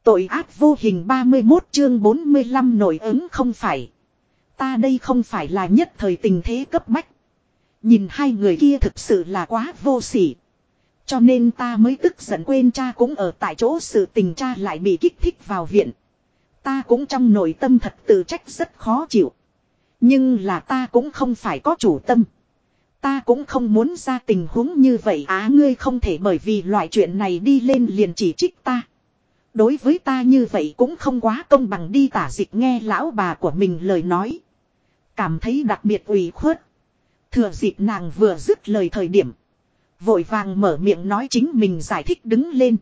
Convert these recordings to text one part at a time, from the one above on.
Tội ác vô hình 31 chương 45 nổi ứng không phải. Ta đây không phải là nhất thời tình thế cấp bách. Nhìn hai người kia thực sự là quá vô sỉ. Cho nên ta mới tức giận quên cha cũng ở tại chỗ sự tình cha lại bị kích thích vào viện. Ta cũng trong nội tâm thật tự trách rất khó chịu. Nhưng là ta cũng không phải có chủ tâm. Ta cũng không muốn ra tình huống như vậy ngươi không thể bởi vì loại chuyện này đi lên liền chỉ trích ta. Đối với ta như vậy cũng không quá công bằng đi Tả Dịch nghe lão bà của mình lời nói. Cảm thấy đặc biệt ủy khuất. Thừa dịp nàng vừa dứt lời thời điểm. Vội vàng mở miệng nói chính mình giải thích đứng lên.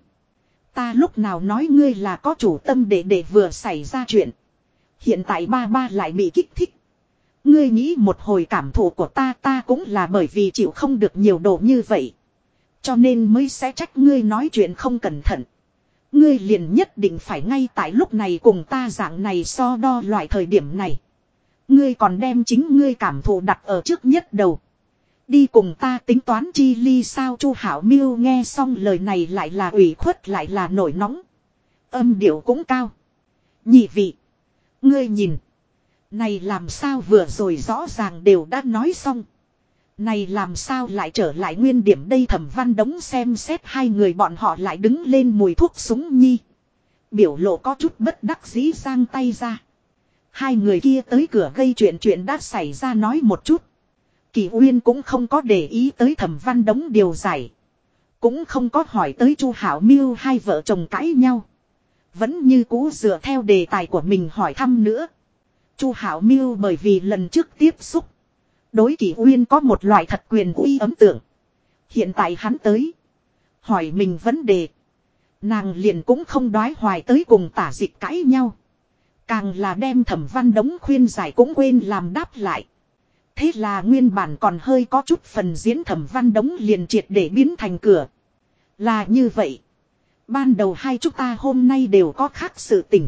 Ta lúc nào nói ngươi là có chủ tâm để vừa xảy ra chuyện. Hiện tại ba lại bị kích thích. Ngươi nghĩ một hồi cảm thụ của ta cũng là bởi vì chịu không được nhiều độ như vậy. Cho nên mới sẽ trách ngươi nói chuyện không cẩn thận. Ngươi liền nhất định phải ngay tại lúc này cùng ta dạng này so đo loại thời điểm này. Ngươi còn đem chính ngươi cảm thụ đặt ở trước nhất đầu. Đi cùng ta tính toán chi ly sao Chu Hảo Miêu nghe xong lời này lại là ủy khuất lại là nổi nóng. Âm điệu cũng cao. Nhị vị. Ngươi nhìn. Này làm sao vừa rồi rõ ràng đều đã nói xong. Này làm sao lại trở lại nguyên điểm đây Thẩm Văn Đống xem xét hai người bọn họ lại đứng lên mùi thuốc súng nhi. Biểu lộ có chút bất đắc dĩ giang tay ra. Hai người kia tới cửa gây chuyện đã xảy ra nói một chút. Kỳ Uyên cũng không có để ý tới Thẩm Văn Đống điều giải. Cũng không có hỏi tới Chu Hảo Miêu hai vợ chồng cãi nhau. Vẫn như cũ dựa theo đề tài của mình hỏi thăm nữa. Chu Hảo Miêu bởi vì lần trước tiếp xúc. Đối Kỳ Uyên có một loại thật quyền uy ấn tượng. Hiện tại hắn tới. Hỏi mình vấn đề. Nàng liền cũng không đoái hoài tới cùng Tả Dịch cãi nhau. Càng là đem Thẩm Văn Đống khuyên giải cũng quên làm đáp lại. Thế là nguyên bản còn hơi có chút phần diễn Thẩm Văn Đống liền triệt để biến thành cửa. Là như vậy. Ban đầu hai chúng ta hôm nay đều có khác sự tình.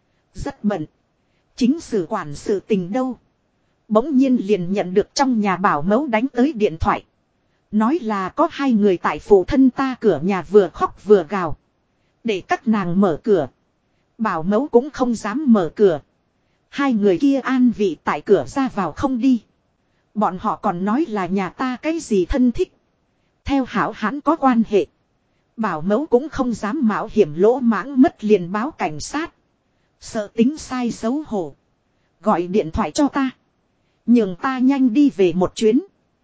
Rất bận. Chính sử quản sự tình đâu. Bỗng nhiên liền nhận được trong nhà bảo mẫu đánh tới điện thoại. Nói là có hai người tại phụ thân ta cửa nhà vừa khóc vừa gào. Để các nàng mở cửa. Bảo mẫu cũng không dám mở cửa. Hai người kia an vị tại cửa ra vào không đi. Bọn họ còn nói là nhà ta cái gì thân thích. Theo hảo hãn có quan hệ. Bảo mẫu cũng không dám mạo hiểm lỗ mãng mất liền báo cảnh sát. Sợ tính sai xấu hổ. Gọi điện thoại cho ta. Nhường ta nhanh đi về một chuyến.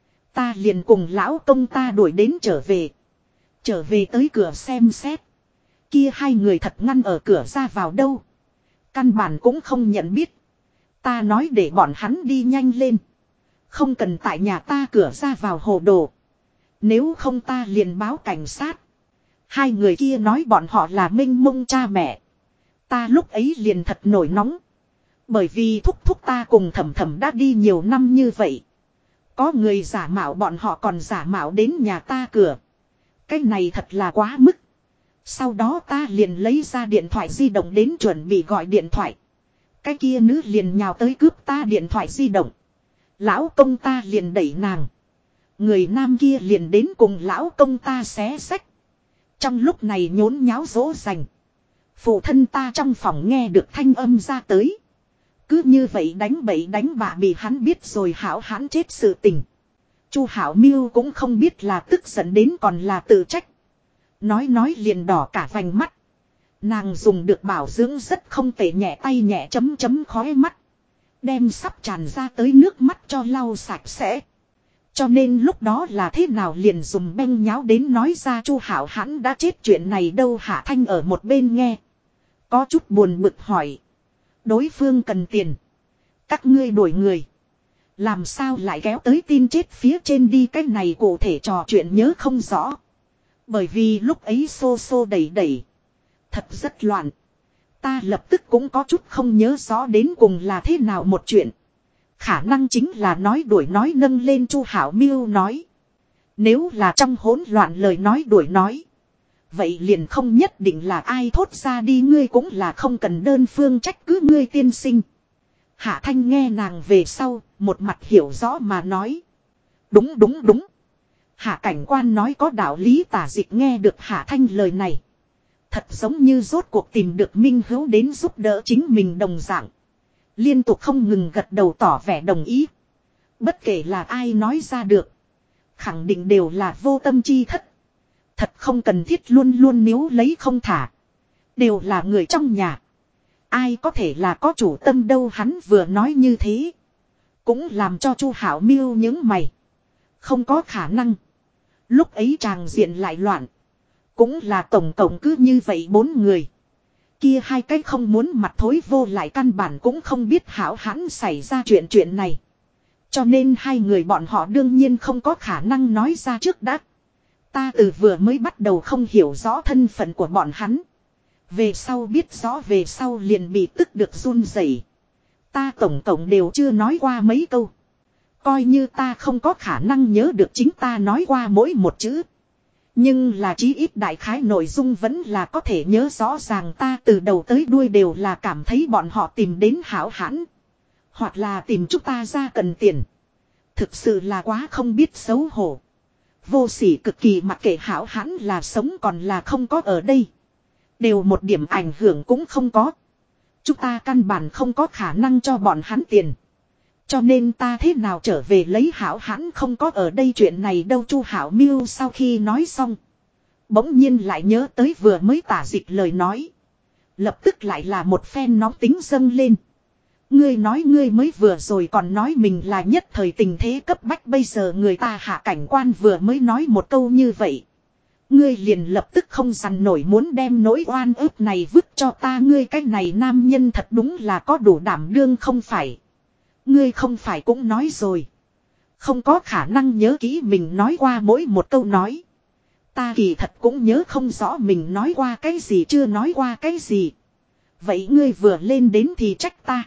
Ta liền cùng lão công ta đuổi đến trở về. Trở về tới cửa xem xét. Kia hai người thật ngăn ở cửa ra vào đâu. Căn bản cũng không nhận biết. Ta nói để bọn hắn đi nhanh lên. Không cần tại nhà ta cửa ra vào hồ đồ. Nếu không ta liền báo cảnh sát. Hai người kia nói bọn họ là minh mông cha mẹ. Ta lúc ấy liền thật nổi nóng. Bởi vì thúc ta cùng thẩm đã đi nhiều năm như vậy. Có người giả mạo bọn họ còn giả mạo đến nhà ta cửa. Cái này thật là quá mức. Sau đó ta liền lấy ra điện thoại di động đến chuẩn bị gọi điện thoại. Cái kia nữ liền nhào tới cướp ta điện thoại di động. Lão công ta liền đẩy nàng. Người nam kia liền đến cùng lão công ta xé xách. Trong lúc này nhốn nháo dỗ dành. Phụ thân ta trong phòng nghe được thanh âm ra tới. Cứ như vậy đánh bậy đánh bạ bị hắn biết rồi hảo hãn chết sự tình. Chu Hảo Miêu cũng không biết là tức giận đến còn là tự trách. Nói liền đỏ cả vành mắt. Nàng dùng được bảo dưỡng rất không tệ nhẹ tay nhẹ chấm khói mắt. Đem sắp tràn ra tới nước mắt cho lau sạch sẽ. Cho nên lúc đó là thế nào liền dùng beng nháo đến nói ra Chu Hảo hãn đã chết chuyện này đâu. Hạ Thanh ở một bên nghe. Có chút buồn bực hỏi. Đối phương cần tiền. Các ngươi đổi người. Làm sao lại kéo tới tin chết phía trên đi cái này cụ thể trò chuyện nhớ không rõ. Bởi vì lúc ấy xô đẩy. Thật rất loạn. Ta lập tức cũng có chút không nhớ rõ đến cùng là thế nào một chuyện. Khả năng chính là nói đuổi nói nâng lên Chu Hảo Miêu nói. Nếu là trong hỗn loạn lời nói đuổi nói. Vậy liền không nhất định là ai thốt ra đi ngươi cũng là không cần đơn phương trách cứ ngươi tiên sinh. Hạ Thanh nghe nàng về sau, một mặt hiểu rõ mà nói. Đúng. Hạ cảnh quan nói có đạo lý Tả Dịch nghe được Hạ Thanh lời này. Thật giống như rốt cuộc tìm được minh hữu đến giúp đỡ chính mình đồng dạng. Liên tục không ngừng gật đầu tỏ vẻ đồng ý. Bất kể là ai nói ra được. Khẳng định đều là vô tâm chi thất. Thật không cần thiết luôn luôn níu lấy không thả. Đều là người trong nhà. Ai có thể là có chủ tâm đâu, hắn vừa nói như thế. Cũng làm cho Chu Hảo Miêu những mày. Không có khả năng. Lúc ấy tràng diện lại loạn. Cũng là tổng cộng cứ như vậy 4 người. Kia hai cái không muốn mặt thối vô lại căn bản cũng không biết Hảo hãn xảy ra chuyện này. Cho nên hai người bọn họ đương nhiên không có khả năng nói ra trước đã. Ta từ vừa mới bắt đầu không hiểu rõ thân phận của bọn hắn. Về sau biết rõ về sau liền bị tức được run rẩy. Ta tổng cộng đều chưa nói qua mấy câu. Coi như ta không có khả năng nhớ được chính ta nói qua mỗi một chữ. Nhưng là chí ít đại khái nội dung vẫn là có thể nhớ rõ ràng, ta từ đầu tới đuôi đều là cảm thấy bọn họ tìm đến Hảo hãn. Hoặc là tìm chúng ta ra cần tiền. Thực sự là quá không biết xấu hổ. Vô sỉ cực kỳ, mặc kệ Hảo hãn là sống còn là không có ở đây. Đều một điểm ảnh hưởng cũng không có. Chúng ta căn bản không có khả năng cho bọn hắn tiền. Cho nên ta thế nào trở về lấy Hảo hãn không có ở đây chuyện này đâu. Chu Hảo Miêu sau khi nói xong. Bỗng nhiên lại nhớ tới vừa mới tả dịch lời nói. Lập tức lại là một phen nóng tính dâng lên. Ngươi nói ngươi mới vừa rồi còn nói mình là nhất thời tình thế cấp bách, bây giờ người ta Hạ cảnh quan vừa mới nói một câu như vậy. Ngươi liền lập tức không dằn nổi muốn đem nỗi oan ức này vứt cho ta. Ngươi cái này nam nhân thật đúng là có đủ đảm đương không phải. Ngươi không phải cũng nói rồi. Không có khả năng nhớ kỹ mình nói qua mỗi một câu nói. Ta kỳ thật cũng nhớ không rõ mình nói qua cái gì chưa nói qua cái gì. Vậy ngươi vừa lên đến thì trách ta.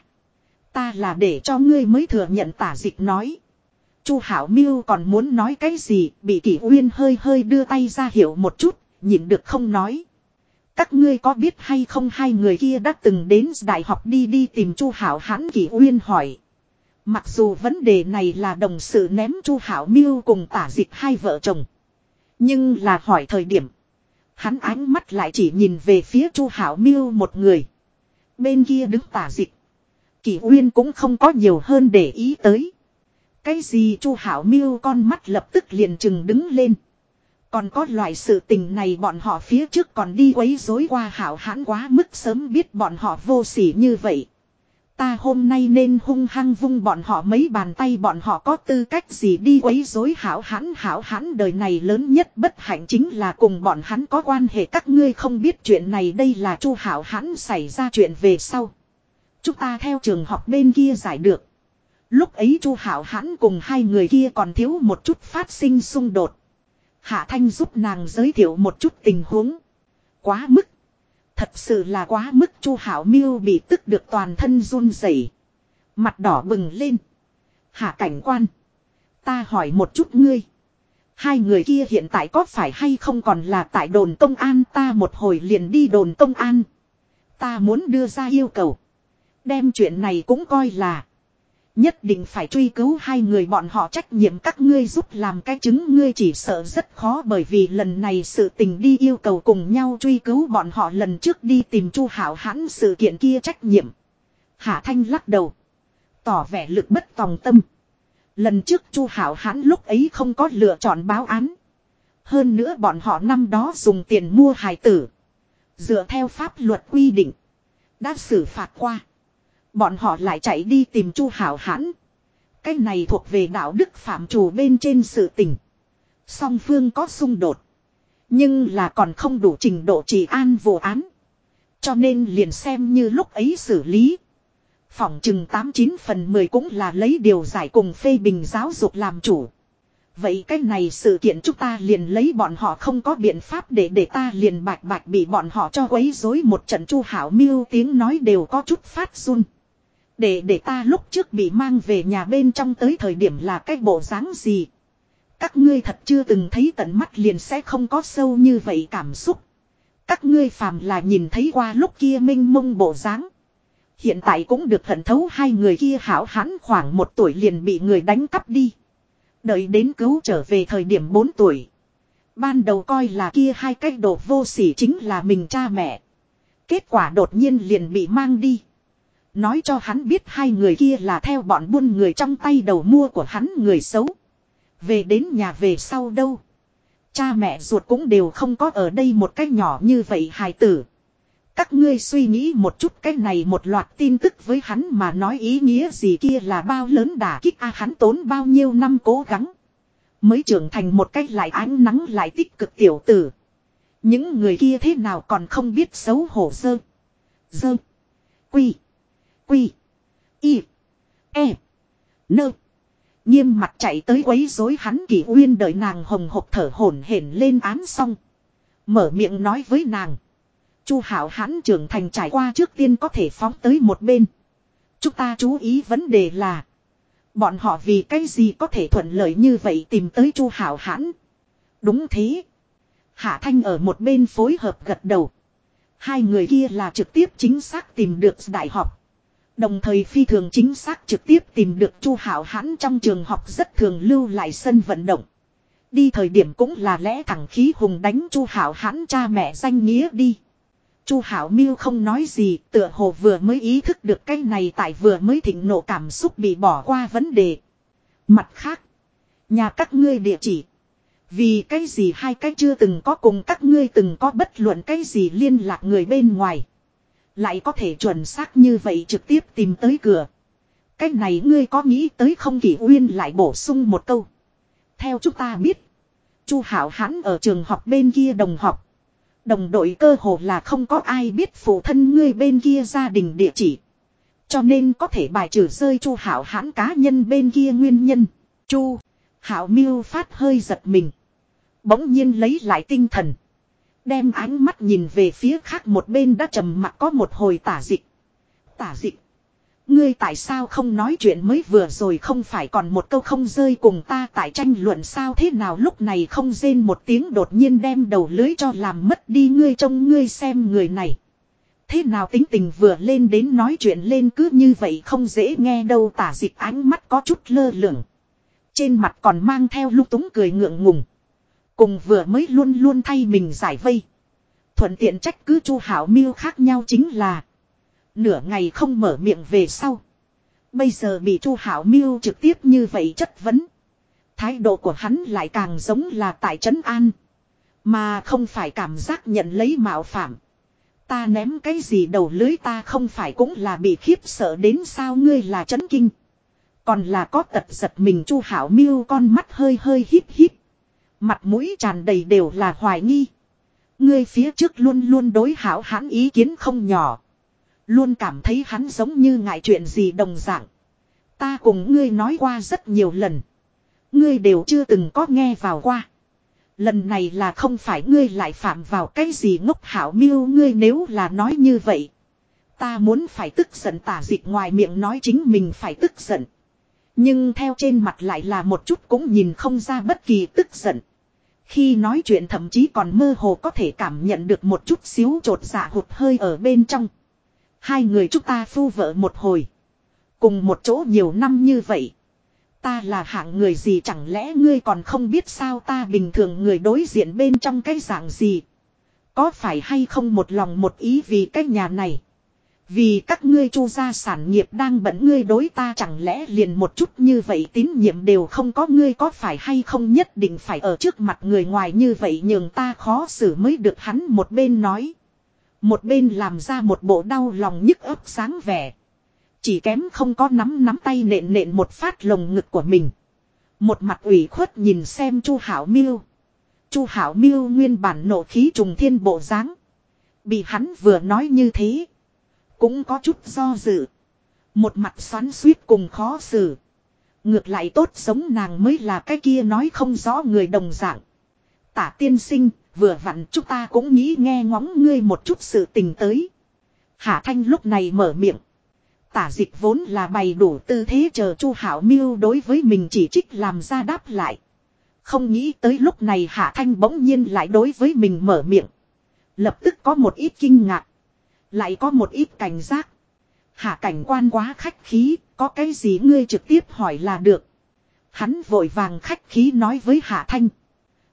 Ta là để cho ngươi mới thừa nhận, tả dịch nói. Chu Hảo Miêu còn muốn nói cái gì, bị Kỷ Uyên hơi hơi đưa tay ra hiệu một chút, nhịn được không nói. Các ngươi có biết hay không hai người kia đã từng đến đại học đi tìm Chu Hảo hãn, Kỷ Uyên hỏi. Mặc dù vấn đề này là đồng sự ném Chu Hảo Miêu cùng tả dịch hai vợ chồng. Nhưng là hỏi thời điểm. Hắn ánh mắt lại chỉ nhìn về phía Chu Hảo Miêu một người. Bên kia đứng tả dịch. Kỷ Uyên cũng không có nhiều hơn để ý tới. Cái gì? Chu Hảo Miêu con mắt lập tức liền trừng đứng lên. Còn có loại sự tình này bọn họ phía trước còn đi quấy rối qua Hảo hãn, quá mức sớm biết bọn họ vô sỉ như vậy. Ta hôm nay nên hung hăng vung bọn họ mấy bàn tay, bọn họ có tư cách gì đi quấy rối Hảo hãn? Hảo hãn đời này lớn nhất bất hạnh chính là cùng bọn hắn có quan hệ, các ngươi không biết chuyện này. Đây là Chu Hảo hãn xảy ra chuyện về sau. Chúng ta theo trường học bên kia giải được. Lúc ấy Chu Hảo hãn cùng hai người kia còn thiếu một chút phát sinh xung đột. Hạ Thanh giúp nàng giới thiệu một chút tình huống. Quá mức. Thật sự là quá mức. Chu Hảo Miêu bị tức được toàn thân run rẩy, mặt đỏ bừng lên. Hạ cảnh quan, ta hỏi một chút ngươi. Hai người kia hiện tại có phải hay không còn là tại đồn công an? Ta một hồi liền đi đồn công an. Ta muốn đưa ra yêu cầu. Đem chuyện này cũng coi là nhất định phải truy cứu hai người bọn họ trách nhiệm. Các ngươi giúp làm cái chứng, ngươi chỉ sợ rất khó, bởi vì lần này sự tình đi yêu cầu cùng nhau truy cứu bọn họ lần trước đi tìm Chu Hảo hãn sự kiện kia trách nhiệm. Hạ Thanh lắc đầu, tỏ vẻ lực bất tòng tâm. Lần trước Chu Hảo hãn lúc ấy không có lựa chọn báo án. Hơn nữa bọn họ năm đó dùng tiền mua hài tử. Dựa theo pháp luật quy định, đã xử phạt qua. Bọn họ lại chạy đi tìm Chu Hảo hãn. Cái này thuộc về đạo đức phạm trù bên trên sự tình. Song phương có xung đột. Nhưng là còn không đủ trình độ trị an vụ án. Cho nên liền xem như lúc ấy xử lý. Phỏng chừng 89/10 cũng là lấy điều giải cùng phê bình giáo dục làm chủ. Vậy cái này sự kiện chúng ta liền lấy bọn họ không có biện pháp để ta liền bạch bị bọn họ cho quấy rối một trận. Chu Hảo Miêu tiếng nói đều có chút phát run. Để ta lúc trước bị mang về nhà bên trong tới thời điểm là cái bộ dáng gì? Các ngươi thật chưa từng thấy tận mắt liền sẽ không có sâu như vậy cảm xúc. Các ngươi phàm là nhìn thấy qua lúc kia minh mông bộ dáng. Hiện tại cũng được hận thấu. Hai người kia Hảo hãn khoảng 1 tuổi liền bị người đánh cắp đi. Đợi đến cứu trở về thời điểm 4 tuổi. Ban đầu coi là kia hai cái đồ vô sỉ chính là mình cha mẹ. Kết quả đột nhiên liền bị mang đi. Nói cho hắn biết hai người kia là theo bọn buôn người trong tay đầu mua của hắn người xấu. Về đến nhà về sau đâu. Cha mẹ ruột cũng đều không có ở đây một cái nhỏ như vậy hài tử. Các ngươi suy nghĩ một chút cái này một loạt tin tức với hắn mà nói ý nghĩa gì kia là bao lớn đả kích hắn tốn bao nhiêu năm cố gắng. Mới trưởng thành một cách lại ánh nắng lại tích cực tiểu tử. Những người kia thế nào còn không biết xấu hổ dơ. Dơ. Quy. Quy. Y. E. Nơ. Nghiêm mặt chạy tới quấy rối hắn Kỷ Uyên đợi nàng hồng hộc thở hổn hển lên án xong. Mở miệng nói với nàng. Chu Hảo hắn trưởng thành trải qua trước tiên có thể phóng tới một bên. Chúng ta chú ý vấn đề là. Bọn họ vì cái gì có thể thuận lợi như vậy tìm tới Chu Hảo hãn. Đúng thế. Hạ Thanh ở một bên phối hợp gật đầu. Hai người kia là trực tiếp chính xác tìm được đại học. Đồng thời phi thường chính xác trực tiếp tìm được Chu Hảo hãn trong trường học rất thường lưu lại sân vận động. Đi thời điểm cũng là lẽ thẳng khí hùng đánh Chu Hảo hãn cha mẹ danh nghĩa đi. Chu Hảo Miêu không nói gì, tựa hồ vừa mới ý thức được cái này tại vừa mới thịnh nộ cảm xúc bị bỏ qua vấn đề. Mặt khác, nhà các ngươi địa chỉ. Vì cái gì hai cái chưa từng có cùng các ngươi từng có bất luận cái gì liên lạc người bên ngoài. Lại có thể chuẩn xác như vậy trực tiếp tìm tới cửa. Cái này ngươi có nghĩ tới không? Kỷ Uyên lại bổ sung một câu. Theo chúng ta biết, Chu Hảo hãn ở trường học bên kia đồng học. Đồng đội cơ hồ là không có ai biết phụ thân ngươi bên kia gia đình địa chỉ. Cho nên có thể bài trừ rơi Chu Hảo hãn cá nhân bên kia nguyên nhân. Chu Hảo Miêu phát hơi giật mình. Bỗng nhiên lấy lại tinh thần. Đem ánh mắt nhìn về phía khác một bên đã trầm mặc có một hồi tả dịch. Tả dịch. Ngươi tại sao không nói chuyện mới vừa rồi không phải còn một câu không rơi cùng ta tại tranh luận sao thế nào lúc này không rên một tiếng đột nhiên đem đầu lưới cho làm mất đi ngươi trông ngươi xem người này. Thế nào tính tình vừa lên đến nói chuyện lên cứ như vậy không dễ nghe đâu tả dịch ánh mắt có chút lơ lửng. Trên mặt còn mang theo lúc túng cười ngượng ngùng. Cùng vừa mới luôn luôn thay mình giải vây. Thuận tiện trách cứ Chu Hảo Miêu khác nhau chính là. Nửa ngày không mở miệng về sau. Bây giờ bị Chu Hảo Miêu trực tiếp như vậy chất vấn. Thái độ của hắn lại càng giống là tại trấn an. Mà không phải cảm giác nhận lấy mạo phạm. Ta ném cái gì đầu lưới ta không phải cũng là bị khiếp sợ đến sao ngươi là chấn kinh. Còn là có tật giật mình Chu Hảo Miêu con mắt hơi hơi híp híp. Mặt mũi tràn đầy đều là hoài nghi. Ngươi phía trước luôn luôn đối Hảo hãn ý kiến không nhỏ. Luôn cảm thấy hắn giống như ngại chuyện gì đồng dạng. Ta cùng ngươi nói qua rất nhiều lần. Ngươi đều chưa từng có nghe vào qua. Lần này là không phải ngươi lại phạm vào cái gì ngốc Hảo Miêu ngươi nếu là nói như vậy. Ta muốn phải tức giận tả dịch ngoài miệng nói chính mình phải tức giận. Nhưng theo trên mặt lại là một chút cũng nhìn không ra bất kỳ tức giận. Khi nói chuyện thậm chí còn mơ hồ có thể cảm nhận được một chút xíu trột dạ hụt hơi ở bên trong. Hai người chúng ta phu vợ một hồi. Cùng một chỗ nhiều năm như vậy. Ta là hạng người gì chẳng lẽ ngươi còn không biết sao ta bình thường người đối diện bên trong cái dạng gì. Có phải hay không một lòng một ý vì cái nhà này. Vì các ngươi Chu gia sản nghiệp đang bận ngươi đối ta chẳng lẽ liền một chút như vậy tín nhiệm đều không có ngươi có phải hay không nhất định phải ở trước mặt người ngoài như vậy nhường ta khó xử mới được hắn một bên nói. Một bên làm ra một bộ đau lòng nhức ấp sáng vẻ. Chỉ kém không có nắm tay nện nện một phát lồng ngực của mình. Một mặt ủy khuất nhìn xem Chu Hảo Miêu. Chu Hảo Miêu nguyên bản nộ khí trùng thiên bộ dáng. Bị hắn vừa nói như thế. Cũng có chút do dự. Một mặt xoắn xuýt cùng khó xử. Ngược lại tốt sống nàng mới là cái kia nói không rõ người đồng dạng. Tả tiên sinh, vừa vặn chúng ta cũng nghĩ nghe ngóng ngươi một chút sự tình tới. Hạ Thanh lúc này mở miệng. Tả dịch vốn là bày đủ tư thế chờ Chu Hảo Miêu đối với mình chỉ trích làm ra đáp lại. Không nghĩ tới lúc này Hạ Thanh bỗng nhiên lại đối với mình mở miệng. Lập tức có một ít kinh ngạc. Lại có một ít cảnh giác. Hạ cảnh quan quá khách khí, có cái gì ngươi trực tiếp hỏi là được. Hắn vội vàng khách khí nói với Hạ Thanh.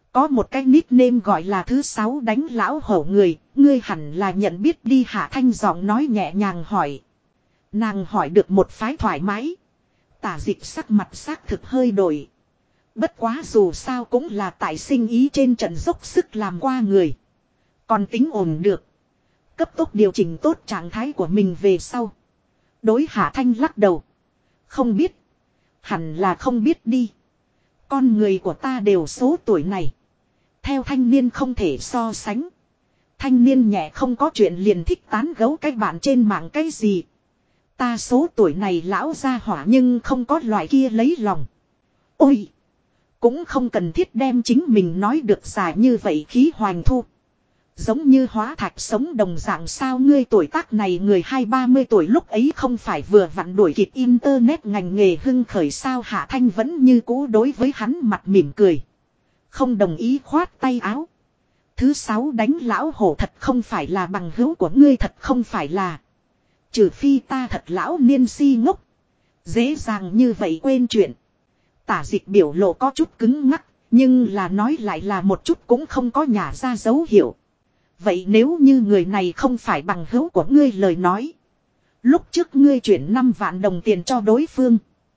Có một cái nickname gọi là thứ 6 đánh lão hổ người, ngươi hẳn là nhận biết đi. Hạ Thanh giọng nói nhẹ nhàng hỏi. Nàng hỏi được một phái thoải mái. Tả Dịch sắc mặt xác thực hơi đổi. Bất quá dù sao cũng là tại sinh ý trên trận dốc sức làm qua người. Còn tính ổn được. Cấp tốc điều chỉnh tốt trạng thái của mình về sau. Đối Hạ Thanh lắc đầu. Không biết. Hẳn là không biết đi. Con người của ta đều số tuổi này. Theo thanh niên không thể so sánh. Thanh niên nhẹ không có chuyện liền thích tán gấu cái bạn trên mạng cái gì. Ta số tuổi này lão ra hỏa nhưng không có loại kia lấy lòng. Ôi! Cũng không cần thiết đem chính mình nói được dài như vậy khí hoành thu. Giống như hóa thạch sống đồng dạng sao ngươi tuổi tác này người 20-30 tuổi lúc ấy không phải vừa vặn đuổi kịp internet ngành nghề hưng khởi sao. Hạ Thanh vẫn như cũ đối với hắn mặt mỉm cười. Không đồng ý khoát tay áo. Thứ 6 đánh lão hổ thật không phải là bằng hữu của ngươi thật không phải là. Trừ phi ta thật lão niên si ngốc. Dễ dàng như vậy quên chuyện. Tả Dịch biểu lộ có chút cứng ngắc. Nhưng là nói lại là một chút cũng không có nhả ra dấu hiệu. Vậy nếu như người này không phải bằng hữu của ngươi lời nói. Lúc trước ngươi chuyển 5 vạn đồng tiền cho đối phương.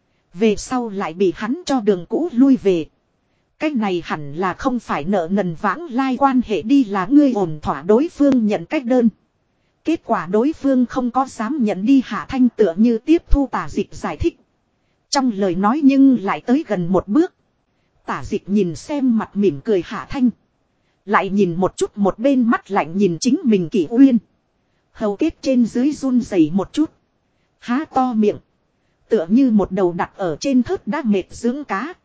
Về sau lại bị hắn cho đường cũ lui về. Cái này hẳn là không phải nợ nần vãng lai quan hệ đi là ngươi ổn thỏa đối phương nhận cách đơn. Kết quả đối phương không có dám nhận đi. Hạ Thanh tựa như tiếp thu Tả Dịch giải thích. Trong lời nói nhưng lại tới gần một bước. Tả Dịch nhìn xem mặt mỉm cười Hạ Thanh. Lại nhìn một chút một bên mắt lạnh nhìn chính mình Kỷ Uyên. Hầu kết trên dưới run rẩy một chút. Há to miệng. Tựa như một đầu đặt ở trên thớt đã mệt dưỡng cá.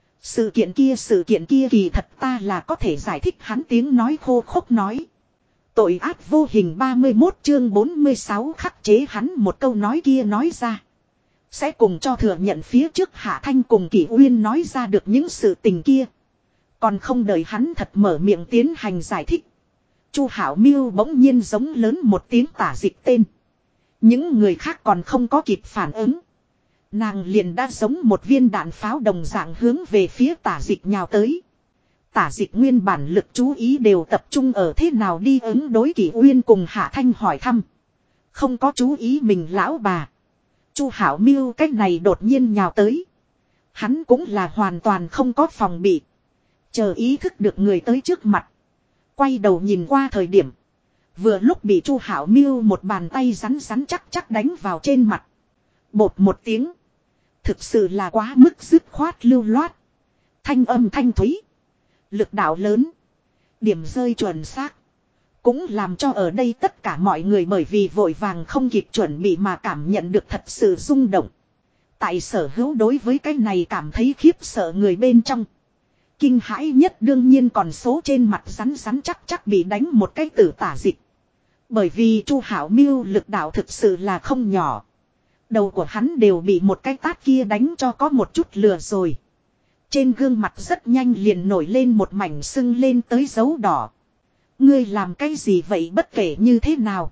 Sự kiện kia kỳ thật ta là có thể giải thích hắn tiếng nói khô khốc nói. Tội ác vô hình 31 chương 46 khắc chế hắn một câu nói kia nói ra. Sẽ cùng cho thừa nhận phía trước Hạ Thanh cùng Kỷ Uyên nói ra được những sự tình kia. Còn không đợi hắn thật mở miệng tiến hành giải thích. Chu Hảo Miêu bỗng nhiên giống lớn một tiếng Tả Dịch tên. Những người khác còn không có kịp phản ứng. Nàng liền đã giống một viên đạn pháo đồng dạng hướng về phía Tả Dịch nhào tới. Tả Dịch nguyên bản lực chú ý đều tập trung ở thế nào đi ứng đối Kỷ Uyên cùng Hạ Thanh hỏi thăm. Không có chú ý mình lão bà. Chu Hảo Miêu cách này đột nhiên nhào tới. Hắn cũng là hoàn toàn không có phòng bị. Chờ ý thức được người tới trước mặt. Quay đầu nhìn qua thời điểm. Vừa lúc bị Chu Hảo Miêu một bàn tay rắn rắn chắc chắc đánh vào trên mặt. Bột một tiếng. Thực sự là quá mức dứt khoát lưu loát. Thanh âm thanh thúy. Lực đạo lớn. Điểm rơi chuẩn xác. Cũng làm cho ở đây tất cả mọi người bởi vì vội vàng không kịp chuẩn bị mà cảm nhận được thật sự rung động. Tại sở hữu đối với cái này cảm thấy khiếp sợ người bên trong. Kinh hãi nhất đương nhiên còn số trên mặt rắn rắn chắc chắc bị đánh một cái tử Tả Dịch. Bởi vì Chu Hảo Miêu lực đạo thực sự là không nhỏ. Đầu của hắn đều bị một cái tát kia đánh cho có một chút lừa rồi. Trên gương mặt rất nhanh liền nổi lên một mảnh sưng lên tới dấu đỏ. Ngươi làm cái gì vậy bất kể như thế nào.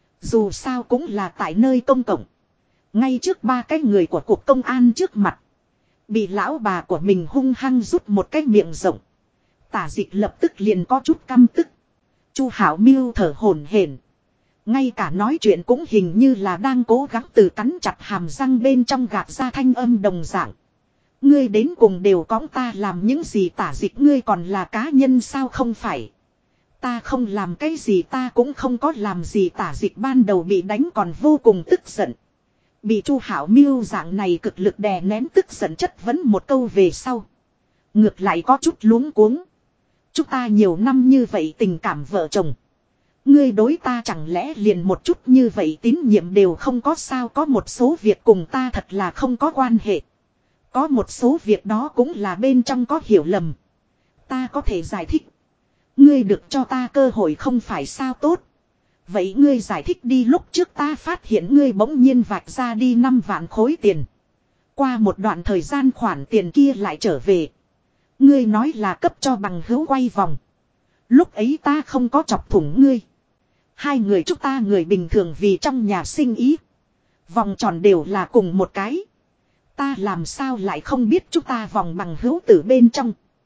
Dù sao cũng là tại nơi công cộng. Ngay trước 3 cái người của cục công an trước mặt. Bị lão bà của mình hung hăng rút một cái miệng rộng. Tả Dịch lập tức liền có chút căm tức. Chu Hảo Miêu thở hổn hển. Ngay cả nói chuyện cũng hình như là đang cố gắng từ cắn chặt hàm răng bên trong gạt ra thanh âm đồng dạng. Ngươi đến cùng đều cõng ta làm những gì Tả Dịch ngươi còn là cá nhân sao không phải. Ta không làm cái gì ta cũng không có làm gì Tả Dịch ban đầu bị đánh còn vô cùng tức giận. Bị Chu Hảo Miêu dạng này cực lực đè nén tức giận chất vấn một câu về sau. Ngược lại có chút luống cuống. Chúng ta nhiều năm như vậy tình cảm vợ chồng. Ngươi đối ta chẳng lẽ liền một chút như vậy tín nhiệm đều không có sao có một số việc cùng ta thật là không có quan hệ. Có một số việc đó cũng là bên trong có hiểu lầm. Ta có thể giải thích. Ngươi được cho ta cơ hội không phải sao tốt. Vậy ngươi giải thích đi lúc trước ta phát hiện ngươi bỗng nhiên vạch ra đi 5 vạn khối tiền. Qua một đoạn thời gian khoản tiền kia lại trở về. Ngươi nói là cấp cho bằng hữu quay vòng. Lúc ấy ta không có chọc thủng ngươi. Hai người chúng ta người bình thường vì trong nhà sinh ý. Vòng tròn đều là cùng một cái. Ta làm sao lại không biết chúng ta vòng bằng hữu từ bên trong.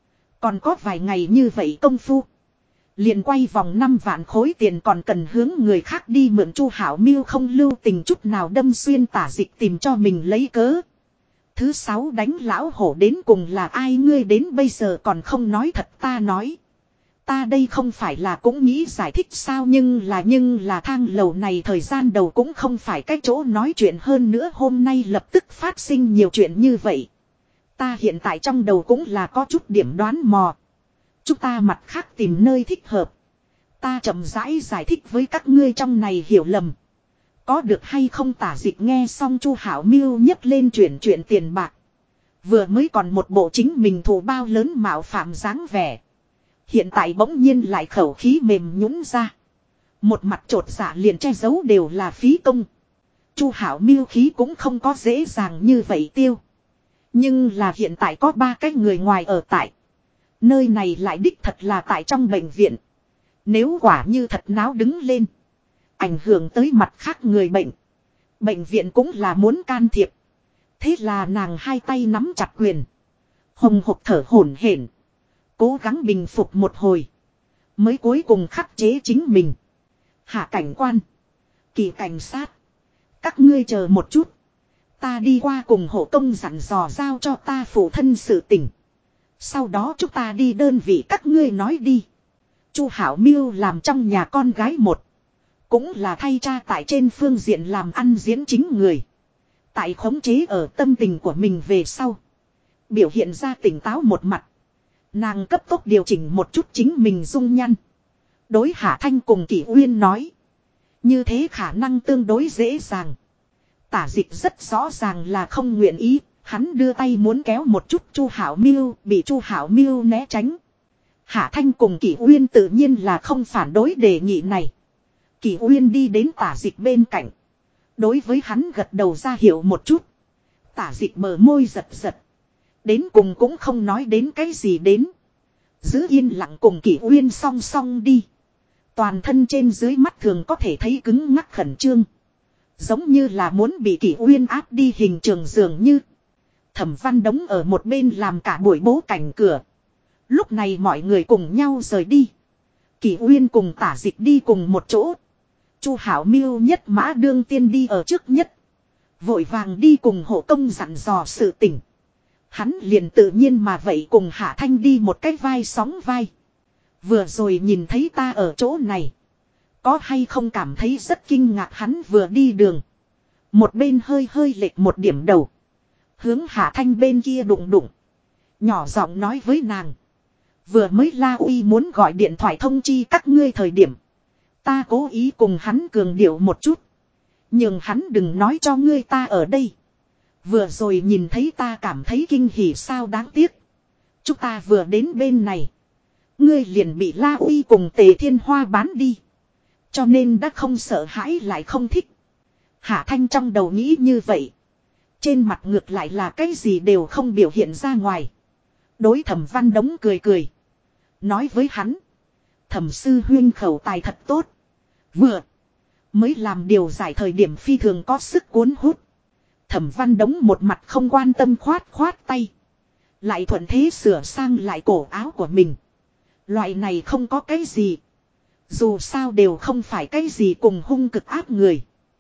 Còn có vài ngày như vậy công phu. Liền quay vòng 5 vạn khối tiền còn cần hướng người khác đi mượn. Chu Hảo Miêu không lưu tình chút nào đâm xuyên Tả Dịch tìm cho mình lấy cớ. Thứ 6 đánh lão hổ đến cùng là ai, ngươi đến bây giờ còn không nói thật. Ta nói. Ta đây không phải là cũng nghĩ giải thích sao, nhưng là thang lầu này thời gian đầu cũng không phải cái chỗ nói chuyện, hơn nữa hôm nay lập tức phát sinh nhiều chuyện như vậy. Ta hiện tại trong đầu cũng là có chút điểm đoán mò. Chúng ta mặt khác tìm nơi thích hợp. Ta chậm rãi giải thích với các ngươi trong này hiểu lầm. Có được hay không? Tả Dịch nghe xong Chu Hảo Miêu nhấc lên chuyện tiền bạc. Vừa mới còn một bộ chính mình thù bao lớn mạo phạm dáng vẻ. Hiện tại bỗng nhiên lại khẩu khí mềm nhũn ra. Một mặt trột dạ liền che giấu đều là phí công. Chu Hảo Miêu khí cũng không có dễ dàng như vậy tiêu. Nhưng là hiện tại có 3 cái người ngoài ở tại. Nơi này lại đích thật là tại trong bệnh viện. Nếu quả như thật náo đứng lên. Ảnh hưởng tới mặt khác người bệnh. Bệnh viện cũng là muốn can thiệp. Thế là nàng hai tay nắm chặt quyền. Hồng hộc thở hổn hển. Cố gắng bình phục một hồi. Mới cuối cùng khắc chế chính mình. Hạ cảnh quan. Kỳ cảnh sát. Các ngươi chờ một chút. Ta đi qua cùng hộ công dặn dò giao cho ta phụ thân sự tình. Sau đó chúng ta đi đơn vị các ngươi nói đi. Chu Hảo Miêu làm trong nhà con gái một. Cũng là thay cha tại trên phương diện làm ăn diễn chính người. Tại khống chế ở tâm tình của mình về sau. Biểu hiện ra tỉnh táo một mặt. Nàng cấp tốc điều chỉnh một chút chính mình dung nhăn. Đối Hạ Thanh cùng Kỷ Uyên nói. Như thế khả năng tương đối dễ dàng. Tả Dịch rất rõ ràng là không nguyện ý. Hắn đưa tay muốn kéo một chút Chu Hảo Miêu, bị Chu Hảo Miêu né tránh. Hạ Thanh cùng Kỷ Uyên tự nhiên là không phản đối đề nghị này. Kỷ Uyên đi đến Tả Dịch bên cạnh. Đối với hắn gật đầu ra hiệu một chút. Tả Dịch bờ môi giật giật. Đến cùng cũng không nói đến cái gì đến. Giữ yên lặng cùng Kỷ Uyên song song đi. Toàn thân trên dưới mắt thường có thể thấy cứng ngắc khẩn trương. Giống như là muốn bị Kỷ Uyên áp đi hình trường dường như. Thẩm Văn Đống ở một bên làm cả buổi bố cảnh cửa. Lúc này mọi người cùng nhau rời đi. Kỷ Uyên cùng Tả Dịch đi cùng một chỗ. Chu Hảo Miêu nhất mã đương tiên đi ở trước nhất. Vội vàng đi cùng hộ công dặn dò sự tình. Hắn liền tự nhiên mà vậy cùng Hạ Thanh đi một cái vai sóng vai. Vừa rồi nhìn thấy ta ở chỗ này. Có hay không cảm thấy rất kinh ngạc? Hắn vừa đi đường. Một bên hơi lệch một điểm đầu. Hướng Hạ Thanh bên kia đụng đụng. Nhỏ giọng nói với nàng. Vừa mới La Uy muốn gọi điện thoại thông chi các ngươi thời điểm. Ta cố ý cùng hắn cường điệu một chút. Nhưng hắn đừng nói cho ngươi ta ở đây. Vừa rồi nhìn thấy ta cảm thấy kinh hỉ sao, đáng tiếc. Chúng ta vừa đến bên này. Ngươi liền bị La Uy cùng Tề Thiên Hoa bán đi. Cho nên đã không sợ hãi lại không thích. Hạ Thanh trong đầu nghĩ như vậy. Trên mặt ngược lại là cái gì đều không biểu hiện ra ngoài. Đối Thẩm Văn Đống cười cười. Nói với hắn. Thẩm sư huyên khẩu tài thật tốt. Vừa mới làm điều giải thời điểm phi thường có sức cuốn hút. Thẩm Văn Đống một mặt không quan tâm khoát tay. Lại thuận thế sửa sang lại cổ áo của mình. Loại này không có cái gì. Dù sao đều không phải cái gì cùng hung cực áp người.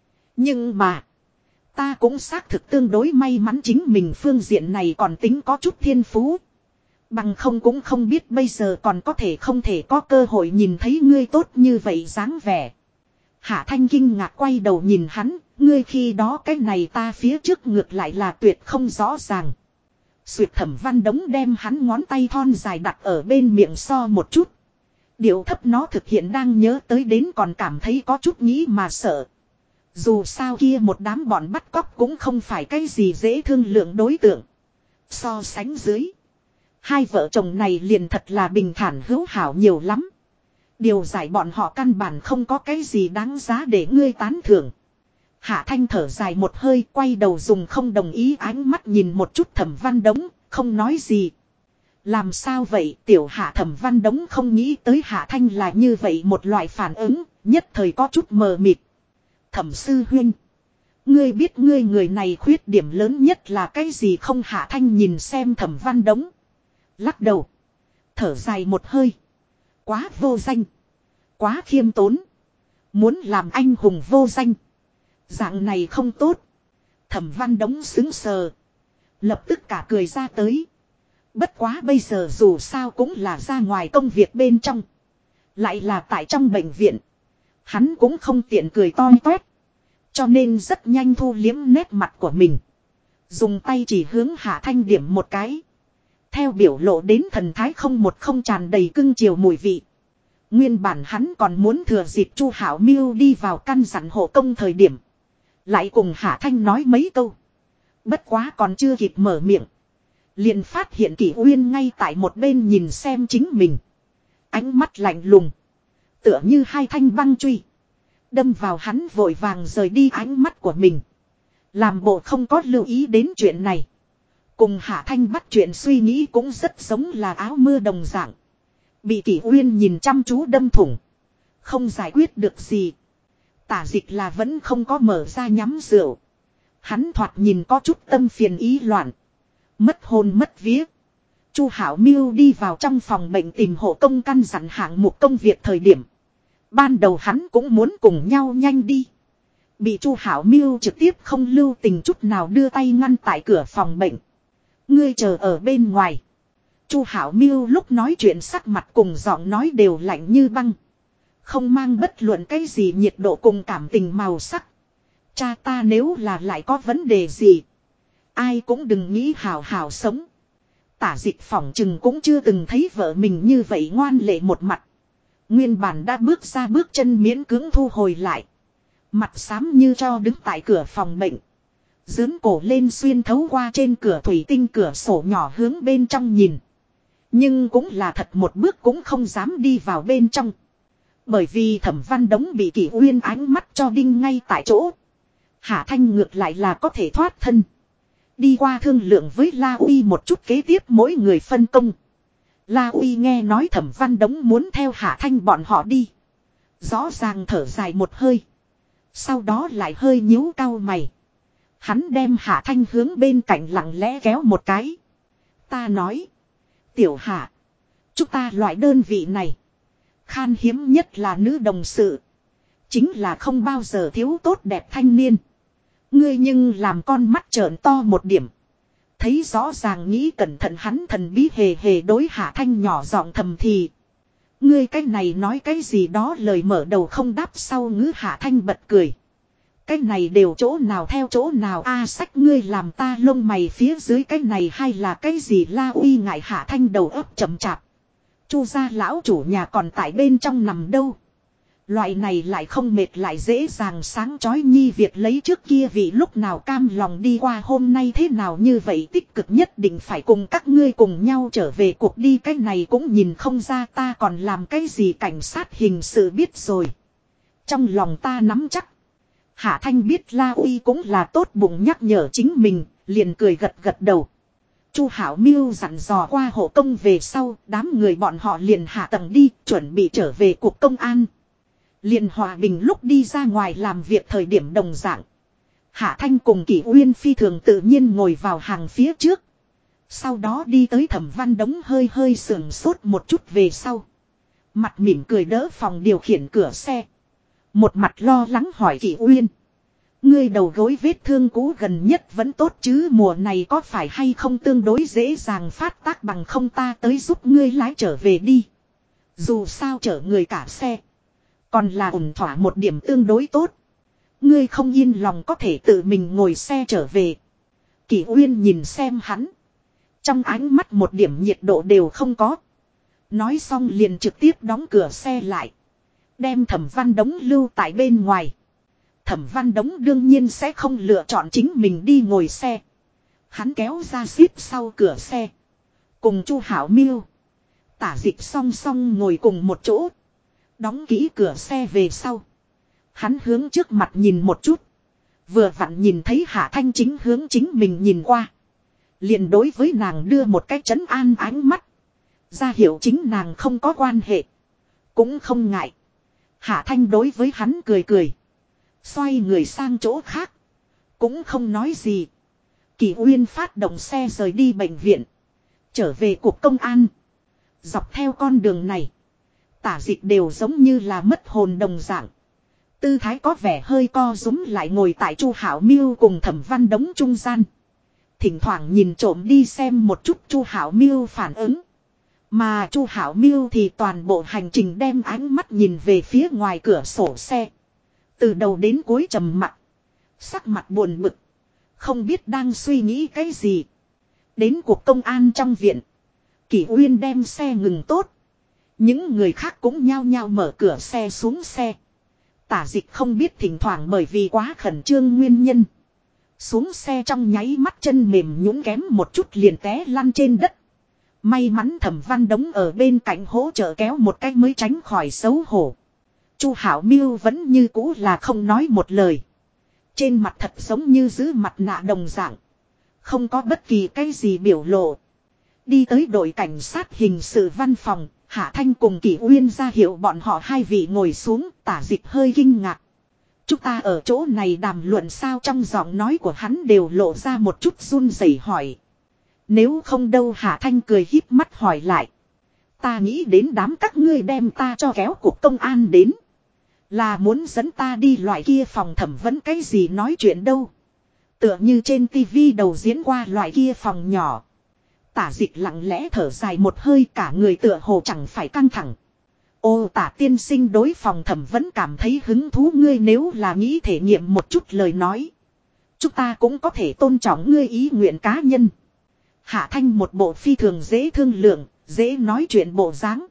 Nhưng mà. Ta cũng xác thực tương đối may mắn chính mình phương diện này còn tính có chút thiên phú. Bằng không cũng không biết bây giờ còn có thể không thể có cơ hội nhìn thấy ngươi tốt như vậy dáng vẻ. Hạ Thanh kinh ngạc quay đầu nhìn hắn. Ngươi khi đó cái này ta phía trước ngược lại là tuyệt không rõ ràng. Suyệt Thẩm Văn Đống đem hắn ngón tay thon dài đặt ở bên miệng so một chút. Điệu thấp nó thực hiện đang nhớ tới đến còn cảm thấy có chút nghĩ mà sợ. Dù sao kia một đám bọn bắt cóc cũng không phải cái gì dễ thương lượng đối tượng. So sánh dưới. Hai vợ chồng này liền thật là bình thản hữu hảo nhiều lắm. Điều giải bọn họ căn bản không có cái gì đáng giá để ngươi tán thưởng. Hạ Thanh thở dài một hơi, quay đầu dùng không đồng ý ánh mắt nhìn một chút Thẩm Văn Đống, không nói gì. Làm sao vậy? Tiểu Hạ Thẩm Văn Đống không nghĩ tới Hạ Thanh là như vậy một loại phản ứng, nhất thời có chút mờ mịt. Thẩm sư huynh, ngươi biết ngươi người này khuyết điểm lớn nhất là cái gì không? Hạ Thanh nhìn xem Thẩm Văn Đống, lắc đầu. Thở dài một hơi. Quá vô danh. Quá khiêm tốn. Muốn làm anh hùng vô danh. Dạng này không tốt. Thẩm Văn Đống sững sờ. Lập tức cả cười ra tới. Bất quá bây giờ dù sao cũng là ra ngoài công việc bên trong. Lại là tại trong bệnh viện. Hắn cũng không tiện cười to toét. Cho nên rất nhanh thu liếm nét mặt của mình. Dùng tay chỉ hướng Hạ Thanh điểm một cái. Theo biểu lộ đến thần thái không tràn đầy cưng chiều mùi vị. Nguyên bản hắn còn muốn thừa dịp Chu Hảo Miêu đi vào căn dặn hộ công thời điểm. Lại cùng Hạ Thanh nói mấy câu. Bất quá còn chưa kịp mở miệng. Liền phát hiện Kỷ Uyên ngay tại một bên nhìn xem chính mình. Ánh mắt lạnh lùng. Tựa như hai thanh băng truy. Đâm vào hắn vội vàng rời đi ánh mắt của mình. Làm bộ không có lưu ý đến chuyện này. Cùng Hạ Thanh bắt chuyện suy nghĩ cũng rất giống là áo mưa đồng dạng. Bị Kỷ Uyên nhìn chăm chú đâm thủng. Không giải quyết được gì. Tả Dịch là vẫn không có mở ra nhắm rượu. Hắn thoạt nhìn có chút tâm phiền ý loạn. Mất hồn mất vía. Chu Hảo Miêu đi vào trong phòng bệnh tìm hộ công căn dặn hạng mục công việc thời điểm. Ban đầu hắn cũng muốn cùng nhau nhanh đi. Bị Chu Hảo Miêu trực tiếp không lưu tình chút nào đưa tay ngăn tại cửa phòng bệnh. Ngươi chờ ở bên ngoài. Chu Hảo Miêu lúc nói chuyện sắc mặt cùng giọng nói đều lạnh như băng. Không mang bất luận cái gì nhiệt độ cùng cảm tình màu sắc. Cha ta nếu là lại có vấn đề gì. Ai cũng đừng nghĩ hào hào sống. Tả Dịch phỏng chừng cũng chưa từng thấy vợ mình như vậy ngoan lệ một mặt. Nguyên bản đã bước ra bước chân miễn cưỡng thu hồi lại. Mặt xám như cho đứng tại cửa phòng bệnh. Dướn cổ lên xuyên thấu qua trên cửa thủy tinh cửa sổ nhỏ hướng bên trong nhìn. Nhưng cũng là thật một bước cũng không dám đi vào bên trong. Bởi vì Thẩm Văn Đống bị Kỷ Uyên ánh mắt cho đinh ngay tại chỗ. Hạ Thanh ngược lại là có thể thoát thân. Đi qua thương lượng với La Uy một chút kế tiếp mỗi người phân công. La Uy nghe nói Thẩm Văn Đống muốn theo Hạ Thanh bọn họ đi. Rõ ràng thở dài một hơi. Sau đó lại hơi nhíu cau mày. Hắn đem Hạ Thanh hướng bên cạnh lặng lẽ kéo một cái. Ta nói. Tiểu Hạ. Chúng ta loại đơn vị này. Khan hiếm nhất là nữ đồng sự. Chính là không bao giờ thiếu tốt đẹp thanh niên. Ngươi nhưng làm con mắt trợn to một điểm. Thấy rõ ràng nghĩ cẩn thận hắn thần bí hề hề đối Hạ Thanh nhỏ giọng thầm thì. Ngươi cái này nói cái gì đó lời mở đầu không đáp sau ngữ Hạ Thanh bật cười. Cái này đều chỗ nào theo chỗ nào a sách ngươi làm ta lông mày phía dưới cái này hay là cái gì La Uy ngại Hạ Thanh đầu óc chậm chạp. Chu gia lão chủ nhà còn tại bên trong nằm đâu. Loại này lại không mệt lại dễ dàng sáng chói nhi việc lấy trước kia vì lúc nào cam lòng đi qua hôm nay thế nào như vậy tích cực nhất định phải cùng các ngươi cùng nhau trở về cuộc đi cái này cũng nhìn không ra ta còn làm cái gì cảnh sát hình sự biết rồi. Trong lòng ta nắm chắc. Hạ Thanh biết La Uy cũng là tốt bụng nhắc nhở chính mình, liền cười gật gật đầu. Chu Hảo Miêu dặn dò qua hộ công về sau, đám người bọn họ liền hạ tầng đi, chuẩn bị trở về cục công an. Liền Hòa Bình lúc đi ra ngoài làm việc thời điểm đồng dạng. Hạ Thanh cùng Kỷ Uyên phi thường tự nhiên ngồi vào hàng phía trước. Sau đó đi tới Thẩm Văn Đống hơi hơi sườn sốt một chút về sau. Mặt mỉm cười đỡ phòng điều khiển cửa xe. Một mặt lo lắng hỏi Kỷ Uyên. Ngươi đầu gối vết thương cũ gần nhất vẫn tốt chứ mùa này có phải hay không tương đối dễ dàng phát tác bằng không ta tới giúp ngươi lái trở về đi. Dù sao chở người cả xe. Còn là ổn thỏa một điểm tương đối tốt. Ngươi không yên lòng có thể tự mình ngồi xe trở về. Kỷ Uyên nhìn xem hắn. Trong ánh mắt một điểm nhiệt độ đều không có. Nói xong liền trực tiếp đóng cửa xe lại. Đem Thẩm Văn Đống lưu tại bên ngoài. Thẩm Văn Đống đương nhiên sẽ không lựa chọn chính mình đi ngồi xe. Hắn kéo ra xếp sau cửa xe. Cùng Chu Hảo Miêu. Tả Dịch song song ngồi cùng một chỗ. Đóng kỹ cửa xe về sau. Hắn hướng trước mặt nhìn một chút. Vừa vặn nhìn thấy Hạ Thanh chính hướng chính mình nhìn qua. Liền đối với nàng đưa một cái trấn an ánh mắt. Ra hiệu chính nàng không có quan hệ. Cũng không ngại. Hạ Thanh đối với hắn cười cười. Xoay người sang chỗ khác. Cũng không nói gì. Kỷ Uyên phát động xe rời đi bệnh viện. Trở về cục công an. Dọc theo con đường này. Tả dịch đều giống như là mất hồn đồng dạng. Tư thái có vẻ hơi co rúm lại ngồi tại Chu Hảo Miêu cùng Thẩm Văn Đống trung gian. Thỉnh thoảng nhìn trộm đi xem một chút Chu Hảo Miêu phản ứng. Mà Chu Hảo Miêu thì toàn bộ hành trình đem ánh mắt nhìn về phía ngoài cửa sổ xe. Từ đầu đến cuối trầm mặc. Sắc mặt buồn bực. Không biết đang suy nghĩ cái gì. Đến cuộc công an trong viện. Kỷ Uyên đem xe ngừng tốt. Những người khác cũng nhao nhao mở cửa xe xuống xe. Tả dịch không biết thỉnh thoảng bởi vì quá khẩn trương nguyên nhân. Xuống xe trong nháy mắt chân mềm nhũn kém một chút liền té lăn trên đất. May mắn Thẩm Văn Đống ở bên cạnh hỗ trợ kéo một cái mới tránh khỏi xấu hổ. Chu Hảo Miêu vẫn như cũ là không nói một lời. Trên mặt thật giống như giữ mặt nạ đồng dạng. Không có bất kỳ cái gì biểu lộ. Đi tới đội cảnh sát hình sự văn phòng, Hạ Thanh cùng Kỷ Uyên ra hiệu bọn họ hai vị ngồi xuống, Tả dịch hơi kinh ngạc. Chúng ta ở chỗ này đàm luận sao, trong giọng nói của hắn đều lộ ra một chút run rẩy hỏi. Nếu không đâu, Hạ Thanh cười híp mắt hỏi lại. Ta nghĩ đến đám các ngươi đem ta cho kéo cuộc công an đến. Là muốn dẫn ta đi loại kia phòng thẩm vấn cái gì nói chuyện đâu. Tựa như trên tivi đầu diễn qua loại kia phòng nhỏ. Tả dịch lặng lẽ thở dài một hơi, cả người tựa hồ chẳng phải căng thẳng. Ô, Tả tiên sinh đối phòng thẩm vẫn cảm thấy hứng thú, ngươi nếu là nghĩ thể nghiệm một chút lời nói. Chúng ta cũng có thể tôn trọng ngươi ý nguyện cá nhân. Hạ Thanh một bộ phi thường dễ thương lượng, dễ nói chuyện bộ dáng.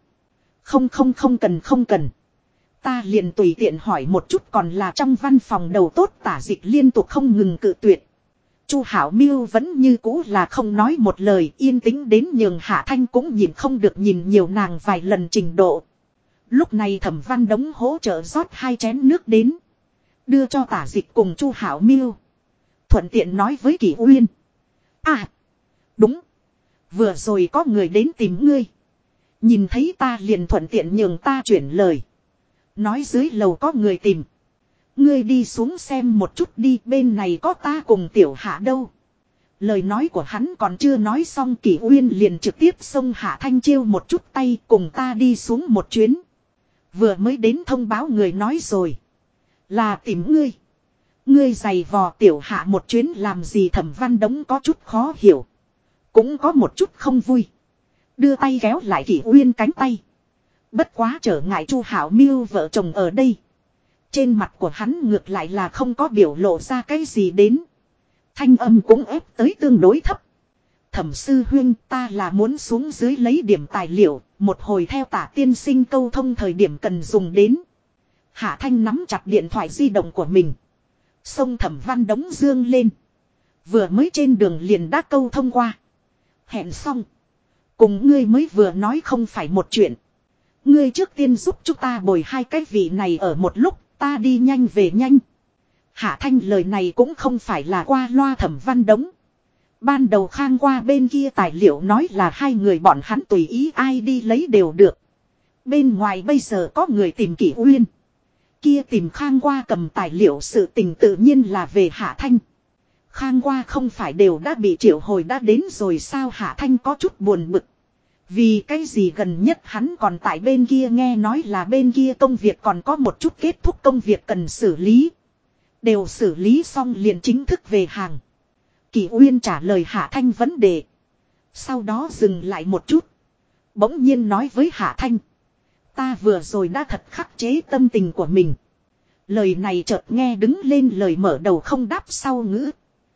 Không cần. Ta liền tùy tiện hỏi một chút, còn là trong văn phòng đầu tốt. Tả dịch liên tục không ngừng cự tuyệt. Chu Hảo Miêu vẫn như cũ là không nói một lời, yên tĩnh đến nhường Hạ Thanh cũng nhìn không được nhìn nhiều nàng vài lần trình độ. Lúc này Thẩm Văn Đống hỗ trợ rót 2 chén nước đến. Đưa cho Tả dịch cùng Chu Hảo Miêu. Thuận tiện nói với Kỷ Uyên. À, đúng. Vừa rồi có người đến tìm ngươi. Nhìn thấy ta liền thuận tiện nhường ta chuyển lời. Nói dưới lầu có người tìm. Ngươi đi xuống xem một chút đi, bên này có ta cùng Tiểu Hạ đâu. Lời nói của hắn còn chưa nói xong, Kỷ Uyên liền trực tiếp xông Hạ Thanh chiêu một chút tay, cùng ta đi xuống một chuyến. Vừa mới đến thông báo người nói rồi. Là tìm ngươi. Ngươi giày vò Tiểu Hạ một chuyến làm gì? Thẩm Văn Đống có chút khó hiểu. Cũng có một chút không vui. Đưa tay kéo lại Kỷ Uyên cánh tay. Bất quá trở ngại Chu Hảo Miêu vợ chồng ở đây. Trên mặt của hắn ngược lại là không có biểu lộ ra cái gì đến. Thanh âm cũng ép tới tương đối thấp. Thẩm sư huynh, ta là muốn xuống dưới lấy điểm tài liệu, một hồi theo Tả tiên sinh câu thông thời điểm cần dùng đến. Hạ Thanh nắm chặt điện thoại di động của mình. Xông Thẩm Văn Đống dương lên. Vừa mới trên đường liền đã câu thông qua. Hẹn xong. Cùng ngươi mới vừa nói không phải một chuyện. Ngươi trước tiên giúp chúng ta bồi 2 cái vị này ở một lúc, ta đi nhanh về nhanh. Hạ Thanh lời này cũng không phải là qua loa. Thẩm Văn Đống. Ban đầu Khang qua bên kia tài liệu nói là 2 người bọn hắn tùy ý ai đi lấy đều được. Bên ngoài bây giờ có người tìm Kỷ Uyên. Kia tìm Khang qua cầm tài liệu, sự tình tự nhiên là về Hạ Thanh. Khang qua không phải đều đã bị triệu hồi đã đến rồi sao? Hạ Thanh có chút buồn bực. Vì cái gì gần nhất hắn còn tại bên kia, nghe nói là bên kia công việc còn có một chút kết thúc công việc cần xử lý. Đều xử lý xong liền chính thức về hàng. Kỷ Uyên trả lời Hạ Thanh vấn đề. Sau đó dừng lại một chút. Bỗng nhiên nói với Hạ Thanh. Ta vừa rồi đã thật khắc chế tâm tình của mình. Lời này chợt nghe đứng lên lời mở đầu không đáp sau ngữ.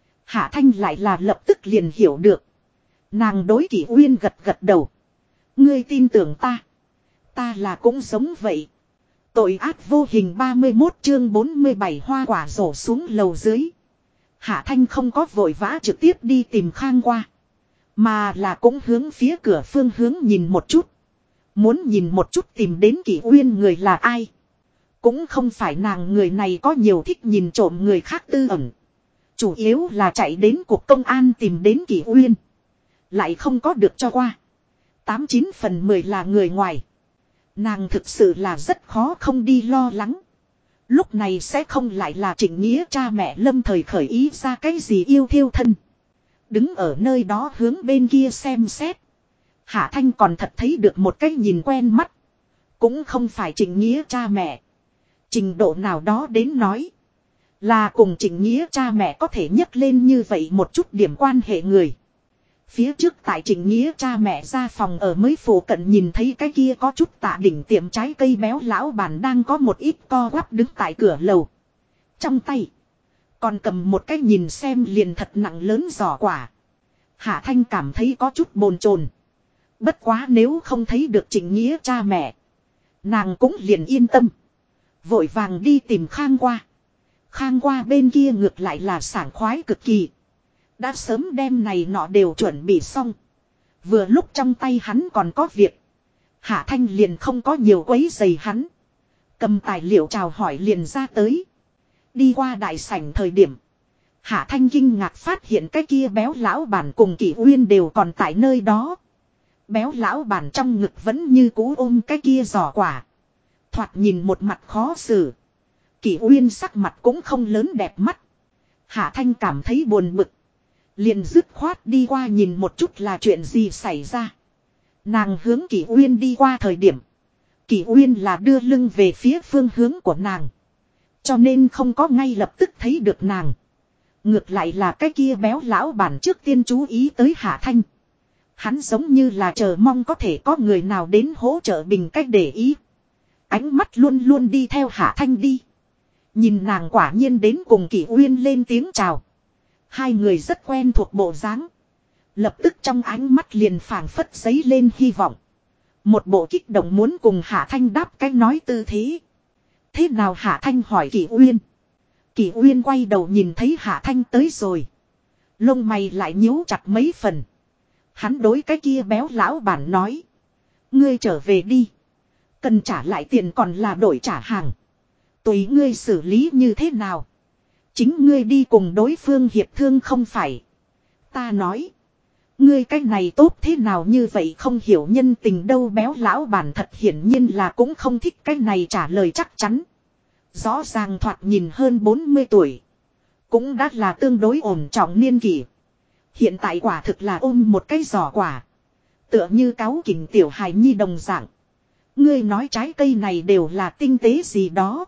Hạ Thanh lại là lập tức liền hiểu được. Nàng đối Kỷ Uyên gật gật đầu. Ngươi tin tưởng ta. Ta là cũng giống vậy. Tội ác vô hình 31 chương 47 hoa quả rổ xuống lầu dưới. Hạ Thanh không có vội vã trực tiếp đi tìm Khang qua. Mà là cũng hướng phía cửa phương hướng nhìn một chút. Muốn nhìn một chút tìm đến Kỷ Uyên người là ai. Cũng không phải nàng người này có nhiều thích nhìn trộm người khác tư ẩn. Chủ yếu là chạy đến cuộc công an tìm đến Kỷ Uyên. Lại không có được cho qua. 89 phần 10 là người ngoài. Nàng thực sự là rất khó không đi lo lắng. Lúc này sẽ không lại là Trịnh Nghĩa cha mẹ lâm thời khởi ý ra cái gì yêu thiêu thân. Đứng ở nơi đó hướng bên kia xem xét. Hạ Thanh còn thật thấy được một cái nhìn quen mắt. Cũng không phải Trịnh Nghĩa cha mẹ. Trình độ nào đó đến nói. Là cùng Trịnh Nghĩa cha mẹ có thể nhấc lên như vậy một chút điểm quan hệ người. Phía trước tại Trịnh Nghĩa cha mẹ ra phòng ở mới phủ cận nhìn thấy cái kia có chút tạ đỉnh tiệm trái cây béo lão bản đang có một ít co quắp đứng tại cửa lầu. Trong tay. Còn cầm một cái nhìn xem liền thật nặng lớn giỏ quả. Hạ Thanh cảm thấy có chút bồn chồn. Bất quá nếu không thấy được Trịnh Nghĩa cha mẹ. Nàng cũng liền yên tâm. Vội vàng đi tìm Khang qua. Khang qua bên kia ngược lại là sảng khoái cực kỳ. Đã sớm đem này nọ đều chuẩn bị xong. Vừa lúc trong tay hắn còn có việc. Hạ Thanh liền không có nhiều quấy giày hắn. Cầm tài liệu chào hỏi liền ra tới. Đi qua đại sảnh thời điểm. Hạ Thanh kinh ngạc phát hiện cái kia béo lão bản cùng Kỷ Uyên đều còn tại nơi đó. Béo lão bản trong ngực vẫn như cũ ôm cái kia giỏ quả. Thoạt nhìn một mặt khó xử. Kỷ Uyên sắc mặt cũng không lớn đẹp mắt. Hạ Thanh cảm thấy buồn bực. Liền dứt khoát đi qua nhìn một chút là chuyện gì xảy ra. Nàng hướng Kỷ Uyên đi qua thời điểm. Kỷ Uyên là đưa lưng về phía phương hướng của nàng. Cho nên không có ngay lập tức thấy được nàng. Ngược lại là cái kia béo lão bản trước tiên chú ý tới Hạ Thanh. Hắn giống như là chờ mong có thể có người nào đến hỗ trợ mình cách để ý. Ánh mắt luôn luôn đi theo Hạ Thanh đi. Nhìn nàng quả nhiên đến cùng Kỷ Uyên lên tiếng chào. Hai người rất quen thuộc bộ dáng. Lập tức trong ánh mắt liền phảng phất giấy lên hy vọng. Một bộ kích động muốn cùng Hạ Thanh đáp cái nói tư thế. Thế nào Hạ Thanh hỏi Kỷ Uyên. Kỷ Uyên quay đầu nhìn thấy Hạ Thanh tới rồi. Lông mày lại nhíu chặt mấy phần. Hắn đối cái kia béo lão bản nói. Ngươi trở về đi. Cần trả lại tiền còn là đổi trả hàng. Tùy ngươi xử lý như thế nào. Chính ngươi đi cùng đối phương hiệp thương không phải. Ta nói. Ngươi cái này tốt thế nào như vậy không hiểu nhân tình đâu béo lão bản thật hiển nhiên là cũng không thích cái này trả lời chắc chắn. Rõ ràng thoạt nhìn hơn 40 tuổi. Cũng đã là tương đối ổn trọng niên kỷ. Hiện tại quả thực là ôm một cái giỏ quả. Tựa như cáu kỉnh tiểu hài nhi đồng dạng. Ngươi nói trái cây này đều là tinh tế gì đó.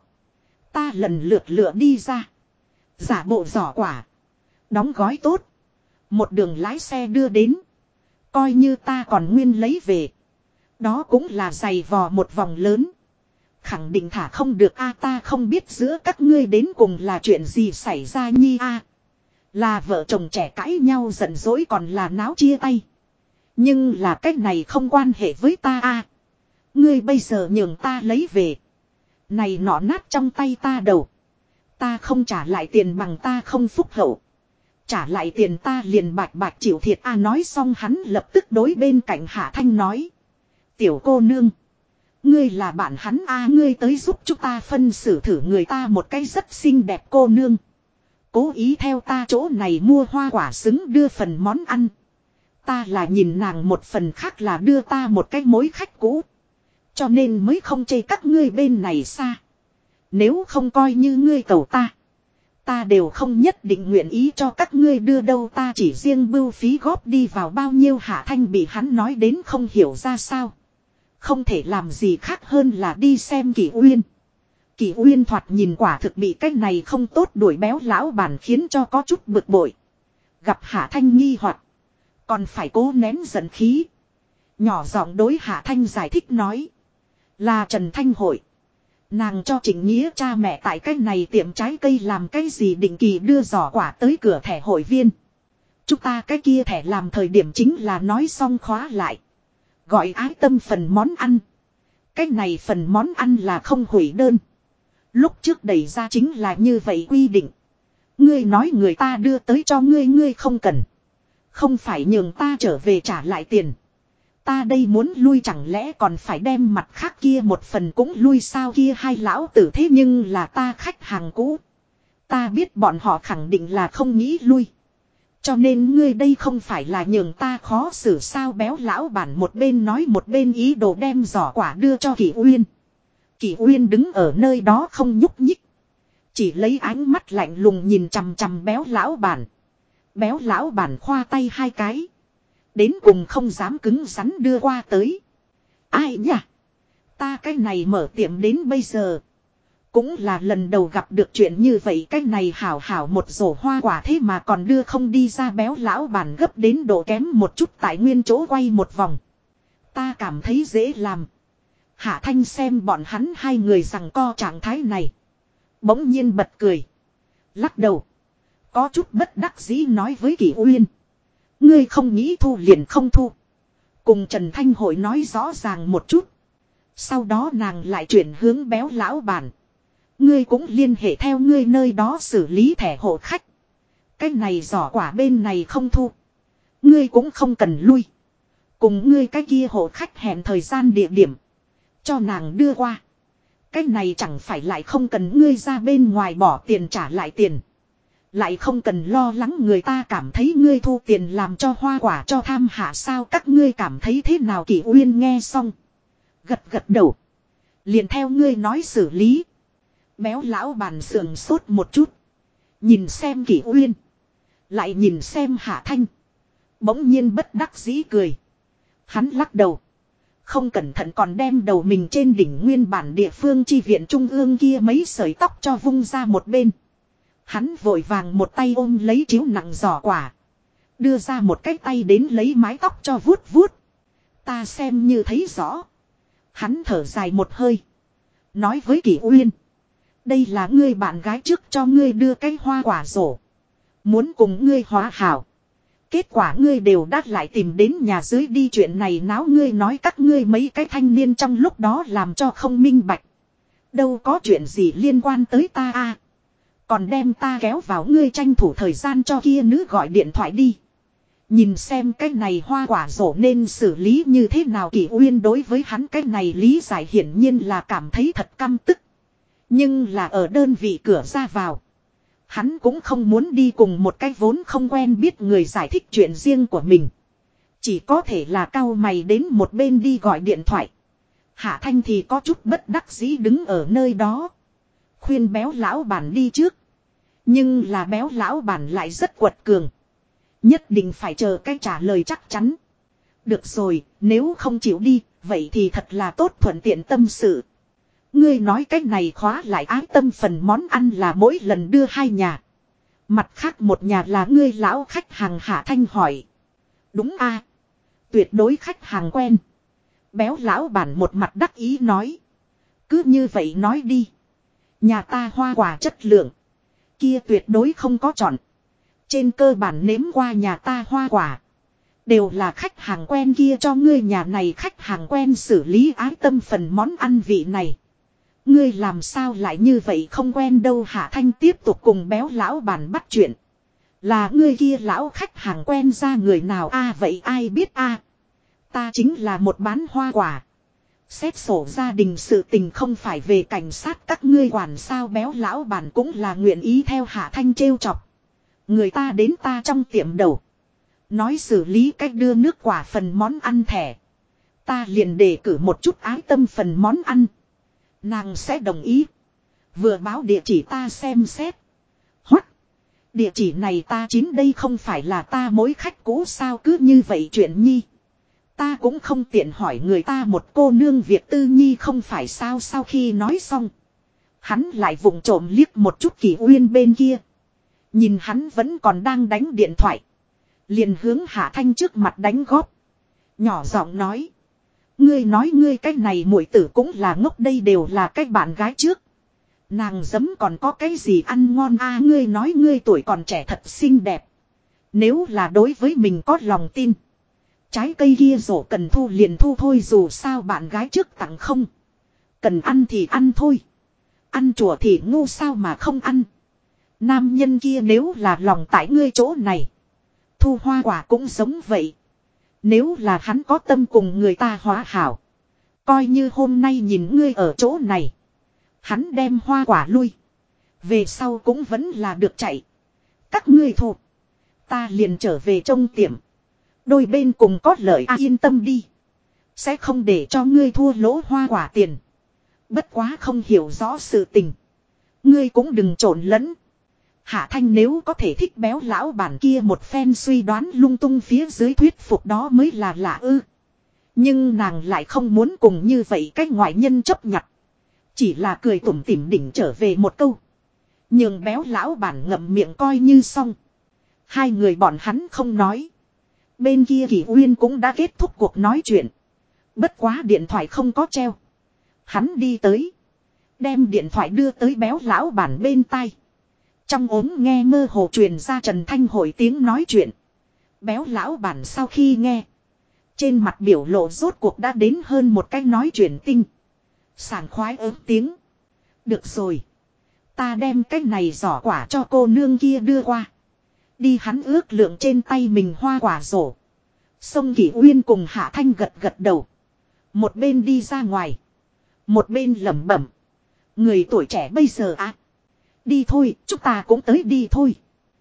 Ta lần lượt lựa đi ra. Giả bộ giỏ quả. Đóng gói tốt. Một đường lái xe đưa đến. Coi như ta còn nguyên lấy về. Đó cũng là giày vò một vòng lớn. Khẳng định thả không được a ta không biết giữa các ngươi đến cùng là chuyện gì xảy ra nhi a. Là vợ chồng trẻ cãi nhau giận dỗi còn là náo chia tay. Nhưng là cách này không quan hệ với ta a. Ngươi bây giờ nhường ta lấy về. Này nọ nát trong tay ta đầu. Ta không trả lại tiền bằng ta không phúc hậu. Trả lại tiền ta liền bạch bạch chịu thiệt a nói xong hắn lập tức đối bên cạnh Hạ Thanh nói. Tiểu cô nương. Ngươi là bạn hắn a ngươi tới giúp chúng ta phân xử thử người ta một cái rất xinh đẹp cô nương. Cố ý theo ta chỗ này mua hoa quả xứng đưa phần món ăn. Ta là nhìn nàng một phần khác là đưa ta một cái mối khách cũ. Cho nên mới không chê các ngươi bên này xa. Nếu không coi như ngươi cầu ta. Ta đều không nhất định nguyện ý cho các ngươi đưa đâu ta chỉ riêng bưu phí góp đi vào bao nhiêu Hạ Thanh bị hắn nói đến không hiểu ra sao. Không thể làm gì khác hơn là đi xem Kỷ Uyên. Kỷ Uyên thoạt nhìn quả thực bị cái này không tốt đuổi béo lão bản khiến cho có chút bực bội. Gặp Hạ Thanh nghi hoặc còn phải cố nén giận khí. Nhỏ giọng đối Hạ Thanh giải thích nói. Là Trần Thanh hội. Nàng cho Trịnh Nghĩa cha mẹ tại cái này tiệm trái cây làm cái gì định kỳ đưa giỏ quả tới cửa thẻ hội viên. Chúng ta cái kia thẻ làm thời điểm chính là nói xong khóa lại. Gọi ái tâm phần món ăn. Cái này phần món ăn là không hủy đơn. Lúc trước đẩy ra chính là như vậy quy định. Ngươi nói người ta đưa tới cho ngươi ngươi không cần. Không phải nhường ta trở về trả lại tiền. Ta đây muốn lui chẳng lẽ còn phải đem mặt khác kia một phần cũng lui sao kia hai lão tử thế nhưng là ta khách hàng cũ. Ta biết bọn họ khẳng định là không nghĩ lui. Cho nên ngươi đây không phải là nhường ta khó xử sao béo lão bản một bên nói một bên ý đồ đem giỏ quả đưa cho Kỷ Uyên. Kỷ Uyên đứng ở nơi đó không nhúc nhích. Chỉ lấy ánh mắt lạnh lùng nhìn chằm chằm béo lão bản. Béo lão bản khoa tay hai cái. Đến cùng không dám cứng rắn đưa qua tới. Ai nhỉ? Ta cái này mở tiệm đến bây giờ. Cũng là lần đầu gặp được chuyện như vậy. Cái này hảo hảo một rổ hoa quả thế mà còn đưa không đi ra. Béo lão bản gấp đến độ kém một chút tại nguyên chỗ quay một vòng. Ta cảm thấy dễ làm. Hạ Thanh xem bọn hắn hai người giằng co trạng thái này. Bỗng nhiên bật cười. Lắc đầu. Có chút bất đắc dĩ nói với Kỷ Uyên. Ngươi không nghĩ thu liền không thu. Cùng Trần Thanh Hội nói rõ ràng một chút. Sau đó nàng lại chuyển hướng béo lão bản. Ngươi cũng liên hệ theo ngươi nơi đó xử lý thẻ hộ khách. Cái này giỏ quả bên này không thu. Ngươi cũng không cần lui. Cùng ngươi cái kia hộ khách hẹn thời gian địa điểm. Cho nàng đưa qua. Cái này chẳng phải lại không cần ngươi ra bên ngoài bỏ tiền trả lại tiền. Lại không cần lo lắng người ta cảm thấy ngươi thu tiền làm cho hoa quả cho tham hạ sao các ngươi cảm thấy thế nào. Kỷ Uyên nghe xong. Gật gật đầu. Liền theo ngươi nói xử lý. Béo lão bàn sườn sốt một chút. Nhìn xem Kỷ Uyên. Lại nhìn xem Hạ Thanh. Bỗng nhiên bất đắc dĩ cười. Hắn lắc đầu. Không cẩn thận còn đem đầu mình trên đỉnh nguyên bản địa phương chi viện trung ương kia mấy sợi tóc cho vung ra một bên. Hắn vội vàng một tay ôm lấy chiếu nặng giỏ quả. Đưa ra một cái tay đến lấy mái tóc cho vuốt vuốt. Ta xem như thấy rõ. Hắn thở dài một hơi. Nói với Kỷ Uyên. Đây là ngươi bạn gái trước cho ngươi đưa cái hoa quả rổ. Muốn cùng ngươi hóa hảo. Kết quả ngươi đều đắt lại tìm đến nhà dưới đi chuyện này náo ngươi nói các ngươi mấy cái thanh niên trong lúc đó làm cho không minh bạch. Đâu có chuyện gì liên quan tới ta à. Còn đem ta kéo vào ngươi tranh thủ thời gian cho kia nữ gọi điện thoại đi. Nhìn xem cái này hoa quả rổ nên xử lý như thế nào. Kỷ Uyên đối với hắn cái này lý giải hiển nhiên là cảm thấy thật căm tức. Nhưng là ở đơn vị cửa ra vào. Hắn cũng không muốn đi cùng một cái vốn không quen biết người giải thích chuyện riêng của mình. Chỉ có thể là cau mày đến một bên đi gọi điện thoại. Hạ Thanh thì có chút bất đắc dĩ đứng ở nơi đó. Khuyên béo lão bản đi trước. Nhưng là béo lão bản lại rất quật cường. Nhất định phải chờ cái trả lời chắc chắn. Được rồi, nếu không chịu đi, vậy thì thật là tốt thuận tiện tâm sự. Ngươi nói cách này khóa lại ái tâm phần món ăn là mỗi lần đưa hai nhà. Mặt khác một nhà là ngươi lão khách hàng. Hạ Thanh hỏi. Đúng a, tuyệt đối khách hàng quen. Béo lão bản một mặt đắc ý nói. Cứ như vậy nói đi. Nhà ta hoa quả chất lượng. Kia tuyệt đối không có chọn. Trên cơ bản nếm qua nhà ta hoa quả. Đều là khách hàng quen kia cho ngươi nhà này khách hàng quen xử lý ái tâm phần món ăn vị này. Ngươi làm sao lại như vậy không quen đâu. Hạ Thanh tiếp tục cùng béo lão bản bắt chuyện. Là ngươi kia lão khách hàng quen ra người nào a vậy ai biết a. Ta chính là một bán hoa quả. Xét sổ gia đình sự tình không phải về cảnh sát các ngươi quản sao. Béo lão bản cũng là nguyện ý theo Hạ Thanh trêu chọc. Người ta đến ta trong tiệm đầu. Nói xử lý cách đưa nước quả phần món ăn thẻ. Ta liền đề cử một chút ái tâm phần món ăn. Nàng sẽ đồng ý. Vừa báo địa chỉ ta xem xét. Hoắt. Địa chỉ này ta chín đây không phải là ta mối khách cũ sao cứ như vậy chuyện nhi. Ta cũng không tiện hỏi người ta một cô nương Việt tư nhi không phải sao. Sau khi nói xong. Hắn lại vụng trộm liếc một chút Kỷ Uyên bên kia. Nhìn hắn vẫn còn đang đánh điện thoại. Liền hướng Hạ Thanh trước mặt đánh góp. Nhỏ giọng nói. Ngươi nói ngươi cái này muội tử cũng là ngốc đây đều là cái bạn gái trước. Nàng dấm còn có cái gì ăn ngon a ngươi nói ngươi tuổi còn trẻ thật xinh đẹp. Nếu là đối với mình có lòng tin. Trái cây kia rổ cần thu liền thu thôi dù sao bạn gái trước tặng không. Cần ăn thì ăn thôi. Ăn chùa thì ngu sao mà không ăn. Nam nhân kia nếu là lòng tại ngươi chỗ này. Thu hoa quả cũng giống vậy. Nếu là hắn có tâm cùng người ta hóa hảo. Coi như hôm nay nhìn ngươi ở chỗ này. Hắn đem hoa quả lui. Về sau cũng vẫn là được chạy. Các ngươi thu. Ta liền trở về trong tiệm. Đôi bên cùng có lợi yên tâm đi. Sẽ không để cho ngươi thua lỗ hoa quả tiền. Bất quá không hiểu rõ sự tình. Ngươi cũng đừng trộn lẫn. Hạ Thanh nếu có thể thích béo lão bản kia một phen suy đoán lung tung phía dưới thuyết phục đó mới là lạ ư. Nhưng nàng lại không muốn cùng như vậy cách ngoại nhân chấp nhặt. Chỉ là cười tủm tỉm đỉnh trở về một câu. Nhưng béo lão bản ngậm miệng coi như xong. Hai người bọn hắn không nói. Bên kia Kỳ Uyên cũng đã kết thúc cuộc nói chuyện. Bất quá điện thoại không có treo. Hắn đi tới. Đem điện thoại đưa tới béo lão bản bên tai. Trong ốm nghe mơ hồ truyền ra Trần Thanh Hội tiếng nói chuyện. Béo lão bản sau khi nghe. Trên mặt biểu lộ rốt cuộc đã đến hơn một cái nói chuyện tinh. Sảng khoái ớt tiếng. Được rồi. Ta đem cái này giỏ quả cho cô nương kia đưa qua. Đi hắn ước lượng trên tay mình hoa quả rổ. Sông Kỷ Uyên cùng Hạ Thanh gật gật đầu. Một bên đi ra ngoài. Một bên lẩm bẩm. Người tuổi trẻ bây giờ à. Đi thôi, chúng ta cũng tới đi thôi.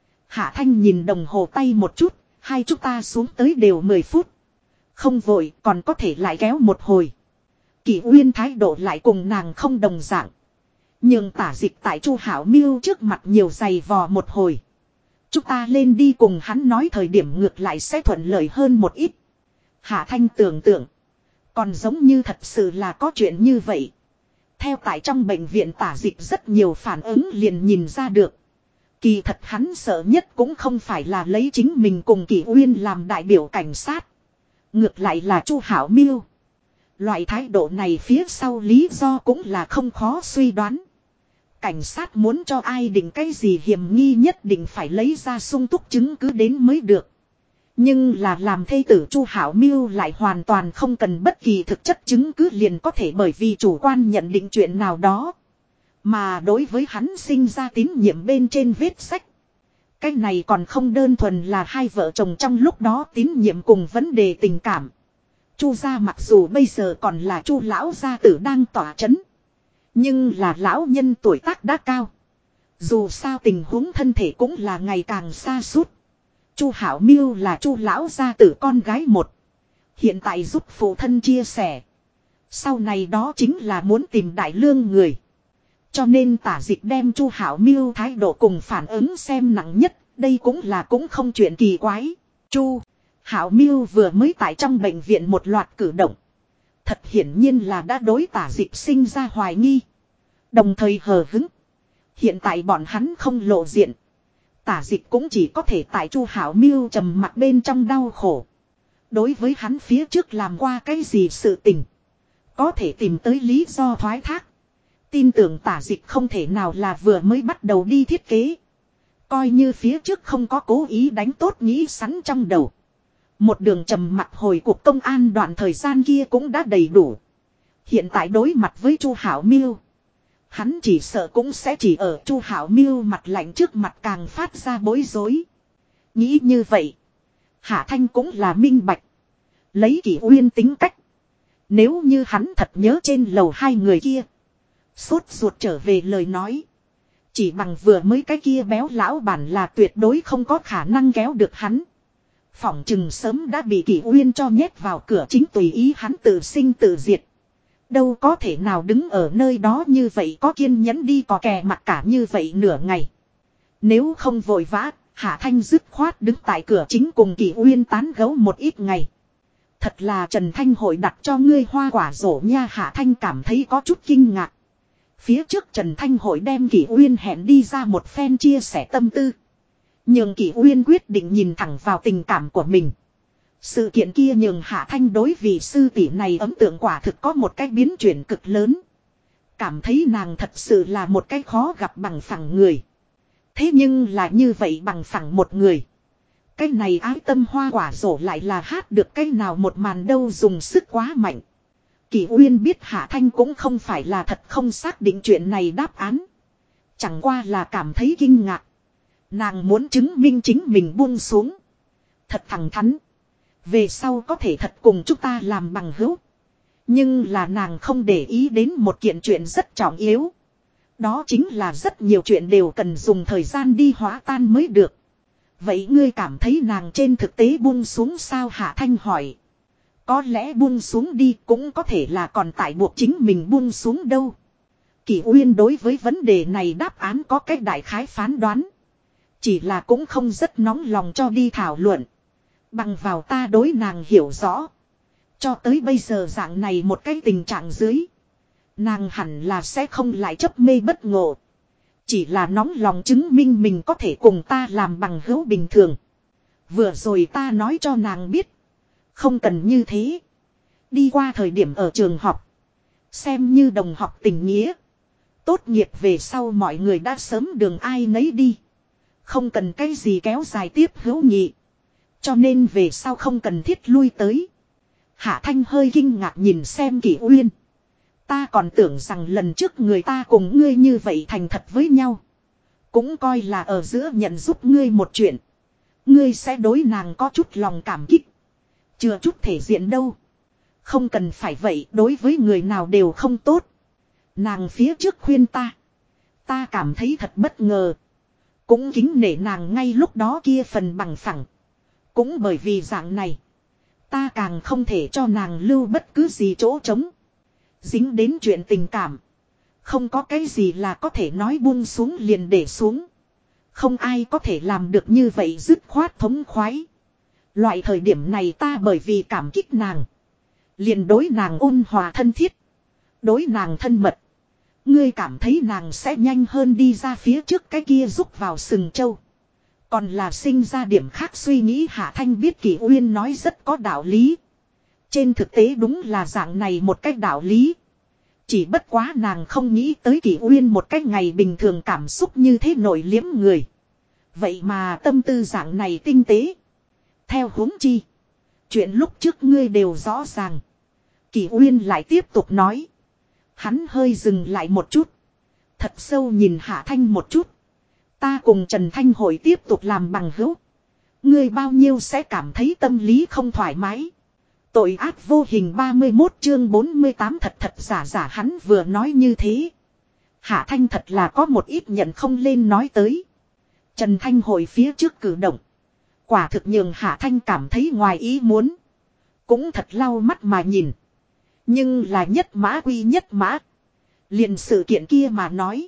Hạ Thanh nhìn đồng hồ tay một chút. Hai chúng ta xuống tới đều 10 phút. Không vội, còn có thể lại kéo một hồi. Kỷ Uyên thái độ lại cùng nàng không đồng dạng. Nhưng Tả Dịch tại Chu Hảo Miêu trước mặt nhiều giày vò một hồi. Chúng ta lên đi cùng hắn nói thời điểm ngược lại sẽ thuận lợi hơn một ít. Hạ Thanh tưởng tượng. Còn giống như thật sự là có chuyện như vậy. Theo tại trong bệnh viện Tả Dịch rất nhiều phản ứng liền nhìn ra được. Kỳ thật hắn sợ nhất cũng không phải là lấy chính mình cùng Kỷ Uyên làm đại biểu cảnh sát. Ngược lại là Chu Hảo Miêu. Loại thái độ này phía sau lý do cũng là không khó suy đoán. Cảnh sát muốn cho ai định cái gì hiểm nghi nhất định phải lấy ra sung túc chứng cứ đến mới được. Nhưng là làm thê tử Chu Hảo Miêu lại hoàn toàn không cần bất kỳ thực chất chứng cứ liền có thể bởi vì chủ quan nhận định chuyện nào đó. Mà đối với hắn sinh ra tín nhiệm bên trên vết sách. Cái này còn không đơn thuần là hai vợ chồng trong lúc đó tín nhiệm cùng vấn đề tình cảm. Chu gia mặc dù bây giờ còn là Chu lão gia tử đang tỏa chấn. Nhưng là lão nhân tuổi tác đã cao. Dù sao tình huống thân thể cũng là ngày càng xa suốt. Chu Hảo Miêu là Chu lão gia tử con gái một. Hiện tại giúp phụ thân chia sẻ. Sau này đó chính là muốn tìm đại lương người. Cho nên Tả Dịch đem Chu Hảo Miêu thái độ cùng phản ứng xem nặng nhất. Đây cũng là cũng không chuyện kỳ quái. Chu Hảo Miêu vừa mới tại trong bệnh viện một loạt cử động. Thật hiển nhiên là đã đối Tả Dịch sinh ra hoài nghi. Đồng thời hờ hứng. Hiện tại bọn hắn không lộ diện. Tả Dịch cũng chỉ có thể tại Chu Hảo Miêu trầm mặc bên trong đau khổ. Đối với hắn phía trước làm qua cái gì sự tình. Có thể tìm tới lý do thoái thác. Tin tưởng Tả Dịch không thể nào là vừa mới bắt đầu đi thiết kế. Coi như phía trước không có cố ý đánh tốt nghĩ sẵn trong đầu. Một đường trầm mặc hồi cuộc công an đoạn thời gian kia cũng đã đầy đủ. Hiện tại đối mặt với Chu Hảo Miêu. Hắn chỉ sợ cũng sẽ chỉ ở Chu Hảo Miêu mặt lạnh trước mặt càng phát ra bối rối. Nghĩ như vậy. Hạ Thanh cũng là minh bạch. Lấy Kỷ Uyên tính cách. Nếu như hắn thật nhớ trên lầu hai người kia. Sốt ruột trở về lời nói. Chỉ bằng vừa mới cái kia béo lão bản là tuyệt đối không có khả năng kéo được hắn. Phỏng chừng sớm đã bị Kỷ Uyên cho nhét vào cửa chính tùy ý hắn tự sinh tự diệt. Đâu có thể nào đứng ở nơi đó như vậy có kiên nhẫn đi cò kè mặt cả như vậy nửa ngày. Nếu không vội vã, Hạ Thanh dứt khoát đứng tại cửa chính cùng Kỷ Uyên tán gẫu một ít ngày. Thật là Trần Thanh Hội đặt cho ngươi hoa quả rổ nha. Hạ Thanh cảm thấy có chút kinh ngạc. Phía trước Trần Thanh Hội đem Kỷ Uyên hẹn đi ra một phen chia sẻ tâm tư. Nhưng Kỷ Uyên quyết định nhìn thẳng vào tình cảm của mình. Sự kiện kia nhường Hạ Thanh đối vị sư tỷ này ấn tượng quả thực có một cái biến chuyển cực lớn. Cảm thấy nàng thật sự là một cái khó gặp bằng phẳng người. Thế nhưng là như vậy bằng phẳng một người. Cái này ái tâm hoa quả rổ lại là hát được cái nào một màn đâu dùng sức quá mạnh. Kỷ Uyên biết Hạ Thanh cũng không phải là thật không xác định chuyện này đáp án. Chẳng qua là cảm thấy kinh ngạc. Nàng muốn chứng minh chính mình buông xuống. Thật thẳng thắn. Về sau có thể thật cùng chúng ta làm bằng hữu. Nhưng là nàng không để ý đến một kiện chuyện rất trọng yếu. Đó chính là rất nhiều chuyện đều cần dùng thời gian đi hóa tan mới được. Vậy ngươi cảm thấy nàng trên thực tế buông xuống sao? Hạ Thanh hỏi. Có lẽ buông xuống đi cũng có thể là còn tại buộc chính mình buông xuống đâu. Kỷ Uyên đối với vấn đề này đáp án có cách đại khái phán đoán. Chỉ là cũng không rất nóng lòng cho đi thảo luận. Bằng vào ta đối nàng hiểu rõ. Cho tới bây giờ dạng này một cái tình trạng dưới. Nàng hẳn là sẽ không lại chấp mê bất ngộ. Chỉ là nóng lòng chứng minh mình có thể cùng ta làm bằng hữu bình thường. Vừa rồi ta nói cho nàng biết. Không cần như thế. Đi qua thời điểm ở trường học. Xem như đồng học tình nghĩa. Tốt nghiệp về sau mọi người đã sớm đường ai nấy đi. Không cần cái gì kéo dài tiếp hữu nghị. Cho nên về sau không cần thiết lui tới. Hạ Thanh hơi kinh ngạc nhìn xem Kỷ Uyên. Ta còn tưởng rằng lần trước người ta cùng ngươi như vậy thành thật với nhau. Cũng coi là ở giữa nhận giúp ngươi một chuyện. Ngươi sẽ đối nàng có chút lòng cảm kích. Chưa chút thể diện đâu. Không cần phải vậy, đối với người nào đều không tốt. Nàng phía trước khuyên ta. Ta cảm thấy thật bất ngờ. Cũng kính nể nàng ngay lúc đó kia phần bằng phẳng. Cũng bởi vì dạng này. Ta càng không thể cho nàng lưu bất cứ gì chỗ trống. Dính đến chuyện tình cảm. Không có cái gì là có thể nói buông xuống liền để xuống. Không ai có thể làm được như vậy dứt khoát thống khoái. Loại thời điểm này ta bởi vì cảm kích nàng. Liền đối nàng ôn hòa thân thiết. Đối nàng thân mật. Ngươi cảm thấy nàng sẽ nhanh hơn đi ra phía trước cái kia rúc vào sừng châu. Còn là sinh ra điểm khác suy nghĩ. Hạ Thanh biết Kỷ Uyên nói rất có đạo lý. Trên thực tế đúng là dạng này một cách đạo lý. Chỉ bất quá nàng không nghĩ tới Kỷ Uyên một cách ngày bình thường cảm xúc như thế nổi liếm người. Vậy mà tâm tư dạng này tinh tế. Theo huống chi. Chuyện lúc trước ngươi đều rõ ràng. Kỷ Uyên lại tiếp tục nói. Hắn hơi dừng lại một chút. Thật sâu nhìn Hạ Thanh một chút. Ta cùng Trần Thanh Hội tiếp tục làm bằng hữu. Ngươi bao nhiêu sẽ cảm thấy tâm lý không thoải mái. Tội ác vô hình 31 chương 48 thật thật giả giả hắn vừa nói như thế. Hạ Thanh thật là có một ít nhận không lên nói tới. Trần Thanh Hội phía trước cử động. Quả thực nhường Hạ Thanh cảm thấy ngoài ý muốn. Cũng thật lau mắt mà nhìn. Nhưng là nhất mã quy nhất mã. Liền sự kiện kia mà nói.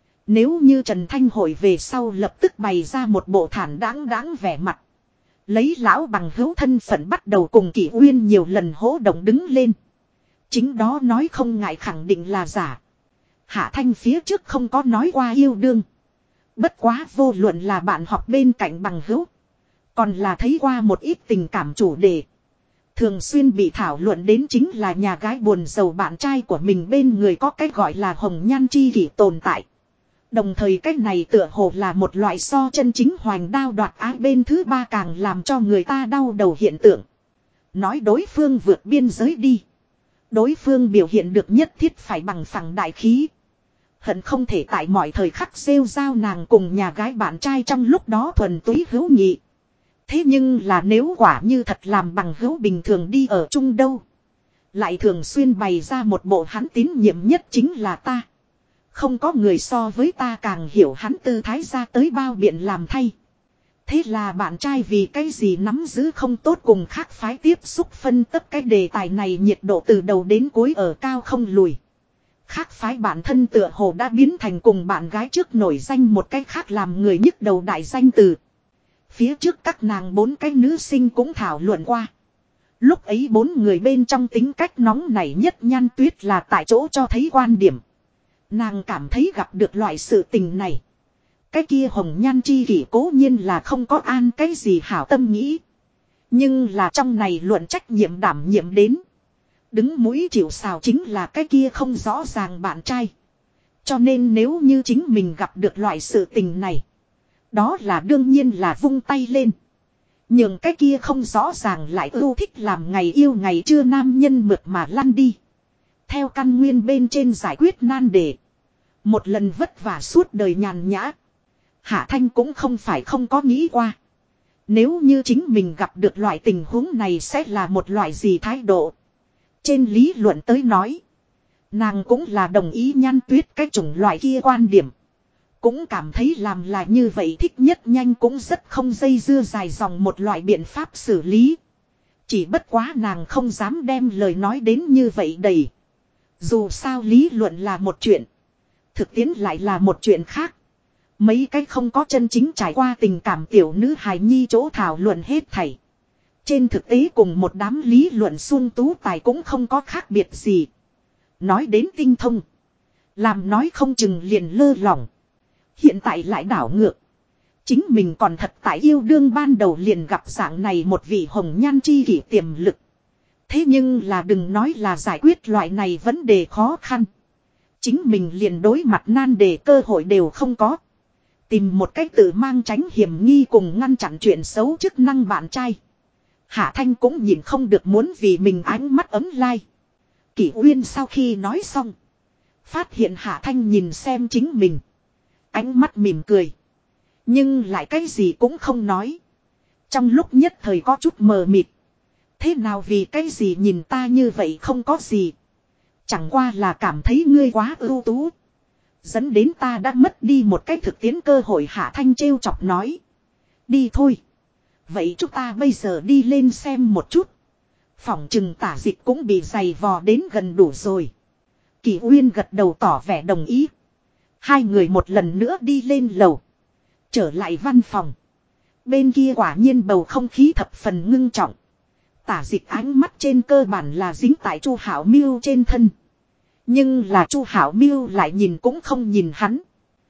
Nếu như Trần Thanh Hội về sau lập tức bày ra một bộ thản đáng vẻ mặt. Lấy lão bằng hữu thân phận bắt đầu cùng Kỷ Uyên nhiều lần hỗ động đứng lên. Chính đó nói không ngại khẳng định là giả. Hạ Thanh phía trước không có nói qua yêu đương. Bất quá vô luận là bạn học bên cạnh bằng hữu. Còn là thấy qua một ít tình cảm chủ đề. Thường xuyên bị thảo luận đến chính là nhà gái buồn giàu bạn trai của mình bên người có cái gọi là hồng nhan chi kỷ tồn tại. Đồng thời cách này tựa hồ là một loại so chân chính hoành đao đoạt ái bên thứ ba càng làm cho người ta đau đầu hiện tượng. Nói đối phương vượt biên giới đi. Đối phương biểu hiện được nhất thiết phải bằng phẳng đại khí. Hận không thể tại mọi thời khắc rêu rao nàng cùng nhà gái bạn trai trong lúc đó thuần túy hữu nghị. Thế nhưng là nếu quả như thật làm bằng hữu bình thường đi ở chung đâu. Lại thường xuyên bày ra một bộ hắn tín nhiệm nhất chính là ta. Không có người so với ta càng hiểu hắn tư thái ra tới bao biện làm thay. Thế là bạn trai vì cái gì nắm giữ không tốt cùng khác phái tiếp xúc phân tất cái đề tài này nhiệt độ từ đầu đến cuối ở cao không lùi. Khác phái bản thân tựa hồ đã biến thành cùng bạn gái trước nổi danh một cái khác làm người nhức đầu đại danh từ. Phía trước các nàng 4 cái nữ sinh cũng thảo luận qua. Lúc ấy 4 người bên trong tính cách nóng nảy nhất Nhan Tuyết là tại chỗ cho thấy quan điểm. Nàng cảm thấy gặp được loại sự tình này. Cái kia hồng nhan chi kỷ cố nhiên là không có an cái gì hảo tâm nghĩ. Nhưng là trong này luận trách nhiệm đảm nhiệm đến. Đứng mũi chịu sào chính là cái kia không rõ ràng bạn trai. Cho nên nếu như chính mình gặp được loại sự tình này. Đó là đương nhiên là vung tay lên. Nhưng cái kia không rõ ràng lại ưu thích làm ngày yêu ngày trưa nam nhân mượt mà lăn đi. Theo căn nguyên bên trên giải quyết nan đề. Một lần vất vả suốt đời nhàn nhã. Hạ Thanh cũng không phải không có nghĩ qua. Nếu như chính mình gặp được loại tình huống này sẽ là một loại gì thái độ. Trên lý luận tới nói. Nàng cũng là đồng ý Nhan Tuyết cái chủng loại kia quan điểm. Cũng cảm thấy làm là như vậy thích nhất nhanh cũng rất không dây dưa dài dòng một loại biện pháp xử lý. Chỉ bất quá nàng không dám đem lời nói đến như vậy đầy. Dù sao lý luận là một chuyện. Thực tiễn lại là một chuyện khác. Mấy cái không có chân chính trải qua tình cảm tiểu nữ hài nhi chỗ thảo luận hết thảy. Trên thực tế cùng một đám lý luận xuân tú tài cũng không có khác biệt gì. Nói đến tinh thông. Làm nói không chừng liền lơ lỏng. Hiện tại lại đảo ngược. Chính mình còn thật tại yêu đương ban đầu liền gặp dạng này một vị hồng nhan chi kỷ tiềm lực. Thế nhưng là đừng nói là giải quyết loại này vấn đề khó khăn. Chính mình liền đối mặt nan đề cơ hội đều không có. Tìm một cách tự mang tránh hiểm nghi cùng ngăn chặn chuyện xấu chức năng bạn trai. Hạ Thanh cũng nhìn không được muốn vì mình ánh mắt ấm lai. Kỷ Uyên sau khi nói xong. Phát hiện Hạ Thanh nhìn xem chính mình. Ánh mắt mỉm cười. Nhưng lại cái gì cũng không nói. Trong lúc nhất thời có chút mờ mịt. Thế nào vì cái gì nhìn ta như vậy không có gì. Chẳng qua là cảm thấy ngươi quá ưu tú. Dẫn đến ta đã mất đi một cái thực tiễn cơ hội. Hạ Thanh trêu chọc nói. Đi thôi. Vậy chúng ta bây giờ đi lên xem một chút. Phỏng chừng Tả Dịch cũng bị giày vò đến gần đủ rồi. Kỷ Uyên gật đầu tỏ vẻ đồng ý. Hai người một lần nữa đi lên lầu. Trở lại văn phòng. Bên kia quả nhiên bầu không khí thập phần ngưng trọng. Tả Dịch ánh mắt trên cơ bản là dính tại Chu Hảo Miêu trên thân. Nhưng là Chu Hảo Miêu lại nhìn cũng không nhìn hắn.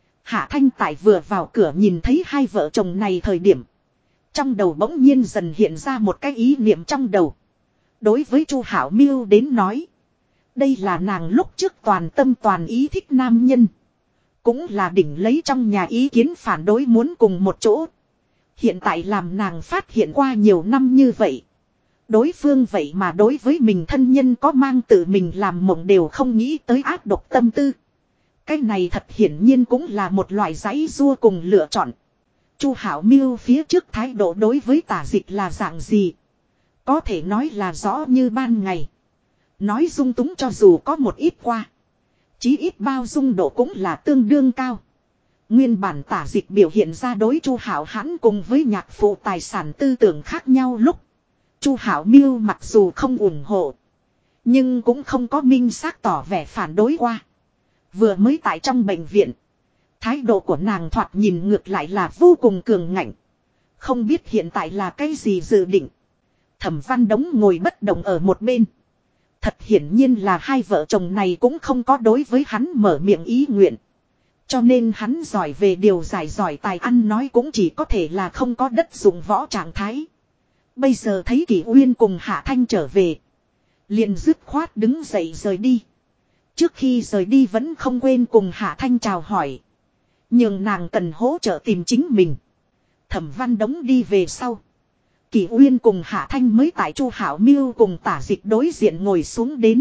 Hạ Thanh tại vừa vào cửa nhìn thấy hai vợ chồng này thời điểm. Trong đầu bỗng nhiên dần hiện ra một cái ý niệm trong đầu. Đối với Chu Hảo Miêu đến nói. Đây là nàng lúc trước toàn tâm toàn ý thích nam nhân. Cũng là đỉnh lấy trong nhà ý kiến phản đối muốn cùng một chỗ. Hiện tại làm nàng phát hiện qua nhiều năm như vậy. Đối phương vậy mà đối với mình thân nhân có mang tự mình làm mộng đều không nghĩ tới ác độc tâm tư. Cái này thật hiển nhiên cũng là một loại giãy giụa cùng lựa chọn. Chu Hảo Miêu phía trước thái độ đối với Tả Dịch là dạng gì? Có thể nói là rõ như ban ngày. Nói dung túng cho dù có một ít qua. Chí ít bao dung độ cũng là tương đương cao. Nguyên bản Tả Dịch biểu hiện ra đối Chu Hảo hãn cùng với nhạc phụ tài sản tư tưởng khác nhau lúc. Chu Hảo Miêu mặc dù không ủng hộ. Nhưng cũng không có minh xác tỏ vẻ phản đối qua. Vừa mới tại trong bệnh viện. Thái độ của nàng thoạt nhìn ngược lại là vô cùng cường ngạnh. Không biết hiện tại là cái gì dự định. Thẩm Văn Đống ngồi bất động ở một bên. Thật hiển nhiên là hai vợ chồng này cũng không có đối với hắn mở miệng ý nguyện. Cho nên hắn giỏi về điều giải giỏi tài ăn nói cũng chỉ có thể là không có đất dụng võ trạng thái. Bây giờ thấy Kỷ Uyên cùng Hạ Thanh trở về. Liền dứt khoát đứng dậy rời đi. Trước khi rời đi vẫn không quên cùng Hạ Thanh chào hỏi. Nhưng nàng cần hỗ trợ tìm chính mình. Thẩm Văn Đống đi về sau. Kỷ Uyên cùng Hạ Thanh mới tại Chu Hảo Miêu cùng Tả Dịch đối diện ngồi xuống đến.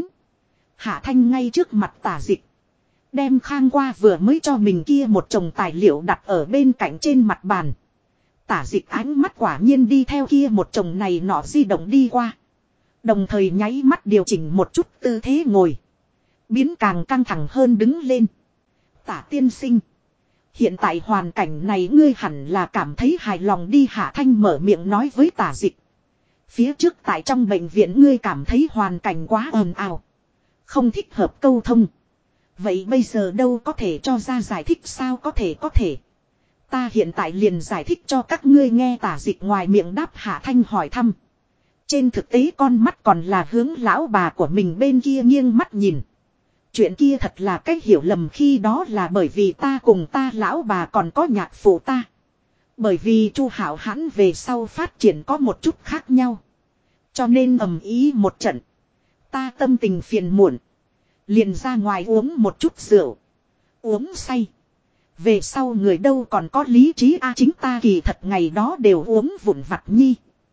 Hạ Thanh ngay trước mặt Tả Dịch. Đem khang qua vừa mới cho mình kia một chồng tài liệu đặt ở bên cạnh trên mặt bàn. Tả Dịch ánh mắt quả nhiên đi theo kia một chồng này nọ di động đi qua. Đồng thời nháy mắt điều chỉnh một chút tư thế ngồi. Biến càng căng thẳng hơn đứng lên. Tả tiên sinh. Hiện tại hoàn cảnh này ngươi hẳn là cảm thấy hài lòng đi. Hạ Thanh mở miệng nói với Tả Dịch. Phía trước tại trong bệnh viện ngươi cảm thấy hoàn cảnh quá ồn ào. Không thích hợp câu thông. Vậy bây giờ đâu có thể cho ra giải thích sao có thể. Ta hiện tại liền giải thích cho các ngươi nghe. Tả Dịch ngoài miệng đáp. Hạ Thanh hỏi thăm. Trên thực tế con mắt còn là hướng lão bà của mình bên kia nghiêng mắt nhìn. Chuyện kia thật là cách hiểu lầm khi đó là bởi vì ta cùng ta lão bà còn có nhạc phụ ta. Bởi vì Chu Hảo hãn về sau phát triển có một chút khác nhau. Cho nên ầm ý một trận. Ta tâm tình phiền muộn. Liền ra ngoài uống một chút rượu. Uống say. Về sau người đâu còn có lý trí chính ta kỳ thật ngày đó đều uống vụn vặt nhi.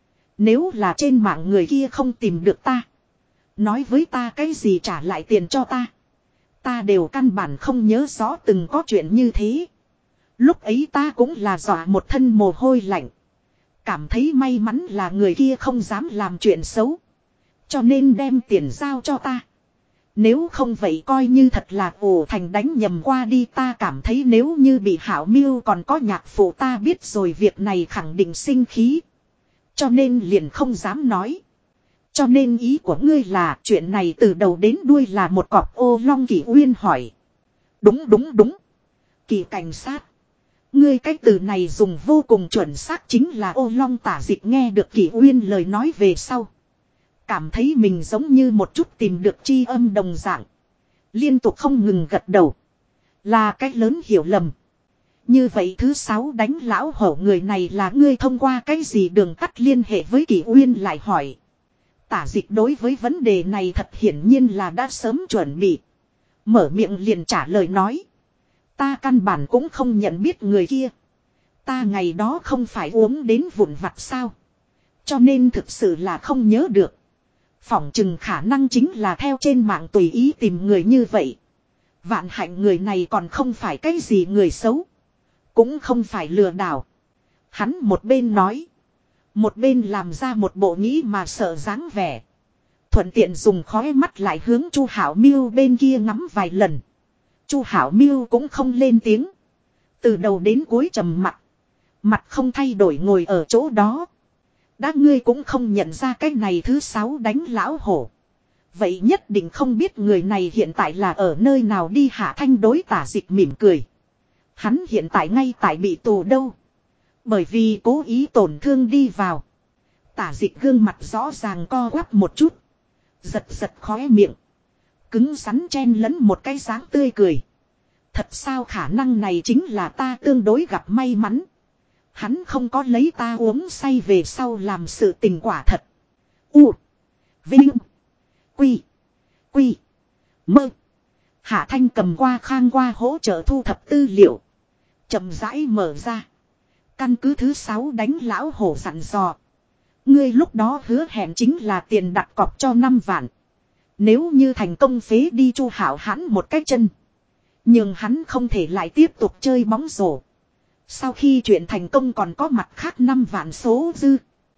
Nếu là trên mạng người kia không tìm được ta. Nói với ta cái gì trả lại tiền cho ta. Ta đều căn bản không nhớ rõ từng có chuyện như thế. Lúc ấy ta cũng là dọa một thân mồ hôi lạnh. Cảm thấy may mắn là người kia không dám làm chuyện xấu. Cho nên đem tiền giao cho ta. Nếu không vậy coi như thật là ồ thành đánh nhầm qua đi. Ta cảm thấy nếu như bị Hảo Miêu còn có nhạc phụ ta biết rồi việc này khẳng định sinh khí. Cho nên liền không dám nói. Cho nên ý của ngươi là chuyện này từ đầu đến đuôi là một cọp ô long. Kỷ Uyên hỏi. Đúng. Kỳ cảnh sát. Ngươi cái từ này dùng vô cùng chuẩn xác, chính là ô long. Tả Dịch nghe được Kỷ Uyên lời nói về sau. Cảm thấy mình giống như một chút tìm được chi âm đồng dạng. Liên tục không ngừng gật đầu. Là cái lớn hiểu lầm. Như vậy thứ 6 đánh lão hổ người này là ngươi thông qua cái gì đường tắt liên hệ với Kỷ Uyên lại hỏi. Tả Dịch đối với vấn đề này thật hiển nhiên là đã sớm chuẩn bị. Mở miệng liền trả lời nói. Ta căn bản cũng không nhận biết người kia. Ta ngày đó không phải uống đến vụn vặt sao. Cho nên thực sự là không nhớ được. Phỏng chừng khả năng chính là theo trên mạng tùy ý tìm người như vậy. Vạn hạnh người này còn không phải cái gì người xấu. Cũng không phải lừa đảo. Hắn một bên nói. Một bên làm ra một bộ nghĩ mà sợ dáng vẻ. Thuận tiện dùng khói mắt lại hướng Chu Hảo Miêu bên kia ngắm vài lần. Chu Hảo Miêu cũng không lên tiếng. Từ đầu đến cuối trầm mặc. Mặt không thay đổi ngồi ở chỗ đó. Đã ngươi cũng không nhận ra cái này thứ 6 đánh lão hổ. Vậy nhất định không biết người này hiện tại là ở nơi nào đi. Hạ Thanh đối Tả Dịch mỉm cười. Hắn hiện tại ngay tại bị tù đâu. Bởi vì cố ý tổn thương đi vào. Tả Dịch gương mặt rõ ràng co quắp một chút. Giật giật khóe miệng. Cứng rắn chen lẫn một cái dáng tươi cười. Thật sao, khả năng này chính là ta tương đối gặp may mắn. Hắn không có lấy ta uống say về sau làm sự tình, quả thật. U. Vinh. Quy. Quy. Mơ. Hạ Thanh cầm qua khang qua hỗ trợ thu thập tư liệu. Chậm rãi mở ra. Căn cứ thứ 6 đánh lão hổ dặn dò. Ngươi lúc đó hứa hẹn chính là tiền đặt cọc cho 5 vạn. Nếu như thành công phế đi Chu Hảo hắn một cái chân. Nhưng hắn không thể lại tiếp tục chơi bóng rổ. Sau khi chuyện thành công còn có mặt khác 5 vạn số dư.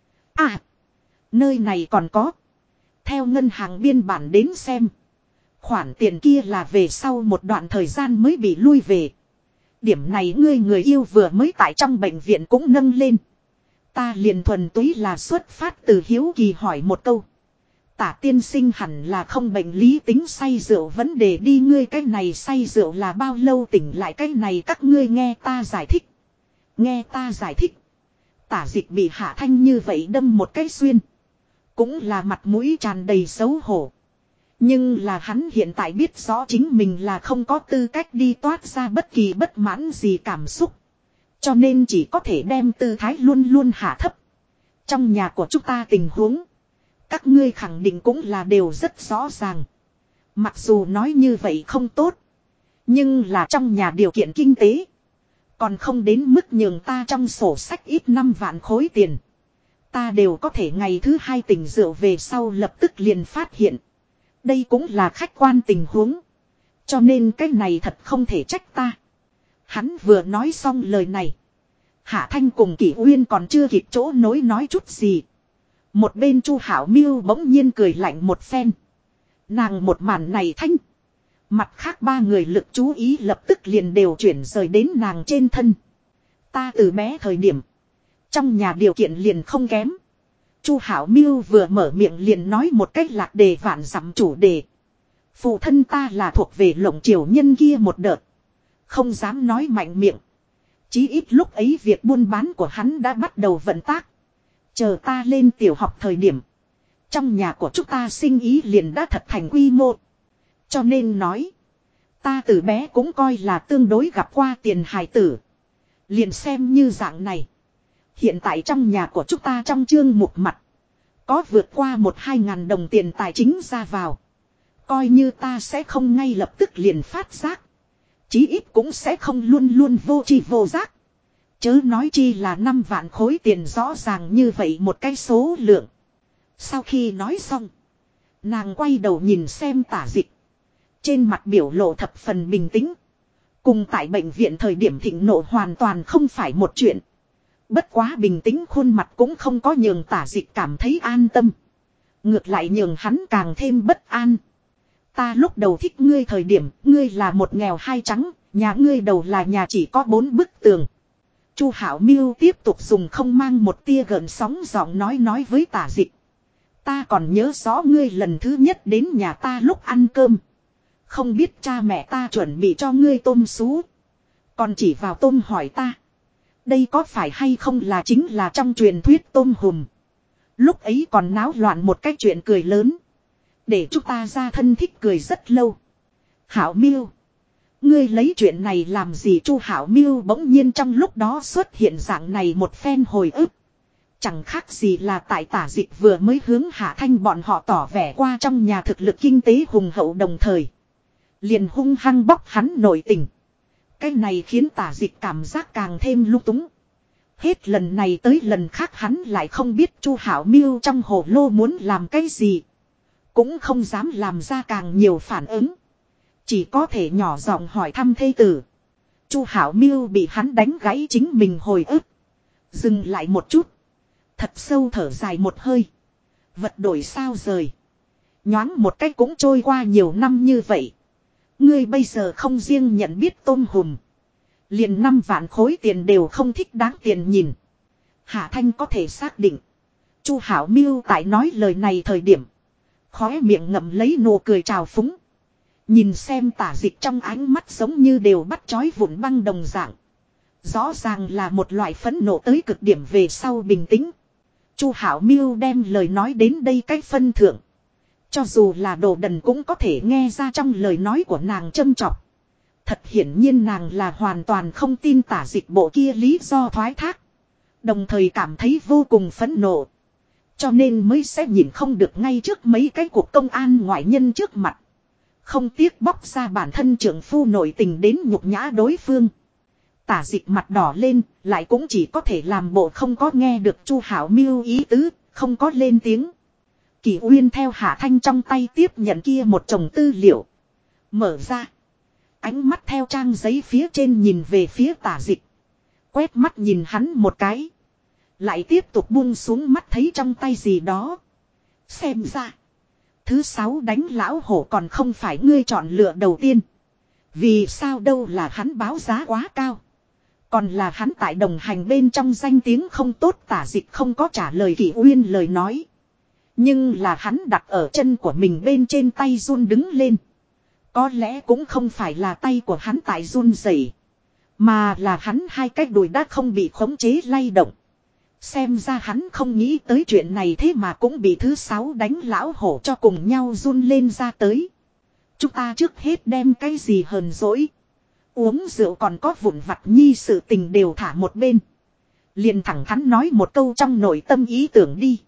À. Nơi này còn có. Theo ngân hàng biên bản đến xem. Khoản tiền kia là về sau một đoạn thời gian mới bị lui về. Điểm này ngươi người yêu vừa mới tại trong bệnh viện cũng nâng lên. Ta liền thuần túy là xuất phát từ hiếu kỳ hỏi một câu. Tả tiên sinh hẳn là không bệnh lý tính say rượu vấn đề đi. Ngươi cái này say rượu là bao lâu tỉnh lại, cái này các ngươi nghe ta giải thích. Nghe ta giải thích. Tả Dịch bị Hạ Thanh như vậy đâm một cái xuyên. Cũng là mặt mũi tràn đầy xấu hổ. Nhưng là hắn hiện tại biết rõ chính mình là không có tư cách đi toát ra bất kỳ bất mãn gì cảm xúc. Cho nên chỉ có thể đem tư thái luôn luôn hạ thấp. Trong nhà của chúng ta tình huống. Các ngươi khẳng định cũng là đều rất rõ ràng. Mặc dù nói như vậy không tốt. Nhưng là trong nhà điều kiện kinh tế. Còn không đến mức nhường ta trong sổ sách ít 5 vạn khối tiền. Ta đều có thể ngày thứ 2 tỉnh rượu về sau lập tức liền phát hiện. Đây cũng là khách quan tình huống. Cho nên cái này thật không thể trách ta. Hắn vừa nói xong lời này. Hạ Thanh cùng Kỷ Uyên còn chưa kịp chỗ nối nói chút gì. Một bên Chu Hảo Miêu bỗng nhiên cười lạnh một phen. Nàng một màn này Thanh. Mặt khác 3 người lực chú ý lập tức liền đều chuyển rời đến nàng trên thân. Ta từ bé thời điểm. Trong nhà điều kiện liền không kém. Chu Hảo Miêu vừa mở miệng liền nói một cách lạc đề vạn dặm chủ đề. Phụ thân ta là thuộc về lộng triều nhân kia một đợt. Không dám nói mạnh miệng. Chí ít lúc ấy việc buôn bán của hắn đã bắt đầu vận tác. Chờ ta lên tiểu học thời điểm. Trong nhà của chúng ta sinh ý liền đã thật thành quy mô. Cho nên nói. Ta từ bé cũng coi là tương đối gặp qua tiền hài tử. Liền xem như dạng này. Hiện tại trong nhà của chúng ta trong chương mục mặt. Có vượt qua 1-2 ngàn đồng tiền tài chính ra vào. Coi như ta sẽ không ngay lập tức liền phát giác. Chí ít cũng sẽ không luôn luôn vô tri vô giác. Chớ nói chi là 5 vạn khối tiền rõ ràng như vậy một cái số lượng. Sau khi nói xong. Nàng quay đầu nhìn xem Tả Dịch. Trên mặt biểu lộ thập phần bình tĩnh. Cùng tại bệnh viện thời điểm thịnh nộ hoàn toàn không phải một chuyện. Bất quá bình tĩnh khuôn mặt cũng không có nhường Tả Dịch cảm thấy an tâm. Ngược lại nhường hắn càng thêm bất an. Ta lúc đầu thích ngươi thời điểm, ngươi là một nghèo hai trắng, nhà ngươi đầu là nhà chỉ có 4 bức tường. Chu Hảo Miêu tiếp tục dùng không mang một tia gợn sóng giọng nói với Tả Dịch. Ta còn nhớ rõ ngươi lần thứ nhất đến nhà ta lúc ăn cơm. Không biết cha mẹ ta chuẩn bị cho ngươi tôm sú. Còn chỉ vào tôm hỏi ta. Đây có phải hay không là chính là trong truyền thuyết tôm hùm. Lúc ấy còn náo loạn một cái chuyện cười lớn. Để chúng ta ra thân thích cười rất lâu. Hảo Miêu. Ngươi lấy chuyện này làm gì? Chu Hảo Miêu bỗng nhiên trong lúc đó xuất hiện dạng này một phen hồi ức. Chẳng khác gì là tại Tả Dịch vừa mới hướng Hạ Thanh bọn họ tỏ vẻ qua trong nhà thực lực kinh tế hùng hậu đồng thời. Liền hung hăng bóc hắn nội tình. Cái này khiến Tả Dịch cảm giác càng thêm lung túng. Hết lần này tới lần khác hắn lại không biết Chu Hảo Miêu trong hồ lô muốn làm cái gì. Cũng không dám làm ra càng nhiều phản ứng. Chỉ có thể nhỏ giọng hỏi thăm thê tử. Chu Hảo Miêu bị hắn đánh gãy chính mình hồi ức. Dừng lại một chút. Thật sâu thở dài một hơi. Vật đổi sao rời. Nhoáng một cách cũng trôi qua nhiều năm như vậy. Ngươi bây giờ không riêng nhận biết tôm hùm. Liền 5 vạn khối tiền đều không thích đáng tiền nhìn. Hạ Thanh có thể xác định. Chu Hảo Miêu tại nói lời này thời điểm. Khóe miệng ngậm lấy nụ cười trào phúng. Nhìn xem Tả Dịch trong ánh mắt giống như đều bắt chói vụn băng đồng dạng. Rõ ràng là một loại phẫn nộ tới cực điểm về sau bình tĩnh. Chu Hảo Miêu đem lời nói đến đây cách phân thượng. Cho dù là đồ đần cũng có thể nghe ra trong lời nói của nàng châm chọc. Thật hiển nhiên nàng là hoàn toàn không tin Tả Dịch bộ kia lý do thoái thác. Đồng thời cảm thấy vô cùng phẫn nộ. Cho nên mới sẽ nhìn không được ngay trước mấy cái cuộc công an ngoại nhân trước mặt. Không tiếc bóc ra bản thân trưởng phu nội tình đến nhục nhã đối phương. Tả Dịch mặt đỏ lên, lại cũng chỉ có thể làm bộ không có nghe được Chu Hảo Miêu ý tứ, không có lên tiếng. Kỳ Uyên theo Hạ Thanh trong tay tiếp nhận kia một chồng tư liệu. Mở ra. Ánh mắt theo trang giấy phía trên nhìn về phía Tả Dịch. Quét mắt nhìn hắn một cái. Lại tiếp tục buông xuống mắt thấy trong tay gì đó. Xem ra. Thứ 6 đánh lão hổ còn không phải ngươi chọn lựa đầu tiên. Vì sao đâu là hắn báo giá quá cao. Còn là hắn tại đồng hành bên trong danh tiếng không tốt. Tả Dịch không có trả lời Kỳ Uyên lời nói. Nhưng là hắn đặt ở chân của mình bên trên tay run đứng lên. Có lẽ cũng không phải là tay của hắn tại run rẩy, mà là hắn hai cái đùi đã không bị khống chế lay động. Xem ra hắn không nghĩ tới chuyện này thế mà cũng bị thứ 6 đánh lão hổ cho cùng nhau run lên ra tới. Chúng ta trước hết đem cái gì hờn dỗi. Uống rượu còn có vụn vặt nhi sự tình đều thả một bên. Liền thẳng thắn nói một câu trong nội tâm ý tưởng đi.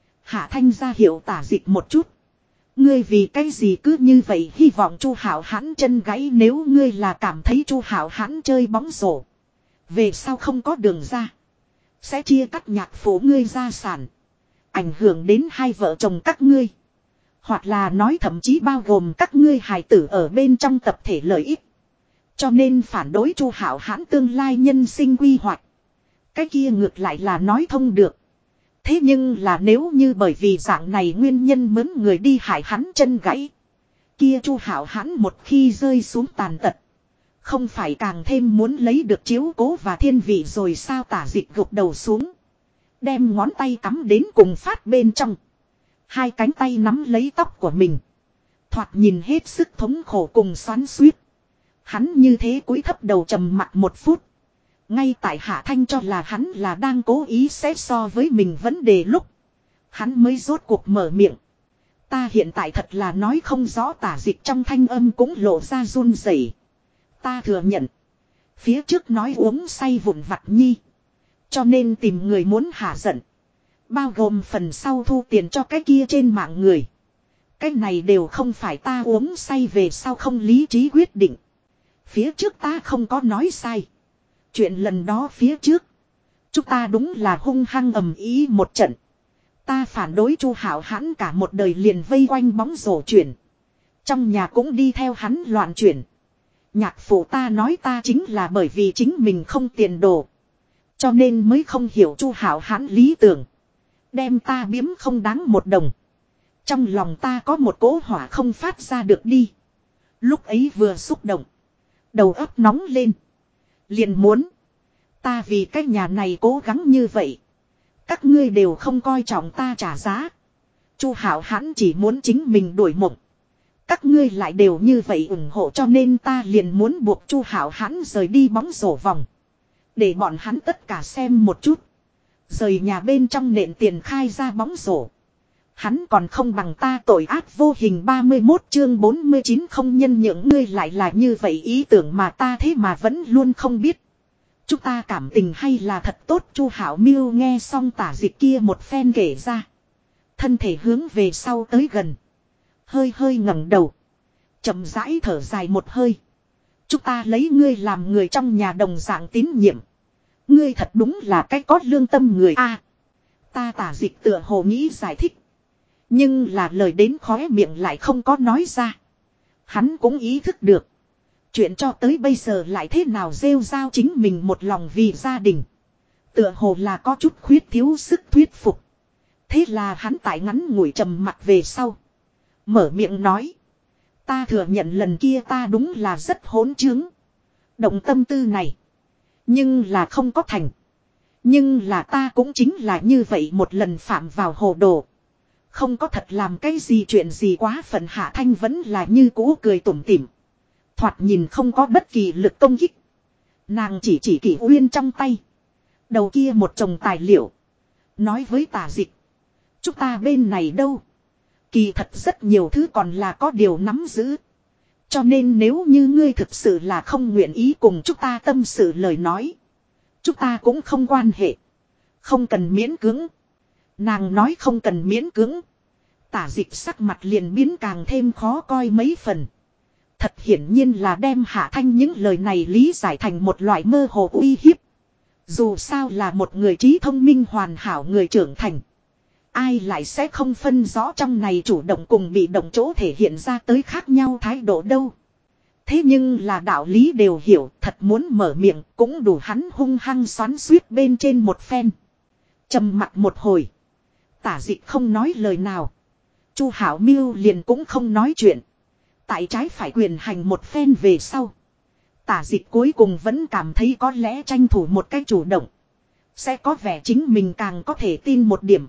Hạ Thanh ra hiệu Tả Dịch một chút. Ngươi vì cái gì cứ như vậy hy vọng Chu Hảo Hãn chân gãy nếu ngươi là cảm thấy Chu Hảo Hãn chơi bóng rổ. Về sau không có đường ra. Sẽ chia cắt nhạc phố ngươi gia sản. Ảnh hưởng đến hai vợ chồng các ngươi. Hoặc là nói thậm chí bao gồm các ngươi hài tử ở bên trong tập thể lợi ích. Cho nên phản đối Chu Hảo Hãn tương lai nhân sinh quy hoạch. Cái kia ngược lại là nói thông được. Thế nhưng là nếu như bởi vì dạng này nguyên nhân mướn người đi hại hắn chân gãy. Kia Chu Hảo Hãn một khi rơi xuống tàn tật. Không phải càng thêm muốn lấy được chiếu cố và thiên vị rồi sao? Tả Dịch gục đầu xuống. Đem ngón tay cắm đến cùng phát bên trong. Hai cánh tay nắm lấy tóc của mình. Thoạt nhìn hết sức thống khổ cùng xoắn xuýt. Hắn như thế cúi thấp đầu trầm mặc một phút. Ngay tại Hạ Thanh cho là hắn là đang cố ý xét so với mình vấn đề lúc. Hắn mới rốt cuộc mở miệng. Ta hiện tại thật là nói không rõ. Tả Dịch trong thanh âm cũng lộ ra run rẩy. Ta thừa nhận. Phía trước nói uống say vụn vặt nhi. Cho nên tìm người muốn hạ giận. Bao gồm phần sau thu tiền cho cái kia trên mạng người. Cái này đều không phải ta uống say về sau không lý trí quyết định. Phía trước ta không có nói sai. Chuyện lần đó phía trước. Chúng ta đúng là hung hăng ầm ý một trận. Ta phản đối Chu Hảo Hãn cả một đời liền vây quanh bóng rổ chuyển. Trong nhà cũng đi theo hắn loạn chuyển. Nhạc phụ ta nói ta chính là bởi vì chính mình không tiền đồ. Cho nên mới không hiểu Chu Hảo Hãn lý tưởng. Đem ta biếm không đáng một đồng. Trong lòng ta có một cỗ hỏa không phát ra được đi. Lúc ấy vừa xúc động. Đầu óc nóng lên. Liền muốn. Ta vì cái nhà này cố gắng như vậy. Các ngươi đều không coi trọng ta trả giá. Chu Hảo Hãn chỉ muốn chính mình đuổi mộng. Các ngươi lại đều như vậy ủng hộ cho nên ta liền muốn buộc Chu Hảo Hãn rời đi bóng rổ vòng. Để bọn hắn tất cả xem một chút. Rời nhà bên trong nện tiền khai ra bóng rổ. Hắn còn không bằng ta tội ác vô hình 31 chương 49 không nhân nhượng ngươi lại là như vậy ý tưởng mà ta thế mà vẫn luôn không biết. Chúng ta cảm tình hay là thật tốt Chu Hảo Miêu nghe xong Tả Dịch kia một phen kể ra. Thân thể hướng về sau tới gần. Hơi hơi ngẩng đầu. Chậm rãi thở dài một hơi. Chúng ta lấy ngươi làm người trong nhà đồng dạng tín nhiệm. Ngươi thật đúng là cái có lương tâm người a. Ta Tả Dịch tựa hồ nghĩ giải thích. Nhưng là lời đến khóe miệng lại không có nói ra. Hắn cũng ý thức được. Chuyện cho tới bây giờ lại thế nào rêu rao chính mình một lòng vì gia đình. Tựa hồ là có chút khuyết thiếu sức thuyết phục. Thế là hắn tại ngắn ngủi trầm mặc về sau. Mở miệng nói. Ta thừa nhận lần kia ta đúng là rất hỗn trướng. Động tâm tư này. Nhưng là không có thành. Nhưng là ta cũng chính là như vậy một lần phạm vào hồ đồ. Không có thật làm cái gì chuyện gì quá phận Hạ Thanh vẫn là như cũ cười tủm tỉm. Thoạt nhìn không có bất kỳ lực công kích. Nàng chỉ Kỷ Uyên trong tay. Đầu kia một chồng tài liệu. Nói với Tả Dịch. Chúng ta bên này đâu. Kỳ thật rất nhiều thứ còn là có điều nắm giữ. Cho nên nếu như ngươi thực sự là không nguyện ý cùng chúng ta tâm sự lời nói. Chúng ta cũng không quan hệ. Không cần miễn cưỡng. Nàng nói không cần miễn cưỡng. Tả Dịch sắc mặt liền biến càng thêm khó coi mấy phần. Thật hiển nhiên là đem Hạ Thanh những lời này lý giải thành một loại mơ hồ uy hiếp. Dù sao là một người trí thông minh hoàn hảo người trưởng thành. Ai lại sẽ không phân rõ trong này chủ động cùng bị động chỗ thể hiện ra tới khác nhau thái độ đâu. Thế nhưng là đạo lý đều hiểu, thật muốn mở miệng cũng đủ hắn hung hăng xoắn xuýt bên trên một phen. Trầm mặc một hồi. Tả Dịch không nói lời nào. Chu Hảo Miêu liền cũng không nói chuyện. Tại trái phải quyền hành một phen về sau. Tả Dịch cuối cùng vẫn cảm thấy có lẽ tranh thủ một cách chủ động. Sẽ có vẻ chính mình càng có thể tin một điểm.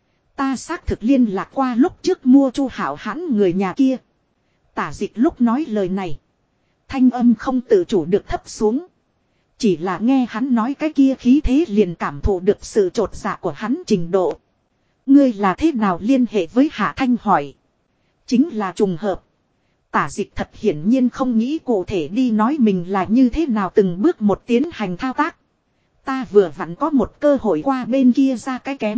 Ta xác thực liên lạc qua lúc trước mua Chu Hảo hãn người nhà kia. Tả Dịch lúc nói lời này. Thanh âm không tự chủ được thấp xuống. Chỉ là nghe hắn nói cái kia khí thế liền cảm thụ được sự trột dạ của hắn trình độ. Ngươi là thế nào liên hệ với Hạ Thanh hỏi. Chính là trùng hợp. Tả Dịch thật hiển nhiên không nghĩ cụ thể đi nói mình là như thế nào từng bước một tiến hành thao tác. Ta vừa vặn có một cơ hội qua bên kia ra cái kém.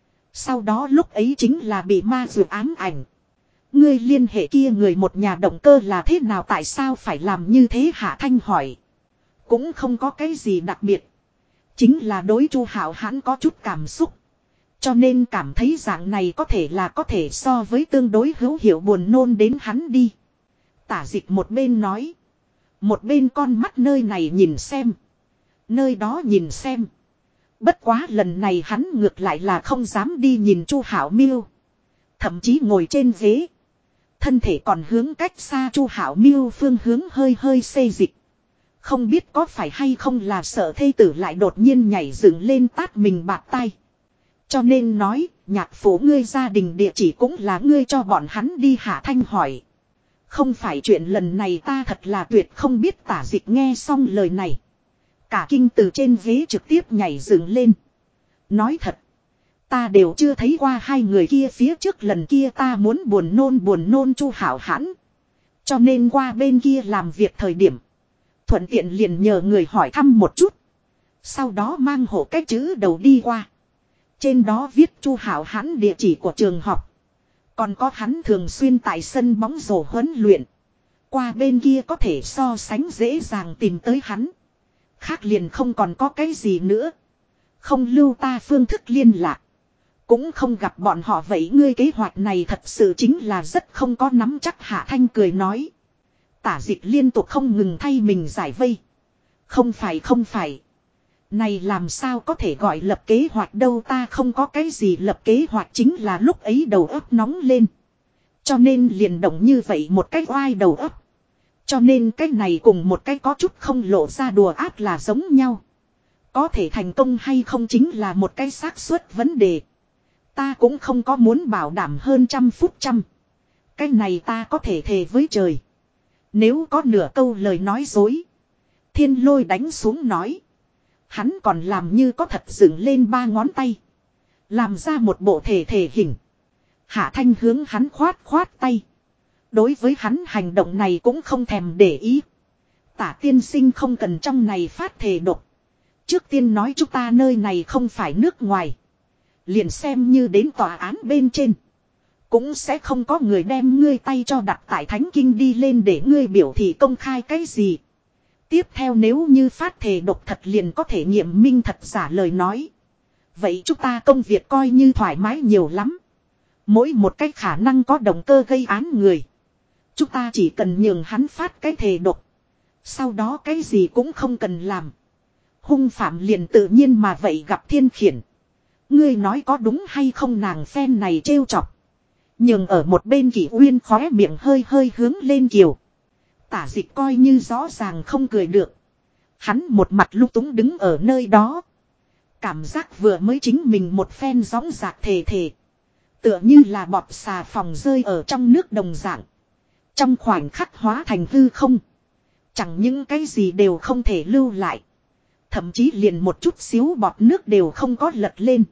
Sau đó lúc ấy chính là bị ma dược ám ảnh. Ngươi liên hệ kia người một nhà động cơ là thế nào tại sao phải làm như thế Hạ Thanh hỏi. Cũng không có cái gì đặc biệt. Chính là đối Chu Hảo hãn có chút cảm xúc. Cho nên cảm thấy dạng này có thể so với tương đối hữu hiệu buồn nôn đến hắn đi. Tả Dịch một bên nói. Một bên con mắt nơi này nhìn xem. Nơi đó nhìn xem. Bất quá lần này hắn ngược lại là không dám đi nhìn Chu Hảo Miêu. Thậm chí ngồi trên ghế. Thân thể còn hướng cách xa Chu Hảo Miêu phương hướng hơi hơi xê dịch. Không biết có phải hay không là sợ thê tử lại đột nhiên nhảy dựng lên tát mình bạt tay. Cho nên nói, nhạc phụ ngươi gia đình địa chỉ cũng là ngươi cho bọn hắn đi. Hạ Thanh hỏi. Không phải chuyện lần này ta thật là tuyệt không biết. Tả Dịch nghe xong lời này. Cả kinh từ trên ghế trực tiếp nhảy dựng lên. Nói thật. Ta đều chưa thấy qua hai người kia phía trước lần kia ta muốn buồn nôn Chu Hảo hãn. Cho nên qua bên kia làm việc thời điểm. Thuận tiện liền nhờ người hỏi thăm một chút. Sau đó mang hộ cái chữ đầu đi qua. Trên đó viết Chu Hảo hãn địa chỉ của trường học. Còn có hắn thường xuyên tại sân bóng rổ huấn luyện. Qua bên kia có thể so sánh dễ dàng tìm tới hắn. Khác liền không còn có cái gì nữa. Không lưu ta phương thức liên lạc. Cũng không gặp bọn họ vậy ngươi kế hoạch này thật sự chính là rất không có nắm chắc. Hạ Thanh cười nói. Tả Dịch liên tục không ngừng thay mình giải vây. Không phải. Này làm sao có thể gọi lập kế hoạch đâu ta không có cái gì lập kế hoạch chính là lúc ấy đầu óc nóng lên. Cho nên liền động như vậy một cách oai đầu óc. Cho nên cái này cùng một cái có chút không lộ ra đùa ác là giống nhau. Có thể thành công hay không chính là một cái xác suất vấn đề. Ta cũng không có muốn bảo đảm hơn 100 phút trăm. Cái này ta có thể thề với trời. Nếu có nửa câu lời nói dối. Thiên Lôi đánh xuống nói. Hắn còn làm như có thật dựng lên 3 ngón tay. Làm ra một bộ thể thể hình. Hạ Thanh hướng hắn khoát khoát tay. Đối với hắn hành động này cũng không thèm để ý. Tả tiên sinh không cần trong này phát thề độc. Trước tiên nói chúng ta nơi này không phải nước ngoài. Liền xem như đến tòa án bên trên. Cũng sẽ không có người đem ngươi tay cho đặt tại thánh kinh đi lên để ngươi biểu thị công khai cái gì. Tiếp theo nếu như phát thề độc thật liền có thể nghiệm minh thật giả lời nói. Vậy chúng ta công việc coi như thoải mái nhiều lắm. Mỗi một cách khả năng có động cơ gây án người. Chúng ta chỉ cần nhường hắn phát cái thề độc. Sau đó cái gì cũng không cần làm. Hung phạm liền tự nhiên mà vậy gặp thiên khiển. Ngươi nói có đúng hay không, nàng phen này trêu chọc. Nhưng ở một bên Kỷ Uyên khóe miệng hơi hơi hướng lên kiều. Tả Dịch coi như rõ ràng không cười được. Hắn một mặt lung túng đứng ở nơi đó. Cảm giác vừa mới chính mình một phen gióng giạc thề thề. Tựa như là bọt xà phòng rơi ở trong nước đồng dạng. Trong khoảnh khắc hóa thành hư không. Chẳng những cái gì đều không thể lưu lại. Thậm chí liền một chút xíu bọt nước đều không có lật lên.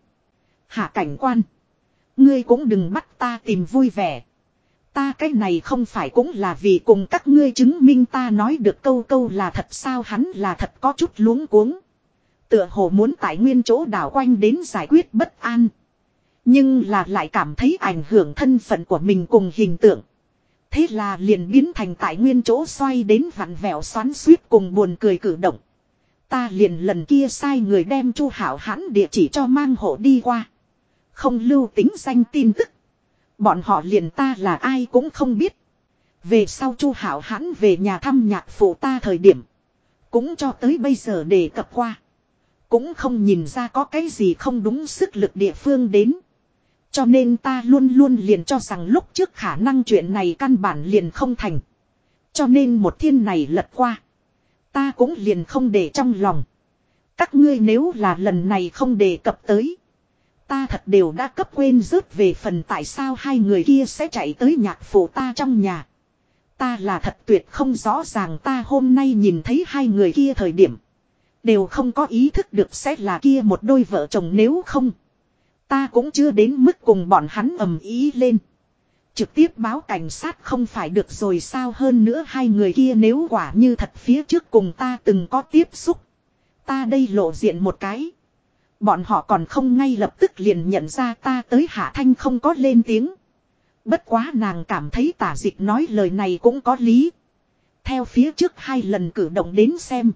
Hạ cảnh quan. Ngươi cũng đừng bắt ta tìm vui vẻ. Ta cái này không phải cũng là vì cùng các ngươi chứng minh ta nói được câu câu là thật sao, hắn là thật có chút luống cuống. Tựa hồ muốn tại nguyên chỗ đảo quanh đến giải quyết bất an. Nhưng là lại cảm thấy ảnh hưởng thân phận của mình cùng hình tượng. Thế là liền biến thành tại nguyên chỗ xoay đến vặn vẹo xoắn xuýt cùng buồn cười cử động. Ta liền lần kia sai người đem Chu Hảo Hãn địa chỉ cho mang hộ đi qua. Không lưu tính danh tin tức. Bọn họ liền ta là ai cũng không biết. Về sau Chu Hảo Hãn về nhà thăm nhạc phụ ta thời điểm. Cũng cho tới bây giờ đề cập qua. Cũng không nhìn ra có cái gì không đúng sức lực địa phương đến. Cho nên ta luôn luôn liền cho rằng lúc trước khả năng chuyện này căn bản liền không thành. Cho nên một thiên này lật qua. Ta cũng liền không để trong lòng. Các ngươi nếu là lần này không đề cập tới. Ta thật đều đã cấp quên rớt về phần tại sao hai người kia sẽ chạy tới nhạc phụ ta trong nhà. Ta là thật tuyệt không rõ ràng, ta hôm nay nhìn thấy hai người kia thời điểm. Đều không có ý thức được sẽ là kia một đôi vợ chồng, nếu không. Ta cũng chưa đến mức cùng bọn hắn ầm ĩ lên. Trực tiếp báo cảnh sát không phải được rồi sao, hơn nữa hai người kia nếu quả như thật phía trước cùng ta từng có tiếp xúc. Ta đây lộ diện một cái. Bọn họ còn không ngay lập tức liền nhận ra ta tới. Hạ Thanh không có lên tiếng. Bất quá nàng cảm thấy Tả Dịch nói lời này cũng có lý. Theo phía trước hai lần cử động đến xem.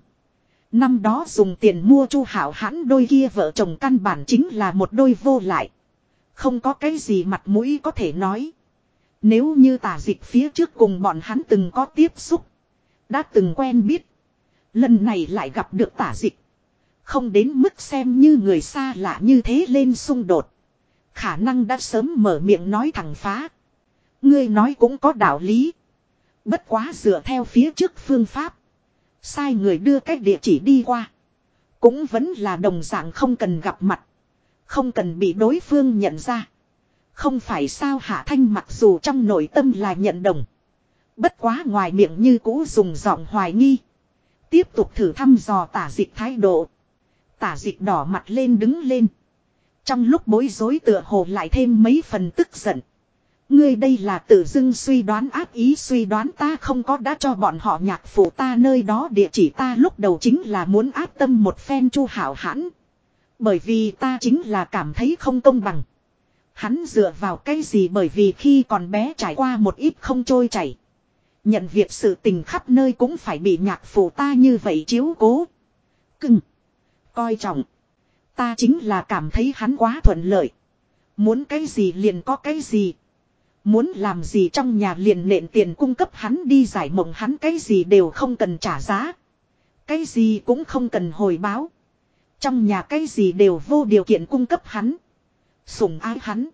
Năm đó dùng tiền mua Chu Hảo Hãn đôi kia vợ chồng căn bản chính là một đôi vô lại. Không có cái gì mặt mũi có thể nói. Nếu như Tả Dịch phía trước cùng bọn hắn từng có tiếp xúc. Đã từng quen biết. Lần này lại gặp được Tả Dịch. Không đến mức xem như người xa lạ như thế lên xung đột. Khả năng đã sớm mở miệng nói thẳng phá. Ngươi nói cũng có đạo lý. Bất quá dựa theo phía trước phương pháp. Sai người đưa cách địa chỉ đi qua. Cũng vẫn là đồng dạng không cần gặp mặt. Không cần bị đối phương nhận ra. Không phải sao. Hạ Thanh mặc dù trong nội tâm là nhận đồng. Bất quá ngoài miệng như cũ dùng giọng hoài nghi. Tiếp tục thử thăm dò Tả Dịch thái độ. Tả Dịch đỏ mặt lên đứng lên. Trong lúc bối rối tựa hồ lại thêm mấy phần tức giận. Ngươi đây là tự dưng suy đoán, ác ý suy đoán, ta không có đã cho bọn họ nhạc phụ ta nơi đó địa chỉ. Ta lúc đầu chính là muốn áp tâm một phen Chu Hảo Hãn. Bởi vì ta chính là cảm thấy không công bằng. Hắn dựa vào cái gì, bởi vì khi còn bé trải qua một ít không trôi chảy. Nhận việc sự tình khắp nơi cũng phải bị nhạc phụ ta như vậy chiếu cố. Cưng. Coi trọng. Ta chính là cảm thấy hắn quá thuận lợi. Muốn cái gì liền có cái gì. Muốn làm gì trong nhà liền nện tiền cung cấp hắn đi giải mộng, hắn cái gì đều không cần trả giá. Cái gì cũng không cần hồi báo. Trong nhà cái gì đều vô điều kiện cung cấp hắn. Sủng ái hắn.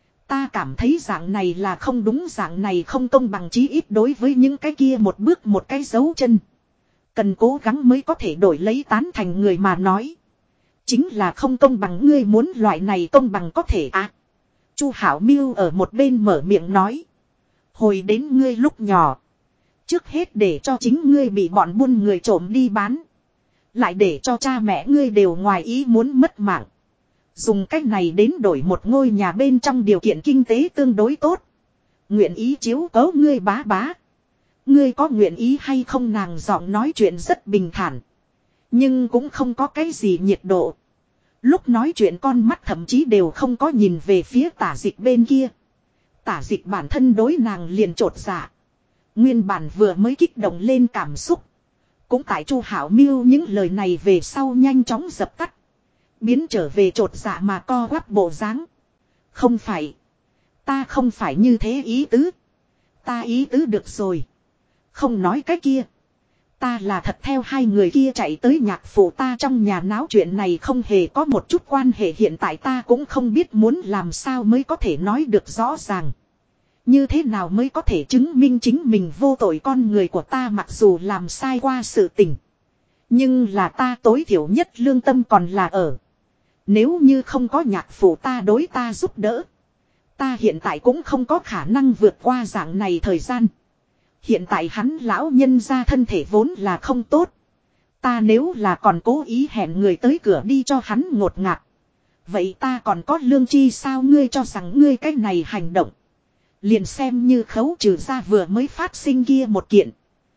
Ta cảm thấy dạng này là không đúng, dạng này không công bằng, chí ít đối với những cái kia một bước một cái dấu chân. Cần cố gắng mới có thể đổi lấy tán thành người mà nói. Chính là không công bằng, ngươi muốn loại này công bằng có thể à. Chu Hảo Miêu ở một bên mở miệng nói. Hồi đến ngươi lúc nhỏ. Trước hết để cho chính ngươi bị bọn buôn người trộm đi bán. Lại để cho cha mẹ ngươi đều ngoài ý muốn mất mạng. Dùng cách này đến đổi một ngôi nhà bên trong điều kiện kinh tế tương đối tốt. Nguyện ý chiếu cố ngươi bá bá. Ngươi có nguyện ý hay không, nàng giọng nói chuyện rất bình thản. Nhưng cũng không có cái gì nhiệt độ. Lúc nói chuyện con mắt thậm chí đều không có nhìn về phía Tả Dịch bên kia. Tả Dịch bản thân đối nàng liền chột dạ. Nguyên bản vừa mới kích động lên cảm xúc. Cũng tại Chu Hảo Miêu những lời này về sau nhanh chóng dập tắt. Biến trở về chột dạ mà co quắp bộ dáng. Không phải. Ta không phải như thế ý tứ. Ta ý tứ được rồi. Không nói cái kia. Ta là thật theo hai người kia chạy tới nhạc phụ ta trong nhà náo chuyện này không hề có một chút quan hệ, hiện tại ta cũng không biết muốn làm sao mới có thể nói được rõ ràng. Như thế nào mới có thể chứng minh chính mình vô tội, con người của ta mặc dù làm sai qua sự tình. Nhưng là ta tối thiểu nhất lương tâm còn là ở. Nếu như không có nhạc phụ ta đối ta giúp đỡ. Ta hiện tại cũng không có khả năng vượt qua dạng này thời gian. Hiện tại hắn lão nhân ra thân thể vốn là không tốt. Ta nếu là còn cố ý hẹn người tới cửa đi cho hắn ngột ngạt. Vậy ta còn có lương chi sao? Ngươi cho rằng ngươi cái này hành động. Liền xem như khấu trừ ra vừa mới phát sinh kia một kiện.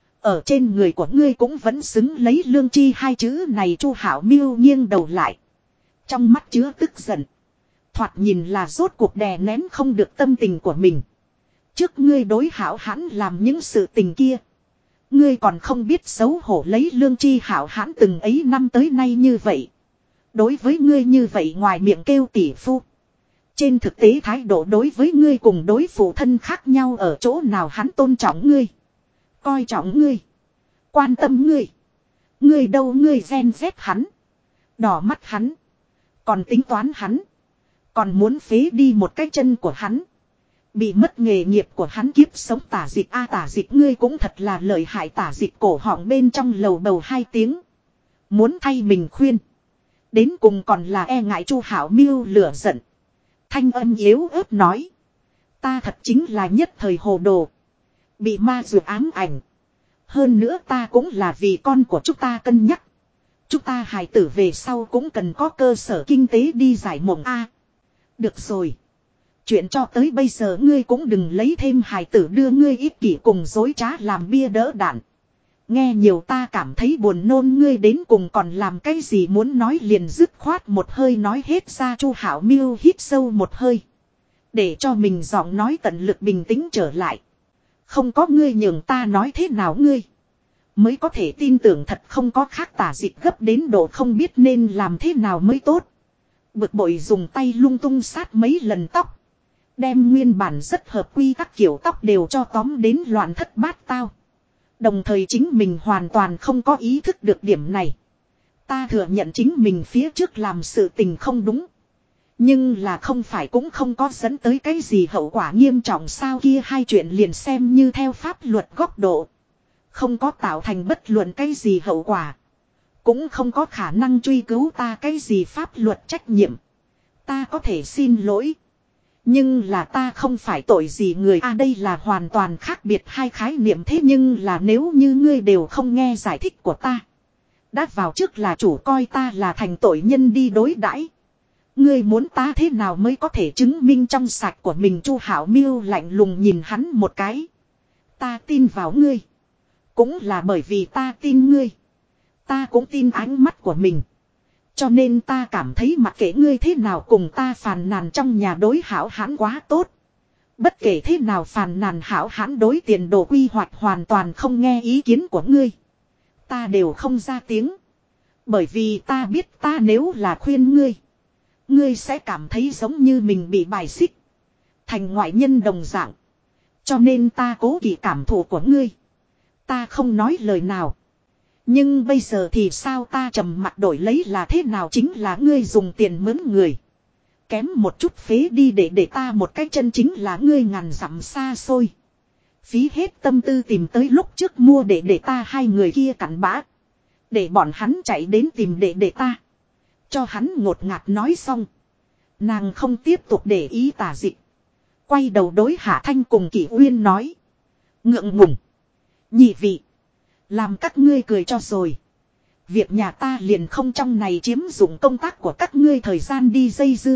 Ở trên người của ngươi cũng vẫn xứng lấy lương chi hai chữ này. Chu Hảo Miêu nghiêng đầu lại. Trong mắt chứa tức giận. Thoạt nhìn là rốt cuộc đè nén không được tâm tình của mình. Trước ngươi đối Hảo Hãn làm những sự tình kia. Ngươi còn không biết xấu hổ lấy lương chi Hảo Hãn từng ấy năm tới nay như vậy. Đối với ngươi như vậy ngoài miệng kêu tỷ phu. Trên thực tế thái độ đối với ngươi cùng đối phụ thân khác nhau ở chỗ nào? Hắn tôn trọng ngươi. Coi trọng ngươi. Quan tâm ngươi. Ngươi đâu, ngươi ghen ghét hắn. Đỏ mắt hắn. Còn tính toán hắn. Còn muốn phế đi một cái chân của hắn. Bị mất nghề nghiệp của hắn kiếp sống. Tả Dịch a, Tả Dịch ngươi cũng thật là lợi hại. Tả Dịch cổ họng bên trong lầu bầu hai tiếng. Muốn thay mình khuyên. Đến cùng còn là e ngại Chu Hảo Miêu lửa giận. Thanh âm yếu ớt nói. Ta thật chính là nhất thời hồ đồ. Bị ma dược ám ảnh. Hơn nữa ta cũng là vì con của chúng ta cân nhắc. Chúng ta hài tử về sau cũng cần có cơ sở kinh tế đi giải mộng a. Được rồi. Chuyện cho tới bây giờ ngươi cũng đừng lấy thêm hài tử đưa ngươi ích kỷ cùng dối trá làm bia đỡ đạn. Nghe nhiều ta cảm thấy buồn nôn, ngươi đến cùng còn làm cái gì? Muốn nói liền dứt khoát một hơi nói hết ra. Chu Hảo Miêu hít sâu một hơi. Để cho mình giọng nói tận lực bình tĩnh trở lại. Không có ngươi nhường ta nói thế nào ngươi mới có thể tin tưởng thật không có khác. Tả Dịch gấp đến độ không biết nên làm thế nào mới tốt. Bực bội dùng tay lung tung sát mấy lần tóc. Đem nguyên bản rất hợp quy các kiểu tóc đều cho tóm đến loạn thất bát tao. Đồng thời chính mình hoàn toàn không có ý thức được điểm này. Ta thừa nhận chính mình phía trước làm sự tình không đúng. Nhưng là không phải cũng không có dẫn tới cái gì hậu quả nghiêm trọng sao? Kia hai chuyện liền xem như theo pháp luật góc độ. Không có tạo thành bất luận cái gì hậu quả. Cũng không có khả năng truy cứu ta cái gì pháp luật trách nhiệm. Ta có thể xin lỗi. Nhưng là ta không phải tội gì người a, đây là hoàn toàn khác biệt hai khái niệm. Thế nhưng là nếu như ngươi đều không nghe giải thích của ta. Đã vào trước là chủ coi ta là thành tội nhân đi đối đãi. Ngươi muốn ta thế nào mới có thể chứng minh trong sạch của mình? Chu Hảo Miêu lạnh lùng nhìn hắn một cái. Ta tin vào ngươi. Cũng là bởi vì ta tin ngươi. Ta cũng tin ánh mắt của mình. Cho nên ta cảm thấy mặc kệ ngươi thế nào cùng ta phàn nàn trong nhà đối Hảo Hãn quá tốt. Bất kể thế nào phàn nàn Hảo Hãn đối tiền đồ quy hoạch hoàn toàn không nghe ý kiến của ngươi. Ta đều không ra tiếng. Bởi vì ta biết ta nếu là khuyên ngươi. Ngươi sẽ cảm thấy giống như mình bị bài xích. Thành ngoại nhân đồng dạng. Cho nên ta cố kỵ cảm thụ của ngươi. Ta không nói lời nào. Nhưng bây giờ thì sao? Ta trầm mặt đổi lấy là thế nào? Chính là ngươi dùng tiền mướn người. Kém một chút phế đi để ta một cái chân, chính là ngươi ngàn dặm xa xôi. Phí hết tâm tư tìm tới lúc trước mua để ta hai người kia cặn bã. Để bọn hắn chạy đến tìm để ta. Cho hắn ngột ngạt nói xong. Nàng không tiếp tục để ý Tả Dịch. Quay đầu đối Hạ Thanh cùng Kỷ Uyên nói. Ngượng ngùng. Nhị vị. Làm các ngươi cười cho rồi. Việc nhà ta liền không trong này chiếm dụng công tác của các ngươi thời gian đi dây dưa.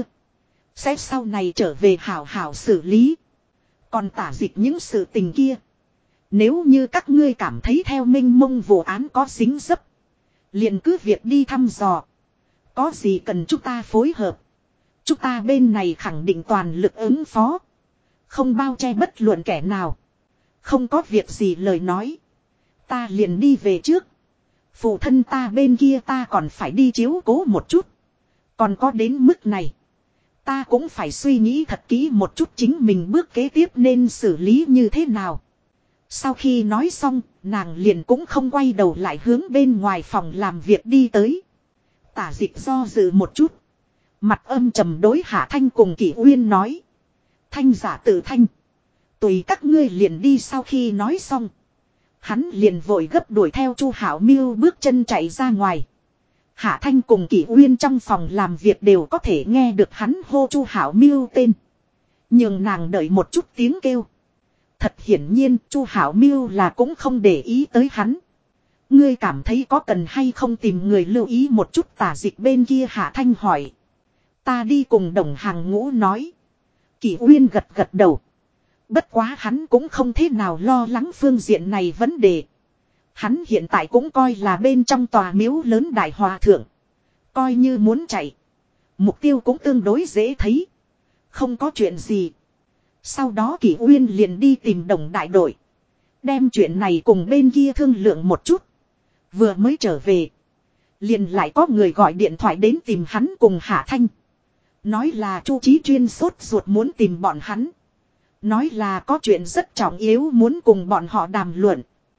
Sẽ sau này trở về hảo hảo xử lý. Còn tả dịch những sự tình kia. Nếu như các ngươi cảm thấy theo minh mông vụ án có dính dấp. Liền cứ việc đi thăm dò. Có gì cần chúng ta phối hợp. Chúng ta bên này khẳng định toàn lực ứng phó. Không bao che bất luận kẻ nào. Không có việc gì lời nói. Ta liền đi về trước. Phụ thân ta bên kia ta còn phải đi chiếu cố một chút. Còn có đến mức này. Ta cũng phải suy nghĩ thật kỹ một chút chính mình bước kế tiếp nên xử lý như thế nào. Sau khi nói xong, nàng liền cũng không quay đầu lại hướng bên ngoài phòng làm việc đi tới. Tả dịch do dự một chút. Mặt âm trầm đối Hạ Thanh cùng Kỷ Uyên nói. Thanh giả tự thanh. Tùy các ngươi liền đi sau khi nói xong. Hắn liền vội gấp đuổi theo Chu Hảo Miêu bước chân chạy ra ngoài. Hạ Thanh cùng Kỷ Uyên trong phòng làm việc đều có thể nghe được hắn hô Chu Hảo Miêu tên. Nhưng nàng đợi một chút tiếng kêu. Thật hiển nhiên Chu Hảo Miêu là cũng không để ý tới hắn. Ngươi cảm thấy có cần hay không tìm người lưu ý một chút tả dịch bên kia Hạ Thanh hỏi. Ta đi cùng đồng hàng ngũ nói. Kỷ Uyên gật gật đầu. Bất quá hắn cũng không thế nào lo lắng phương diện này vấn đề. Hắn hiện tại cũng coi là bên trong tòa miếu lớn đại hòa thượng. Coi như muốn chạy. Mục tiêu cũng tương đối dễ thấy. Không có chuyện gì. Sau đó Kỷ Uyên liền đi tìm đồng đại đội. Đem chuyện này cùng bên kia thương lượng một chút. Vừa mới trở về. Liền lại có người gọi điện thoại đến tìm hắn cùng Hạ Thanh. Nói là Chu Chí Chuyên sốt ruột muốn tìm bọn hắn. Nói là có chuyện rất trọng yếu muốn cùng bọn họ đàm luận.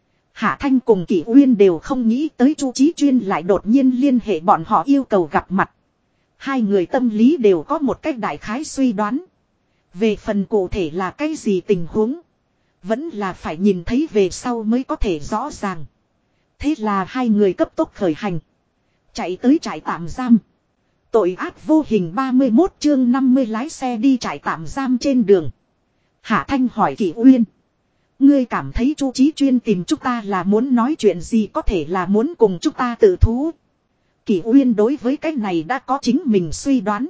Hạ Thanh cùng Kỷ Uyên đều không nghĩ tới Chu Chí Chuyên lại đột nhiên liên hệ bọn họ yêu cầu gặp mặt. Hai người tâm lý đều có một cách đại khái suy đoán. Về phần cụ thể là cái gì tình huống. Vẫn là phải nhìn thấy về sau mới có thể rõ ràng. Thế là hai người cấp tốc khởi hành. Chạy tới trại tạm giam. Tội ác vô hình 31 chương 50 lái xe đi trại tạm giam trên đường. Hạ Thanh hỏi Kỷ Uyên. Ngươi cảm thấy Chu Chí Chuyên tìm chúng ta là muốn nói chuyện gì, có thể là muốn cùng chúng ta tự thú. Kỷ Uyên đối với cái này đã có chính mình suy đoán.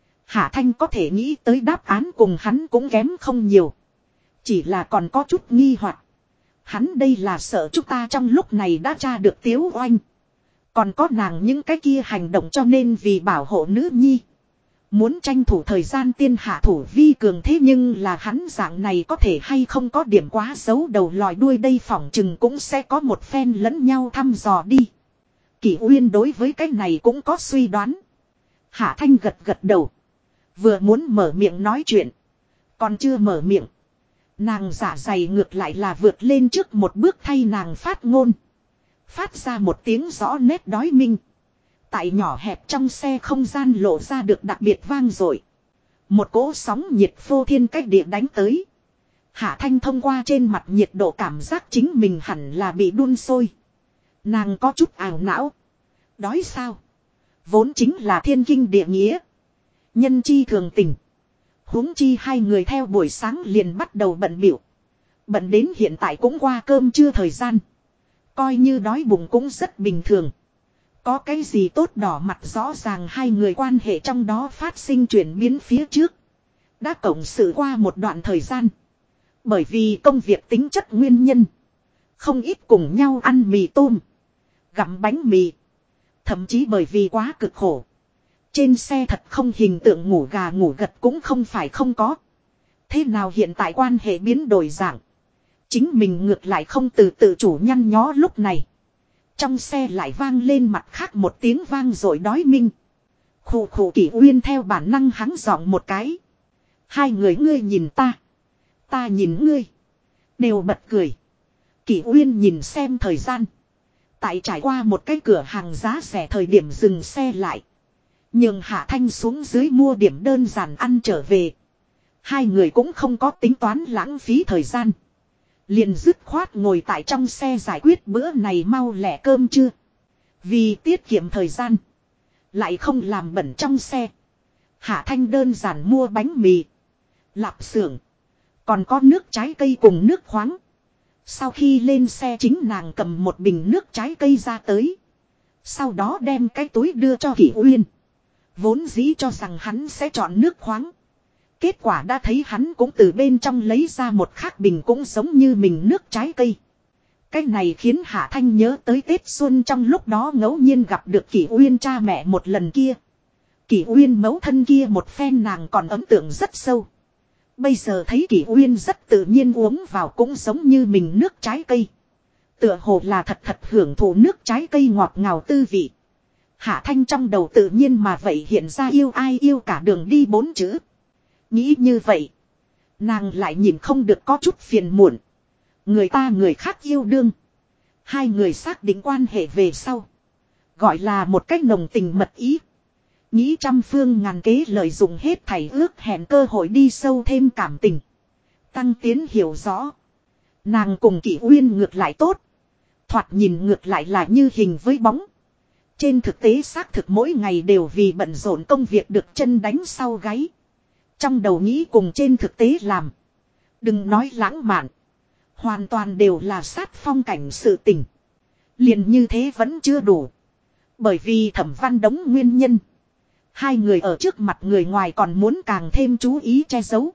Hạ Thanh có thể nghĩ tới đáp án cùng hắn cũng kém không nhiều. Chỉ là còn có chút nghi hoặc. Hắn đây là sợ chúng ta trong lúc này đã tra được Tiếu Oanh. Còn có nàng những cái kia hành động cho nên vì bảo hộ nữ nhi. Muốn tranh thủ thời gian tiên hạ thủ vi cường, thế nhưng là hắn dạng này có thể hay không có điểm quá xấu đầu lòi đuôi đây, phỏng chừng cũng sẽ có một phen lẫn nhau thăm dò đi. Kỷ Uyên đối với cái này cũng có suy đoán. Hạ Thanh gật gật đầu. Vừa muốn mở miệng nói chuyện. Còn chưa mở miệng. Nàng giả dày ngược lại là vượt lên trước một bước thay nàng phát ngôn. Phát ra một tiếng rõ nét đói minh. Tại nhỏ hẹp trong xe không gian lộ ra được đặc biệt vang dội. Một cỗ sóng nhiệt phô thiên cách địa đánh tới. Hạ Thanh thông qua trên mặt nhiệt độ cảm giác chính mình hẳn là bị đun sôi. Nàng có chút ảo não. Đói sao? Vốn chính là thiên kinh địa nghĩa. Nhân chi thường tình. Huống chi hai người theo buổi sáng liền bắt đầu bận bịu. Bận đến hiện tại cũng qua cơm trưa thời gian. Coi như đói bụng cũng rất bình thường. Có cái gì tốt đỏ mặt, rõ ràng hai người quan hệ trong đó phát sinh chuyển biến phía trước. Đã cộng sự qua một đoạn thời gian. Bởi vì công việc tính chất nguyên nhân. Không ít cùng nhau ăn mì tôm. Gặm bánh mì. Thậm chí bởi vì quá cực khổ. Trên xe thật không hình tượng ngủ gà ngủ gật cũng không phải không có. Thế nào hiện tại quan hệ biến đổi dạng. Chính mình ngược lại không từ tự chủ nhăn nhó, lúc này. Trong xe lại vang lên mặt khác một tiếng vang rồi đói minh. Khủ khủ. Kỷ Uyên theo bản năng hắng giọng một cái. Hai người ngươi nhìn ta. Ta nhìn ngươi. Đều bật cười. Kỷ Uyên nhìn xem thời gian. Tại trải qua một cái cửa hàng giá rẻ thời điểm dừng xe lại. Nhưng Hạ Thanh xuống dưới mua điểm đơn giản ăn trở về. Hai người cũng không có tính toán lãng phí thời gian. Liền dứt khoát ngồi tại trong xe giải quyết bữa này mau lẹ cơm trưa. Vì tiết kiệm thời gian. Lại không làm bẩn trong xe. Hạ Thanh đơn giản mua bánh mì. Lạp xưởng. Còn có nước trái cây cùng nước khoáng. Sau khi lên xe chính nàng cầm một bình nước trái cây ra tới. Sau đó đem cái túi đưa cho Kỷ Uyên. Vốn dĩ cho rằng hắn sẽ chọn nước khoáng. Kết quả đã thấy hắn cũng từ bên trong lấy ra một khác bình cũng giống như mình nước trái cây. Cái này khiến Hạ Thanh nhớ tới Tết Xuân trong lúc đó ngẫu nhiên gặp được Kỷ Uyên cha mẹ một lần kia. Kỷ Uyên mẫu thân kia một phen nàng còn ấn tượng rất sâu. Bây giờ thấy Kỷ Uyên rất tự nhiên uống vào cũng giống như mình nước trái cây. Tựa hồ là thật thật hưởng thụ nước trái cây ngọt ngào tư vị. Hạ Thanh trong đầu tự nhiên mà vậy hiện ra yêu ai yêu cả đường đi 4 chữ. Nghĩ như vậy. Nàng lại nhìn không được có chút phiền muộn. Người ta người khác yêu đương. Hai người xác định quan hệ về sau. Gọi là một cách nồng tình mật ý. Nghĩ trăm phương ngàn kế lợi dụng hết thảy ước hẹn cơ hội đi sâu thêm cảm tình. Tăng tiến hiểu rõ. Nàng cùng Kỷ Uyên ngược lại tốt. Thoạt nhìn ngược lại là như hình với bóng. Trên thực tế xác thực mỗi ngày đều vì bận rộn công việc được chân đánh sau gáy. Trong đầu nghĩ cùng trên thực tế làm. Đừng nói lãng mạn. Hoàn toàn đều là sát phong cảnh sự tình. Liền như thế vẫn chưa đủ. Bởi vì Thẩm Văn Đống nguyên nhân. Hai người ở trước mặt người ngoài còn muốn càng thêm chú ý che giấu.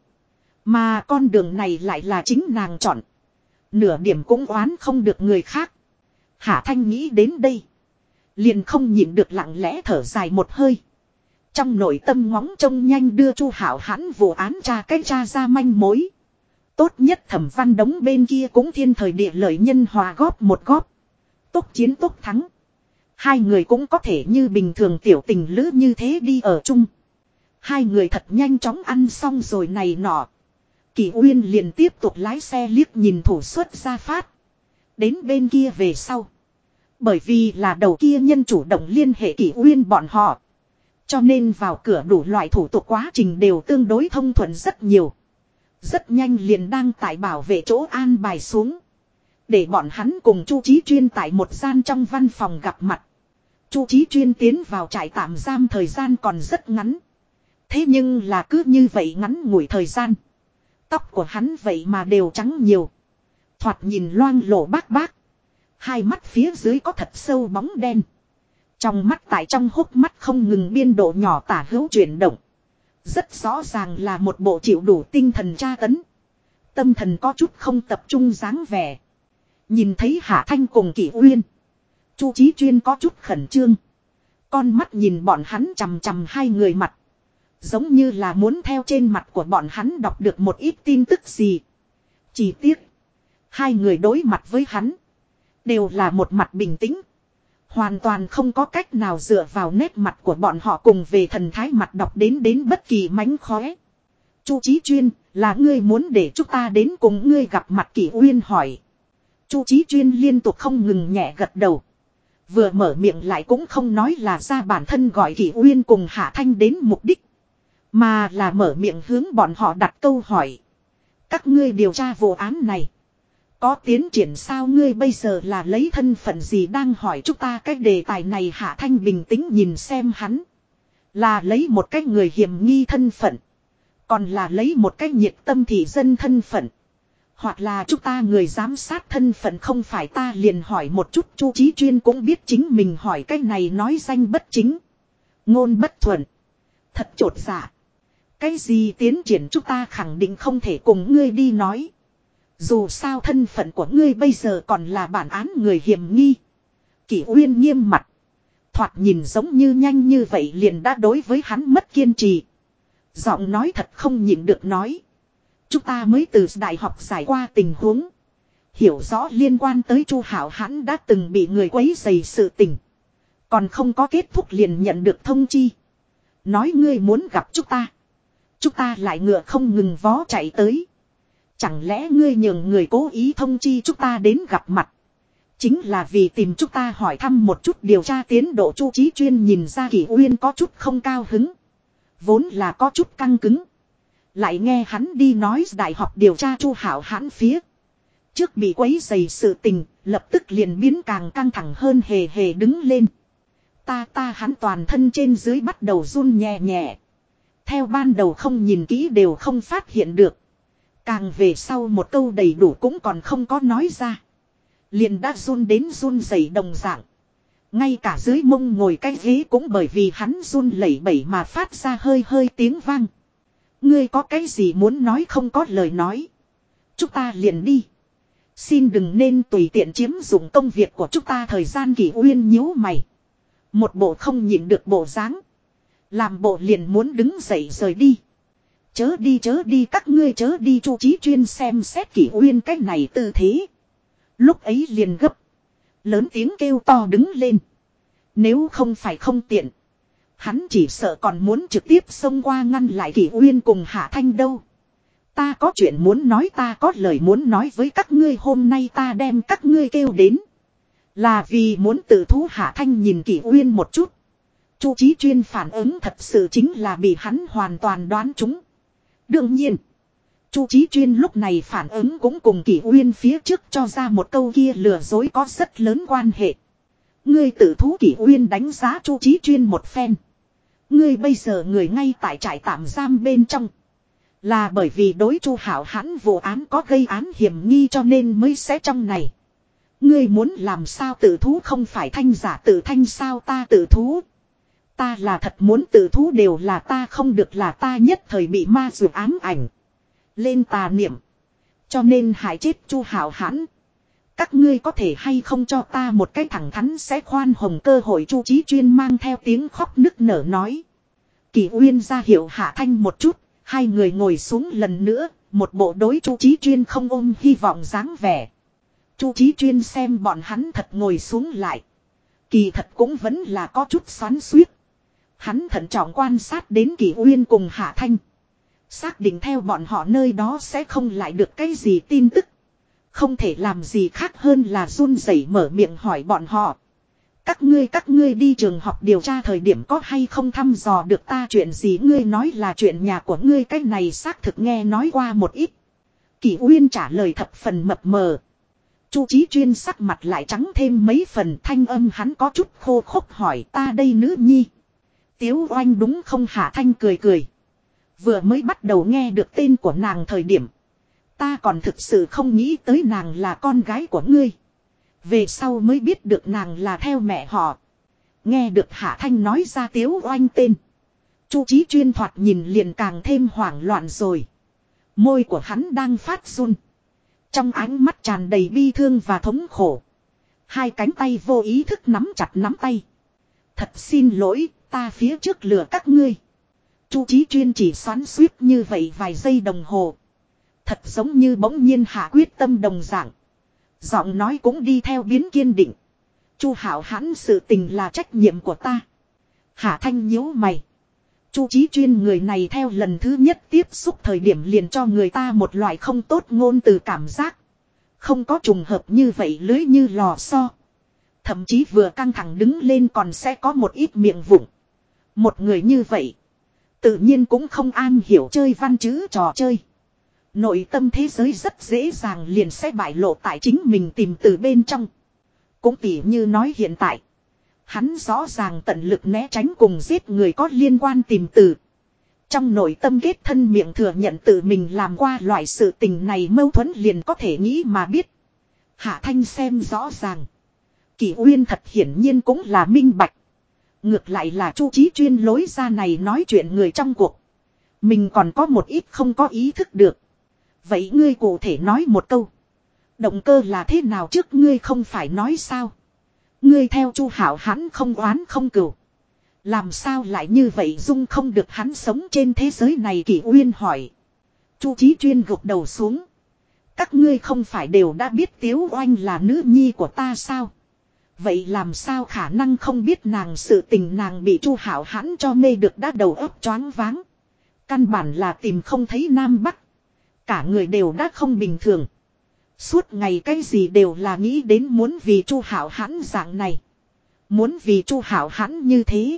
Mà con đường này lại là chính nàng chọn. Nửa điểm cũng oán không được người khác. Hạ Thanh nghĩ đến đây. Liền không nhịn được lặng lẽ thở dài một hơi. Trong nội tâm ngóng trông nhanh đưa Chu Hảo Hãn vụ án tra ra manh mối. Tốt nhất Thẩm Văn Đống bên kia cũng thiên thời địa lợi nhân hòa góp một góp. Tốt chiến tốt thắng. Hai người cũng có thể như bình thường tiểu tình lữ như thế đi ở chung. Hai người thật nhanh chóng ăn xong rồi này nọ. Kỷ Uyên liền tiếp tục lái xe liếc nhìn thủ xuất ra phát. Đến bên kia về sau. Bởi vì là đầu kia nhân chủ động liên hệ Kỷ Uyên bọn họ. Cho nên vào cửa đủ loại thủ tục quá trình đều tương đối thông thuận rất nhiều. Rất nhanh liền đang tại bảo vệ chỗ an bài xuống. Để bọn hắn cùng Chu Chí Chuyên tại một gian trong văn phòng gặp mặt. Chu Chí Chuyên tiến vào trại tạm giam thời gian còn rất ngắn. Thế nhưng là cứ như vậy ngắn ngủi thời gian. Tóc của hắn vậy mà đều trắng nhiều. Thoạt nhìn loang lổ bác bác. Hai mắt phía dưới có thật sâu bóng đen. Trong mắt tại trong hốc mắt không ngừng biên độ nhỏ tả hữu chuyển động. Rất rõ ràng là một bộ chịu đủ tinh thần tra tấn. Tâm thần có chút không tập trung dáng vẻ. Nhìn thấy Hạ Thanh cùng Kỷ Uyên. Chu Chí Chuyên có chút khẩn trương. Con mắt nhìn bọn hắn chằm chằm hai người mặt. Giống như là muốn theo trên mặt của bọn hắn đọc được một ít tin tức gì. Chỉ tiếc. Hai người đối mặt với hắn. Đều là một mặt bình tĩnh. Hoàn toàn không có cách nào dựa vào nét mặt của bọn họ cùng về thần thái mặt đọc đến bất kỳ mánh khóe. Chu Chí Chuyên, là ngươi muốn để chúng ta đến cùng ngươi gặp mặt Kỷ Uyên hỏi. Chu Chí Chuyên liên tục không ngừng nhẹ gật đầu. Vừa mở miệng lại cũng không nói là ra bản thân gọi Kỷ Uyên cùng Hạ Thanh đến mục đích. Mà là mở miệng hướng bọn họ đặt câu hỏi. Các ngươi điều tra vụ án này. Có tiến triển sao ngươi bây giờ là lấy thân phận gì đang hỏi chúng ta cái đề tài này Hạ Thanh bình tĩnh nhìn xem hắn. Là lấy một cái người hiểm nghi thân phận. Còn là lấy một cái nhiệt tâm thị dân thân phận. Hoặc là chúng ta người giám sát thân phận không phải ta liền hỏi một chút Chu Chí Chuyên cũng biết chính mình hỏi cái này nói danh bất chính. Ngôn bất thuận. Thật chột dạ. Cái gì tiến triển chúng ta khẳng định không thể cùng ngươi đi nói. Dù sao thân phận của ngươi bây giờ còn là bản án người hiểm nghi. Kỷ Uyên nghiêm mặt. Thoạt nhìn giống như nhanh như vậy liền đã đối với hắn mất kiên trì. Giọng nói thật không nhịn được nói. Chúng ta mới từ đại học giải qua tình huống. Hiểu rõ liên quan tới Chu Hảo Hãn đã từng bị người quấy rầy sự tình. Còn không có kết thúc liền nhận được thông chi. Nói ngươi muốn gặp chúng ta. Chúng ta lại ngựa không ngừng vó chạy tới. Chẳng lẽ ngươi nhường người cố ý thông chi chúng ta đến gặp mặt. Chính là vì tìm chúng ta hỏi thăm một chút điều tra tiến độ. Chu Chí Chuyên nhìn ra Kỷ Uyên có chút không cao hứng. Vốn là có chút căng cứng. Lại nghe hắn đi nói đại học điều tra Chu Hảo Hãn phía. Trước bị quấy rầy sự tình, lập tức liền biến càng căng thẳng hơn hề hề đứng lên. Ta hắn toàn thân trên dưới bắt đầu run nhẹ nhẹ. Theo ban đầu không nhìn kỹ đều không phát hiện được. Càng về sau một câu đầy đủ cũng còn không có nói ra. Liền đã run đến run rẩy đồng dạng. Ngay cả dưới mông ngồi cái ghế cũng bởi vì hắn run lẩy bẩy mà phát ra hơi hơi tiếng vang. Ngươi có cái gì muốn nói không có lời nói. Chúng ta liền đi. Xin đừng nên tùy tiện chiếm dụng công việc của chúng ta thời gian. Kỷ Uyên nhíu mày. Một bộ không nhịn được bộ dáng. Làm bộ liền muốn đứng dậy rời đi. Chớ đi các ngươi chớ đi. Chu Chí Chuyên xem xét Kỷ Uyên cách này tư thế. Lúc ấy liền gấp. Lớn tiếng kêu to đứng lên. Nếu không phải không tiện. Hắn chỉ sợ còn muốn trực tiếp xông qua ngăn lại Kỷ Uyên cùng Hạ Thanh đâu. Ta có chuyện muốn nói, ta có lời muốn nói với các ngươi. Hôm nay ta đem các ngươi kêu đến. Là vì muốn tự thú. Hạ Thanh nhìn Kỷ Uyên một chút. Chu Chí Chuyên phản ứng thật sự chính là bị hắn hoàn toàn đoán trúng. Đương nhiên. Chu Chí Chuyên lúc này phản ứng cũng cùng Kỷ Uyên phía trước cho ra một câu kia lừa dối có rất lớn quan hệ. Ngươi tự thú. Kỷ Uyên đánh giá Chu Chí Chuyên một phen. Ngươi bây giờ người ngay tại trại tạm giam bên trong. Là bởi vì đối Chu Hảo Hãn vụ án có gây án hiểm nghi cho nên mới sẽ trong này. Ngươi muốn làm sao tự thú, không phải Thanh giả tự thanh sao? Ta tự thú. Ta là thật muốn tự thú, đều là ta không được, là ta nhất thời bị ma dụ ám ảnh. Lên tà niệm. Cho nên hại chết Chu Hảo Hãn. Các ngươi có thể hay không cho ta một cái thẳng thắn sẽ khoan hồng cơ hội? Chu Chí Chuyên mang theo tiếng khóc nức nở nói. Kỷ Uyên ra hiệu Hạ Thanh một chút. Hai người ngồi xuống lần nữa. Một bộ đối Chu Chí Chuyên không ôm hy vọng dáng vẻ. Chu Chí Chuyên xem bọn hắn thật ngồi xuống lại. Kỳ thật cũng vẫn là có chút xoắn xuýt. Hắn thận trọng quan sát đến Kỷ Uyên cùng Hạ Thanh. Xác định theo bọn họ nơi đó sẽ không lại được cái gì tin tức. Không thể làm gì khác hơn là run rẩy mở miệng hỏi bọn họ. Các ngươi đi trường học điều tra thời điểm có hay không thăm dò được ta chuyện gì? Ngươi nói là chuyện nhà của ngươi, cái này xác thực nghe nói qua một ít. Kỷ Uyên trả lời thập phần mập mờ. Chu Chí Chuyên sắc mặt lại trắng thêm mấy phần, thanh âm hắn có chút khô khốc hỏi ta đây nữ nhi. Tiếu Oanh đúng không? Hạ Thanh cười cười. Vừa mới bắt đầu nghe được tên của nàng thời điểm. Ta còn thực sự không nghĩ tới nàng là con gái của ngươi. Về sau mới biết được nàng là theo mẹ họ. Nghe được Hạ Thanh nói ra Tiếu Oanh tên. Chu Chí Chuyên thoạt nhìn liền càng thêm hoảng loạn rồi. Môi của hắn đang phát run. Trong ánh mắt tràn đầy bi thương và thống khổ. Hai cánh tay vô ý thức nắm chặt nắm tay. Thật xin lỗi, ta phía trước lừa các ngươi. Chu Chí Chuyên chỉ xoắn xuýt như vậy vài giây đồng hồ. Thật giống như bỗng nhiên hạ quyết tâm đồng dạng. Giọng nói cũng đi theo biến kiên định. Chu Hảo Hãn sự tình là trách nhiệm của ta. Hạ Thanh nhíu mày. Chu Chí Chuyên người này theo lần thứ nhất tiếp xúc thời điểm liền cho người ta một loại không tốt ngôn từ cảm giác. Không có trùng hợp như vậy lưới như lò xo. Thậm chí vừa căng thẳng đứng lên còn sẽ có một ít miệng vụng. Một người như vậy. Tự nhiên cũng không an hiểu chơi văn chữ trò chơi. Nội tâm thế giới rất dễ dàng liền sẽ bại lộ tại chính mình tìm từ bên trong. Cũng tỉ như nói hiện tại. Hắn rõ ràng tận lực né tránh cùng giết người có liên quan tìm từ. Trong nội tâm kết thân miệng thừa nhận tự mình làm qua loại sự tình này mâu thuẫn liền có thể nghĩ mà biết. Hạ Thanh xem rõ ràng. Kỷ Uyên thật hiển nhiên cũng là minh bạch. Ngược lại là Chu Chí Chuyên lối ra này nói chuyện người trong cuộc. Mình còn có một ít không có ý thức được. Vậy ngươi cụ thể nói một câu. Động cơ là thế nào trước ngươi không phải nói sao? Ngươi theo Chu Hảo Hãn không oán không cừu. Làm sao lại như vậy dung không được hắn sống trên thế giới này? Kỷ Uyên hỏi. Chu Chí Chuyên gục đầu xuống. Các ngươi không phải đều đã biết Tiếu Oanh là nữ nhi của ta sao? Vậy làm sao khả năng không biết nàng sự tình? Nàng bị Chu Hảo Hãn cho mê được đã đầu óc choáng váng. Căn bản là tìm không thấy Nam Bắc. Cả người đều đã không bình thường. Suốt ngày cái gì đều là nghĩ đến muốn vì Chu Hảo Hãn dạng này. Muốn vì Chu Hảo Hãn như thế.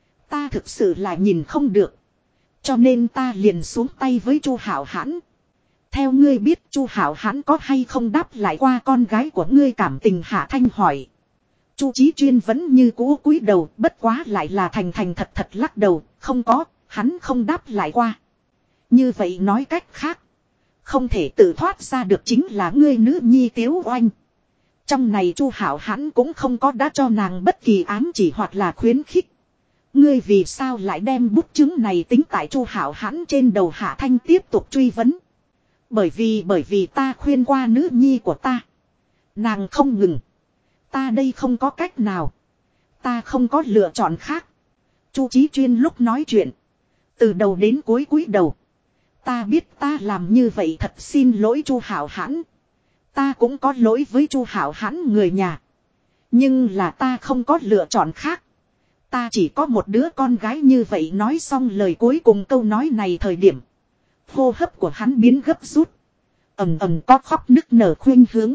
Ta thực sự là nhìn không được. Cho nên ta liền xuống tay với Chu Hảo Hãn. Theo ngươi biết Chu Hảo Hãn có hay không đáp lại qua con gái của ngươi cảm tình? Hạ Thanh hỏi. Chu Chí Chuyên vẫn như cũ cúi đầu, bất quá lại là thành thành thật thật lắc đầu. Không có, hắn không đáp lại qua. Như vậy nói cách khác. Không thể tự thoát ra được chính là ngươi nữ nhi Tiếu Oanh. Trong này Chu Hảo Hãn cũng không có đã cho nàng bất kỳ ám chỉ hoặc là khuyến khích. Ngươi vì sao lại đem bút chứng này tính tại Chu Hảo Hãn trên đầu Hạ Thanh tiếp tục truy vấn. Bởi vì ta khuyên qua nữ nhi của ta. Nàng không ngừng. Ta đây không có cách nào. Ta không có lựa chọn khác. Chu Chí Chuyên lúc nói chuyện. Từ đầu đến cuối cúi đầu. Ta biết ta làm như vậy thật xin lỗi Chu Hảo Hãn. Ta cũng có lỗi với Chu Hảo Hãn người nhà. Nhưng là ta không có lựa chọn khác. Ta chỉ có một đứa con gái như vậy. Nói xong lời cuối cùng câu nói này thời điểm. Hô hấp của hắn biến gấp rút. Ầm ầm có khóc nức nở khuynh hướng.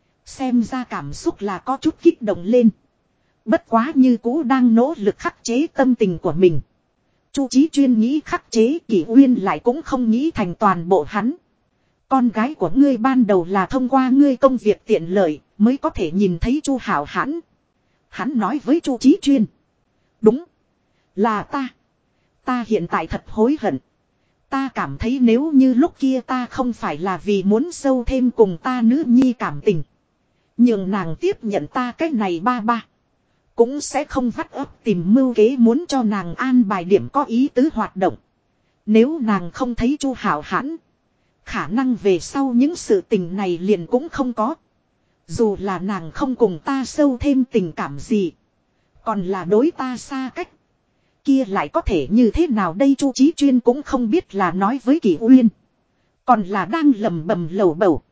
Xem ra cảm xúc là có chút kích động lên. Bất quá như cũ đang nỗ lực khắc chế tâm tình của mình. Chu Chí Chuyên nghĩ khắc chế, Kỷ Uyên lại cũng không nghĩ thành toàn bộ hắn. Con gái của ngươi ban đầu là thông qua ngươi công việc tiện lợi mới có thể nhìn thấy Chu Hảo Hãn. Hắn nói với Chu Chí Chuyên. Đúng. Là ta. Ta hiện tại thật hối hận. Ta cảm thấy nếu như lúc kia ta không phải là vì muốn sâu thêm cùng ta nữ nhi cảm tình. Nhưng nàng tiếp nhận ta cái này ba ba. Cũng sẽ không vắt ấp tìm mưu kế muốn cho nàng an bài điểm có ý tứ hoạt động. Nếu nàng không thấy Chu Hảo Hãn. Khả năng về sau những sự tình này liền cũng không có. Dù là nàng không cùng ta sâu thêm tình cảm gì. Còn là đối ta xa cách. Kia lại có thể như thế nào đây Chu Chí Chuyên cũng không biết là nói với Kỷ Uyên. Còn là đang lẩm bẩm lầu bầu.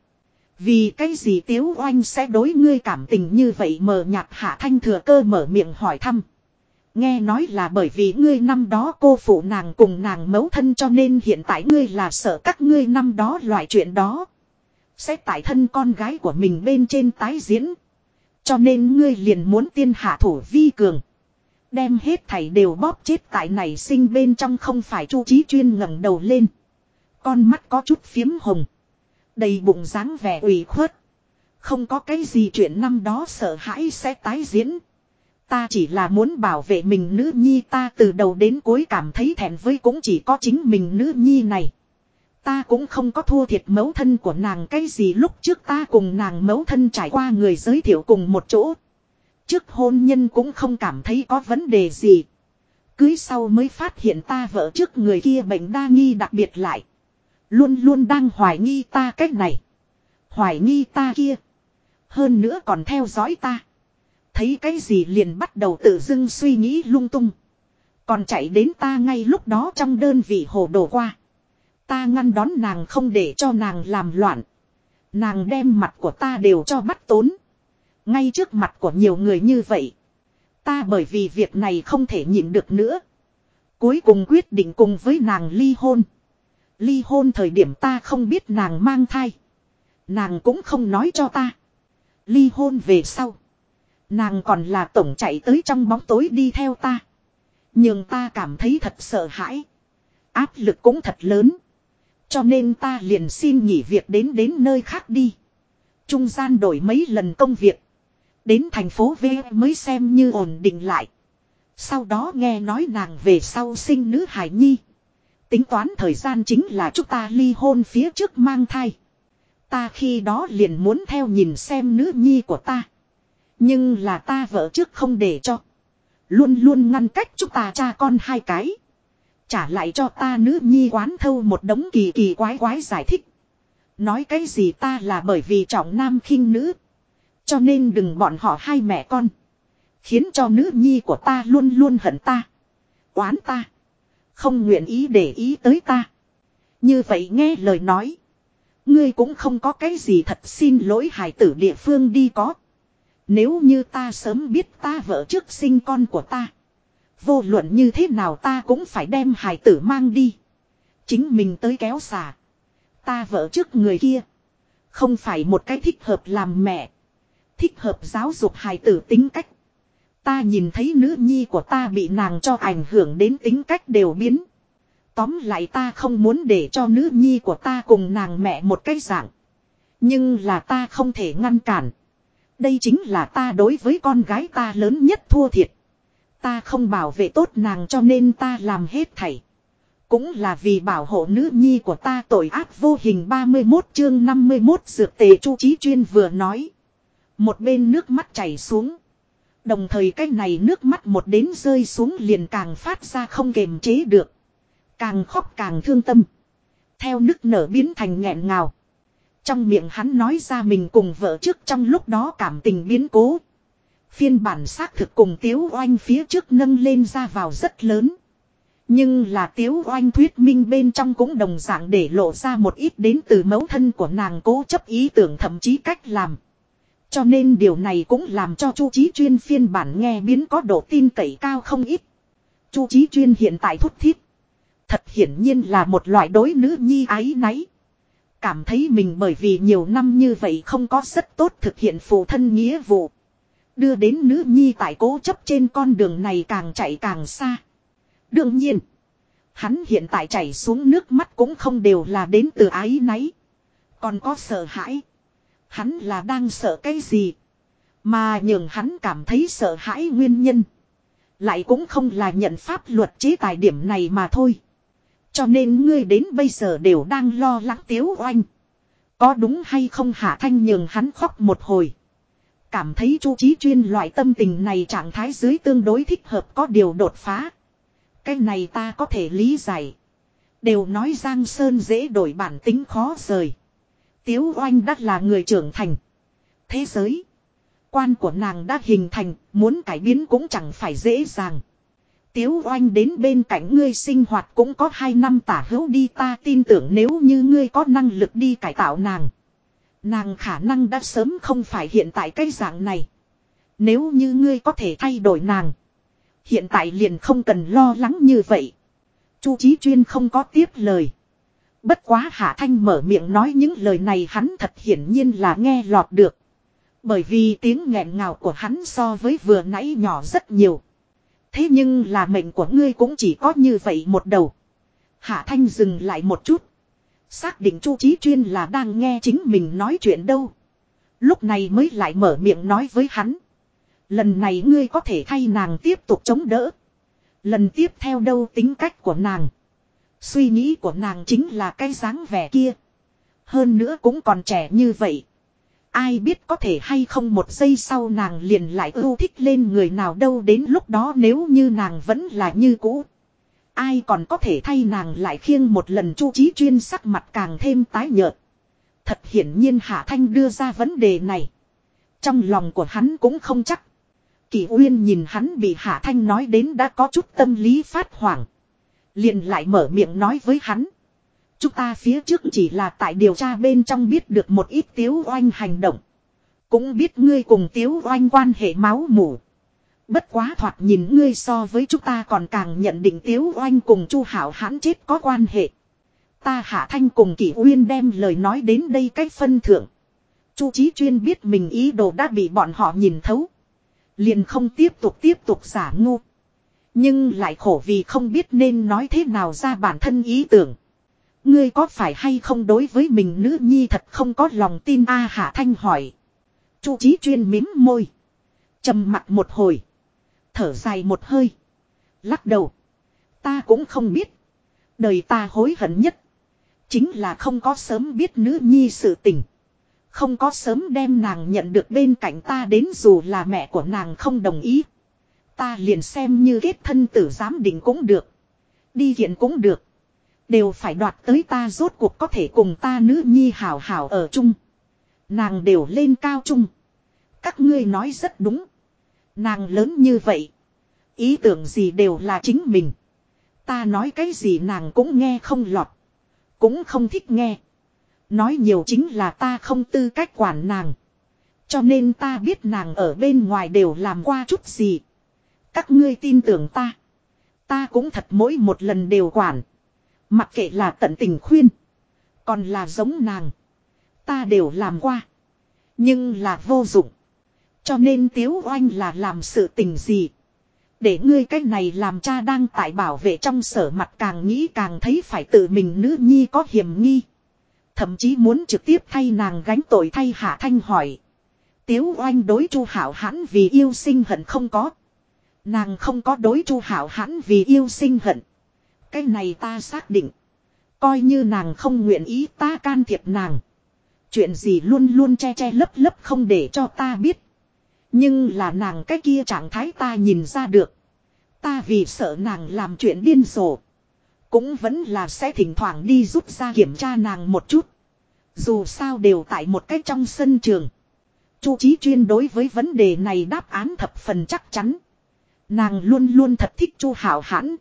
Vì cái gì Tiếu Oanh sẽ đối ngươi cảm tình như vậy mờ nhạt Hạ Thanh thừa cơ mở miệng hỏi thăm. Nghe nói là bởi vì ngươi năm đó cô phụ nàng cùng nàng mấu thân cho nên hiện tại ngươi là sợ các ngươi năm đó loại chuyện đó. Sẽ tại thân con gái của mình bên trên tái diễn. Cho nên ngươi liền muốn tiên hạ thủ vi cường. Đem hết thảy đều bóp chết tại này sinh bên trong không phải Chu Chí Chuyên ngẩng đầu lên. Con mắt có chút phiếm hồng. Đầy bụng dáng vẻ ủy khuất. Không có cái gì chuyện năm đó sợ hãi sẽ tái diễn. Ta chỉ là muốn bảo vệ mình nữ nhi ta từ đầu đến cuối cảm thấy thẹn với cũng chỉ có chính mình nữ nhi này. Ta cũng không có thua thiệt mẫu thân của nàng cái gì lúc trước ta cùng nàng mẫu thân trải qua người giới thiệu cùng một chỗ. Trước hôn nhân cũng không cảm thấy có vấn đề gì. Cưới sau mới phát hiện ta vợ trước người kia bệnh đa nghi đặc biệt lại. Luôn luôn đang hoài nghi ta cách này. Hoài nghi ta kia. Hơn nữa còn theo dõi ta. Thấy cái gì liền bắt đầu tự dưng suy nghĩ lung tung. Còn chạy đến ta ngay lúc đó trong đơn vị hồ đồ qua. Ta ngăn đón nàng không để cho nàng làm loạn. Nàng đem mặt của ta đều cho bắt tốn. Ngay trước mặt của nhiều người như vậy. Ta bởi vì việc này không thể nhịn được nữa. Cuối cùng quyết định cùng với nàng ly hôn. Ly hôn thời điểm ta không biết nàng mang thai. Nàng cũng không nói cho ta. Ly hôn về sau. Nàng còn là tổng chạy tới trong bóng tối đi theo ta. Nhưng ta cảm thấy thật sợ hãi. Áp lực cũng thật lớn. Cho nên ta liền xin nghỉ việc đến nơi khác đi. Trung gian đổi mấy lần công việc. Đến thành phố V mới xem như ổn định lại. Sau đó nghe nói nàng về sau sinh nữ hài nhi. Tính toán thời gian chính là chúng ta ly hôn phía trước mang thai. Ta khi đó liền muốn theo nhìn xem nữ nhi của ta. Nhưng là ta vợ trước không để cho. Luôn luôn ngăn cách chúng ta cha con hai cái. Trả lại cho ta nữ nhi quán thâu một đống kỳ kỳ quái quái giải thích. Nói cái gì ta là bởi vì trọng nam khinh nữ. Cho nên đừng bọn họ hai mẹ con. Khiến cho nữ nhi của ta luôn luôn hận ta. Oán ta. Không nguyện ý để ý tới ta. Như vậy nghe lời nói. Ngươi cũng không có cái gì thật xin lỗi hài tử địa phương đi có. Nếu như ta sớm biết ta vợ trước sinh con của ta. Vô luận như thế nào ta cũng phải đem hài tử mang đi. Chính mình tới kéo xà. Ta vợ trước người kia. Không phải một cái thích hợp làm mẹ. Thích hợp giáo dục hài tử tính cách. Ta nhìn thấy nữ nhi của ta bị nàng cho ảnh hưởng đến tính cách đều biến. Tóm lại ta không muốn để cho nữ nhi của ta cùng nàng mẹ một cái dạng. Nhưng là ta không thể ngăn cản. Đây chính là ta đối với con gái ta lớn nhất thua thiệt. Ta không bảo vệ tốt nàng cho nên ta làm hết thảy. Cũng là vì bảo hộ nữ nhi của ta tội ác vô hình 31 chương 51 dược tề Chu Chí Chuyên vừa nói. Một bên nước mắt chảy xuống. Đồng thời cái này nước mắt một đến rơi xuống liền càng phát ra không kềm chế được. Càng khóc càng thương tâm. Theo nức nở biến thành nghẹn ngào. Trong miệng hắn nói ra mình cùng vợ trước trong lúc đó cảm tình biến cố. Phiên bản xác thực cùng Tiếu Oanh phía trước nâng lên ra vào rất lớn. Nhưng là Tiếu Oanh thuyết minh bên trong cũng đồng dạng để lộ ra một ít đến từ mẫu thân của nàng cố chấp ý tưởng thậm chí cách làm. Cho nên điều này cũng làm cho Chu Chí Chuyên phiên bản nghe biến có độ tin cậy cao không ít. Chu Chí Chuyên hiện tại thúc thiết. Thật hiển nhiên là một loại đối nữ nhi áy náy. Cảm thấy mình bởi vì nhiều năm như vậy không có rất tốt thực hiện phụ thân nghĩa vụ. Đưa đến nữ nhi tại cố chấp trên con đường này càng chạy càng xa. Đương nhiên, hắn hiện tại chảy xuống nước mắt cũng không đều là đến từ áy náy. Còn có sợ hãi. Hắn là đang sợ cái gì? Mà nhường hắn cảm thấy sợ hãi nguyên nhân. Lại cũng không là nhận pháp luật chế tài điểm này mà thôi. Cho nên ngươi đến bây giờ đều đang lo lắng Tiếu Oanh. Có đúng hay không Hạ Thanh nhường hắn khóc một hồi. Cảm thấy Chu Chí Chuyên loại tâm tình này trạng thái dưới tương đối thích hợp có điều đột phá. Cái này ta có thể lý giải. Đều nói Giang Sơn dễ đổi bản tính khó rời. Tiếu Oanh đã là người trưởng thành. Thế giới. Quan của nàng đã hình thành, muốn cải biến cũng chẳng phải dễ dàng. Tiếu Oanh đến bên cạnh ngươi sinh hoạt cũng có 2 năm tả hữu đi, ta tin tưởng nếu như ngươi có năng lực đi cải tạo nàng. Nàng khả năng đã sớm không phải hiện tại cái dạng này. Nếu như ngươi có thể thay đổi nàng. Hiện tại liền không cần lo lắng như vậy. Chu Chí Chuyên không có tiếp lời. Bất quá Hạ Thanh mở miệng nói những lời này hắn thật hiển nhiên là nghe lọt được. Bởi vì tiếng nghẹn ngào của hắn so với vừa nãy nhỏ rất nhiều. Thế nhưng là mệnh của ngươi cũng chỉ có như vậy một đầu. Hạ Thanh dừng lại một chút. Xác định Chu Chí Chuyên là đang nghe chính mình nói chuyện đâu. Lúc này mới lại mở miệng nói với hắn. Lần này ngươi có thể thay nàng tiếp tục chống đỡ. Lần tiếp theo đâu tính cách của nàng. Suy nghĩ của nàng chính là cái dáng vẻ kia. Hơn nữa cũng còn trẻ như vậy. Ai biết có thể hay không một giây sau nàng liền lại ưu thích lên người nào đâu, đến lúc đó nếu như nàng vẫn là như cũ. Ai còn có thể thay nàng lại khiêng một lần. Chu Chí Chuyên sắc mặt càng thêm tái nhợt. Thật hiển nhiên Hạ Thanh đưa ra vấn đề này. Trong lòng của hắn cũng không chắc. Kỳ Uyên nhìn hắn bị Hạ Thanh nói đến đã có chút tâm lý phát hoảng. Liền lại mở miệng nói với hắn. Chúng ta phía trước chỉ là tại điều tra bên trong biết được một ít Tiếu Oanh hành động. Cũng biết ngươi cùng Tiếu Oanh quan hệ máu mủ. Bất quá thoạt nhìn ngươi so với chúng ta còn càng nhận định Tiếu Oanh cùng Chu Hảo Hãn chết có quan hệ. Ta Hạ Thanh cùng Kỷ Uyên đem lời nói đến đây cách phân thượng. Chu Chí Chuyên biết mình ý đồ đã bị bọn họ nhìn thấu. Liền không tiếp tục giả ngu. Nhưng lại khổ vì không biết nên nói thế nào ra bản thân ý tưởng. Ngươi có phải hay không đối với mình nữ nhi thật không có lòng tin a? Hạ Thanh hỏi. Chu Chí Chuyên mím môi. Trầm mặt một hồi. Thở dài một hơi. Lắc đầu. Ta cũng không biết. Đời ta hối hận nhất. Chính là không có sớm biết nữ nhi sự tình. Không có sớm đem nàng nhận được bên cạnh ta, đến dù là mẹ của nàng không đồng ý. Ta liền xem như kết thân tử giám định cũng được. Đi kiện cũng được. Đều phải đoạt tới ta rốt cuộc có thể cùng ta nữ nhi hảo hảo ở chung. Nàng đều lên cao trung. Các ngươi nói rất đúng. Nàng lớn như vậy. Ý tưởng gì đều là chính mình. Ta nói cái gì nàng cũng nghe không lọt. Cũng không thích nghe. Nói nhiều chính là ta không tư cách quản nàng. Cho nên ta biết nàng ở bên ngoài đều làm qua chút gì. Các ngươi tin tưởng ta. Ta cũng thật mỗi một lần đều quản. Mặc kệ là tận tình khuyên. Còn là giống nàng. Ta đều làm qua. Nhưng là vô dụng. Cho nên Tiếu Oanh là làm sự tình gì. Để ngươi cách này làm cha đang tại bảo vệ trong sở mặt càng nghĩ càng thấy phải tự mình nữ nhi có hiểm nghi. Thậm chí muốn trực tiếp thay nàng gánh tội. Thay Hạ Thanh hỏi. Tiếu Oanh đối Chu Hảo Hãn vì yêu sinh hận không có. Nàng không có đối Chu Hảo Hãn vì yêu sinh hận. Cái này ta xác định. Coi như nàng không nguyện ý ta can thiệp nàng. Chuyện gì luôn luôn che che lấp lấp không để cho ta biết. Nhưng là nàng cái kia trạng thái ta nhìn ra được. Ta vì sợ nàng làm chuyện điên rồ. Cũng vẫn là sẽ thỉnh thoảng đi rút ra kiểm tra nàng một chút. Dù sao đều tại một cái trong sân trường. Chu Chí Chuyên đối với vấn đề này đáp án thập phần chắc chắn. Nàng luôn luôn thật thích Chu Hảo Hãn.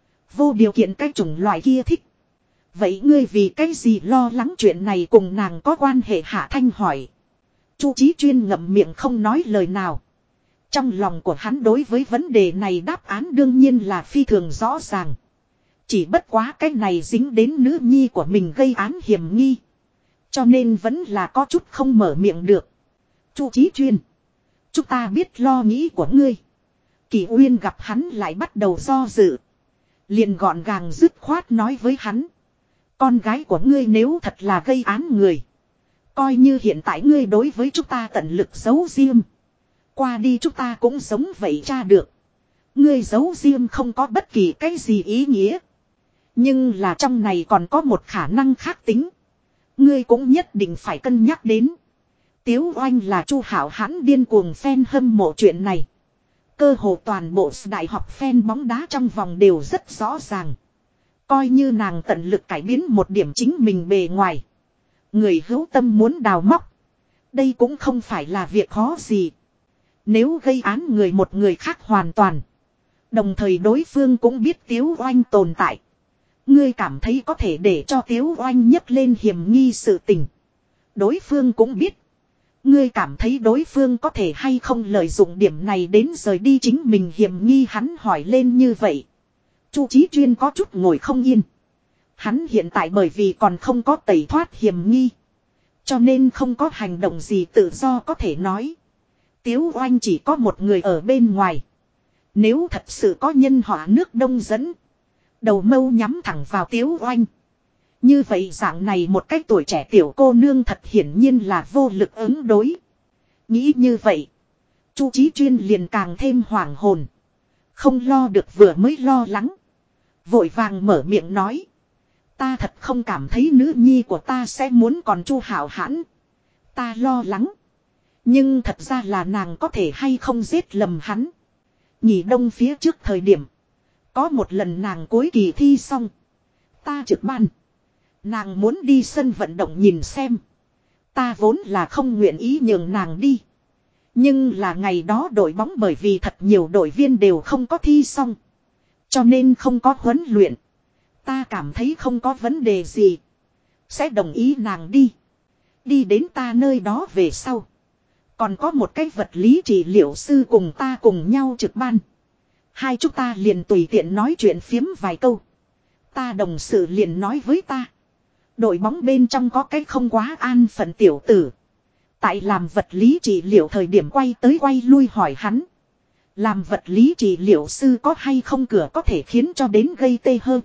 Vô điều kiện cái chủng loại kia thích. Vậy ngươi vì cái gì lo lắng chuyện này cùng nàng có quan hệ? Hạ Thanh hỏi. Chu Chí Chuyên ngậm miệng không nói lời nào. Trong lòng của hắn đối với vấn đề này đáp án đương nhiên là phi thường rõ ràng. Chỉ bất quá cái này dính đến nữ nhi của mình gây án hiểm nghi. Cho nên vẫn là có chút không mở miệng được. Chu Chí Chuyên. Chúng ta biết lo nghĩ của ngươi. Kỳ Uyên gặp hắn lại bắt đầu do dự. Liền gọn gàng dứt khoát nói với hắn. Con gái của ngươi nếu thật là gây án người. Coi như hiện tại ngươi đối với chúng ta tận lực giấu riêng. Qua đi chúng ta cũng giống vậy cha được. Ngươi giấu riêng không có bất kỳ cái gì ý nghĩa. Nhưng là trong này còn có một khả năng khác tính. Ngươi cũng nhất định phải cân nhắc đến. Tiếu Oanh là Chu Hảo Hãn điên cuồng fan hâm mộ chuyện này. Cơ hồ toàn bộ đại học fan bóng đá trong vòng đều rất rõ ràng. Coi như nàng tận lực cải biến một điểm chính mình bề ngoài. Người hữu tâm muốn đào móc. Đây cũng không phải là việc khó gì. Nếu gây án người một người khác hoàn toàn. Đồng thời đối phương cũng biết Tiếu Oanh tồn tại. Ngươi cảm thấy có thể để cho Tiếu Oanh nhấc lên hiểm nghi sự tình. Đối phương cũng biết. Ngươi cảm thấy đối phương có thể hay không lợi dụng điểm này đến rời đi chính mình hiểm nghi? Hắn hỏi lên như vậy. Chu Chí Chuyên có chút ngồi không yên. Hắn hiện tại bởi vì còn không có tẩy thoát hiểm nghi. Cho nên không có hành động gì tự do có thể nói. Tiếu Oanh chỉ có một người ở bên ngoài. Nếu thật sự có nhân họa nước Đông dẫn. Đầu mâu nhắm thẳng vào Tiếu Oanh. Như vậy dạng này một cái tuổi trẻ tiểu cô nương thật hiển nhiên là vô lực ứng đối. Nghĩ như vậy. Chu Chí Chuyên liền càng thêm hoảng hồn. Không lo được vừa mới lo lắng. Vội vàng mở miệng nói. Ta thật không cảm thấy nữ nhi của ta sẽ muốn còn Chu Hảo Hãn. Ta lo lắng. Nhưng thật ra là nàng có thể hay không giết lầm hắn. Nhị đông phía trước thời điểm. Có một lần nàng cuối kỳ thi xong. Ta trực ban. Nàng muốn đi sân vận động nhìn xem. Ta vốn là không nguyện ý nhường nàng đi. Nhưng là ngày đó đội bóng bởi vì thật nhiều đội viên đều không có thi xong. Cho nên không có huấn luyện. Ta cảm thấy không có vấn đề gì. Sẽ đồng ý nàng đi. Đi đến ta nơi đó về sau. Còn có một cái vật lý trị liệu sư cùng ta cùng nhau trực ban. Hai chúng ta liền tùy tiện nói chuyện phiếm vài câu. Ta đồng sự liền nói với ta. Đội bóng bên trong có cái không quá an phận tiểu tử. Tại làm vật lý trị liệu thời điểm quay tới quay lui hỏi hắn. Làm vật lý trị liệu sư có hay không cửa có thể khiến cho đến gây tê hơn.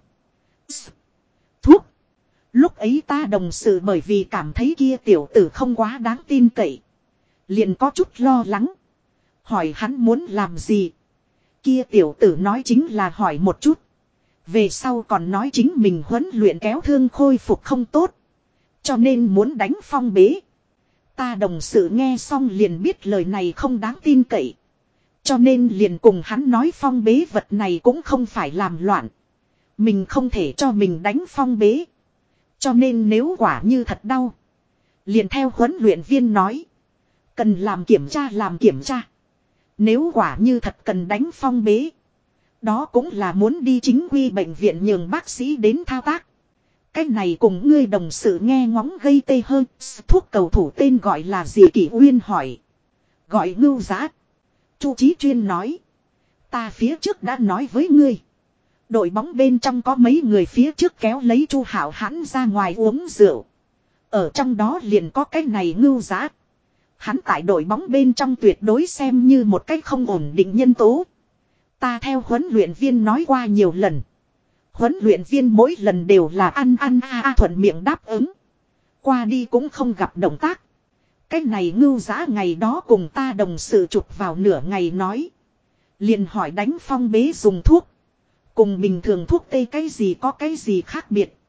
Thuốc. Lúc ấy ta đồng sự bởi vì cảm thấy kia tiểu tử không quá đáng tin cậy. Liền có chút lo lắng. Hỏi hắn muốn làm gì. Kia tiểu tử nói chính là hỏi một chút. Về sau còn nói chính mình huấn luyện kéo thương khôi phục không tốt. Cho nên muốn đánh phong bế. Ta đồng sự nghe xong liền biết lời này không đáng tin cậy. Cho nên liền cùng hắn nói phong bế vật này cũng không phải làm loạn. Mình không thể cho mình đánh phong bế. Cho nên nếu quả như thật đau. Liền theo huấn luyện viên nói. Cần làm kiểm tra. Nếu quả như thật cần đánh phong bế. Đó cũng là muốn đi chính quy bệnh viện nhường bác sĩ đến thao tác. Cái này cùng ngươi đồng sự nghe ngóng gây tê hơn. Thuốc cầu thủ tên gọi là gì? Kỷ Uyên hỏi. Gọi Ngưu Giá. Chu Chí Chuyên nói. Ta phía trước đã nói với ngươi. Đội bóng bên trong có mấy người phía trước kéo lấy Chu Hảo Hãn ra ngoài uống rượu. Ở trong đó liền có cái này Ngưu Giá. Hắn tại đội bóng bên trong tuyệt đối xem như một cách không ổn định nhân tố. Ta theo huấn luyện viên nói qua nhiều lần. Huấn luyện viên mỗi lần đều là ăn thuận miệng đáp ứng. Qua đi cũng không gặp động tác. Cái này Ngưu Giá ngày đó cùng ta đồng sự chụp vào nửa ngày nói. Liền hỏi đánh phong bế dùng thuốc. Cùng bình thường thuốc tê cái gì có cái gì khác biệt.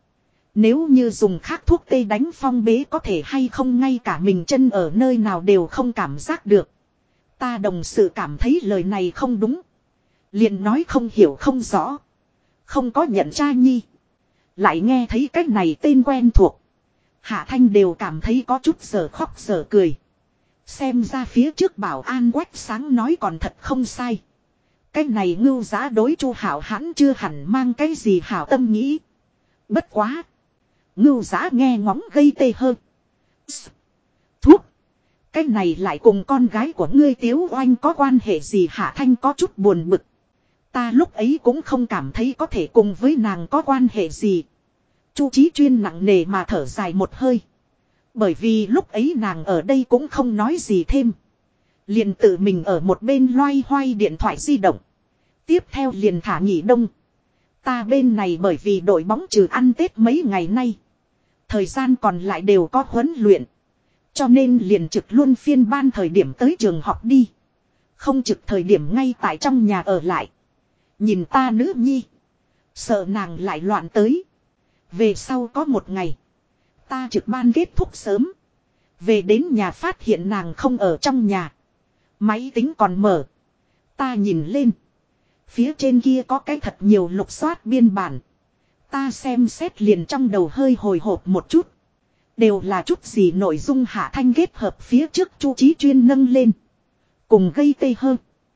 Nếu như dùng khác thuốc tê đánh phong bế có thể hay không ngay cả mình chân ở nơi nào đều không cảm giác được. Ta đồng sự cảm thấy lời này không đúng. Liền nói không hiểu không rõ. Không có nhận ra nhi. Lại nghe thấy cái này tên quen thuộc. Hạ Thanh đều cảm thấy có chút giờ khóc giờ cười. Xem ra phía trước bảo an quách sáng nói còn thật không sai. Cái này ngưu giá đối Chu Hảo hãn chưa hẳn mang cái gì hảo tâm nghĩ. Bất quá. Ngưu giá nghe ngóng gây tê hơn. Thuốc. Cái này lại cùng con gái của ngươi Tiếu Oanh có quan hệ gì? Hạ Thanh có chút buồn bực. Ta lúc ấy cũng không cảm thấy có thể cùng với nàng có quan hệ gì. Chu Chí Chuyên nặng nề mà thở dài một hơi. Bởi vì lúc ấy nàng ở đây cũng không nói gì thêm. Liền tự mình ở một bên loay hoay điện thoại di động. Tiếp theo liền thả nghỉ đông. Ta bên này bởi vì đội bóng trừ ăn Tết mấy ngày nay. Thời gian còn lại đều có huấn luyện. Cho nên liền trực luôn phiên ban thời điểm tới trường học đi. Không trực thời điểm ngay tại trong nhà ở lại. Nhìn ta nữ nhi. Sợ nàng lại loạn tới. Về sau có một ngày. Ta trực ban kết thúc sớm. Về đến nhà phát hiện nàng không ở trong nhà. Máy tính còn mở. Ta nhìn lên. Phía trên kia có cái thật nhiều lục soát biên bản. Ta xem xét liền trong đầu hơi hồi hộp một chút. Đều là chút gì nội dung Hạ Thanh kết hợp phía trước Chu Chí Chuyên nâng lên. Cùng gây tê hơn.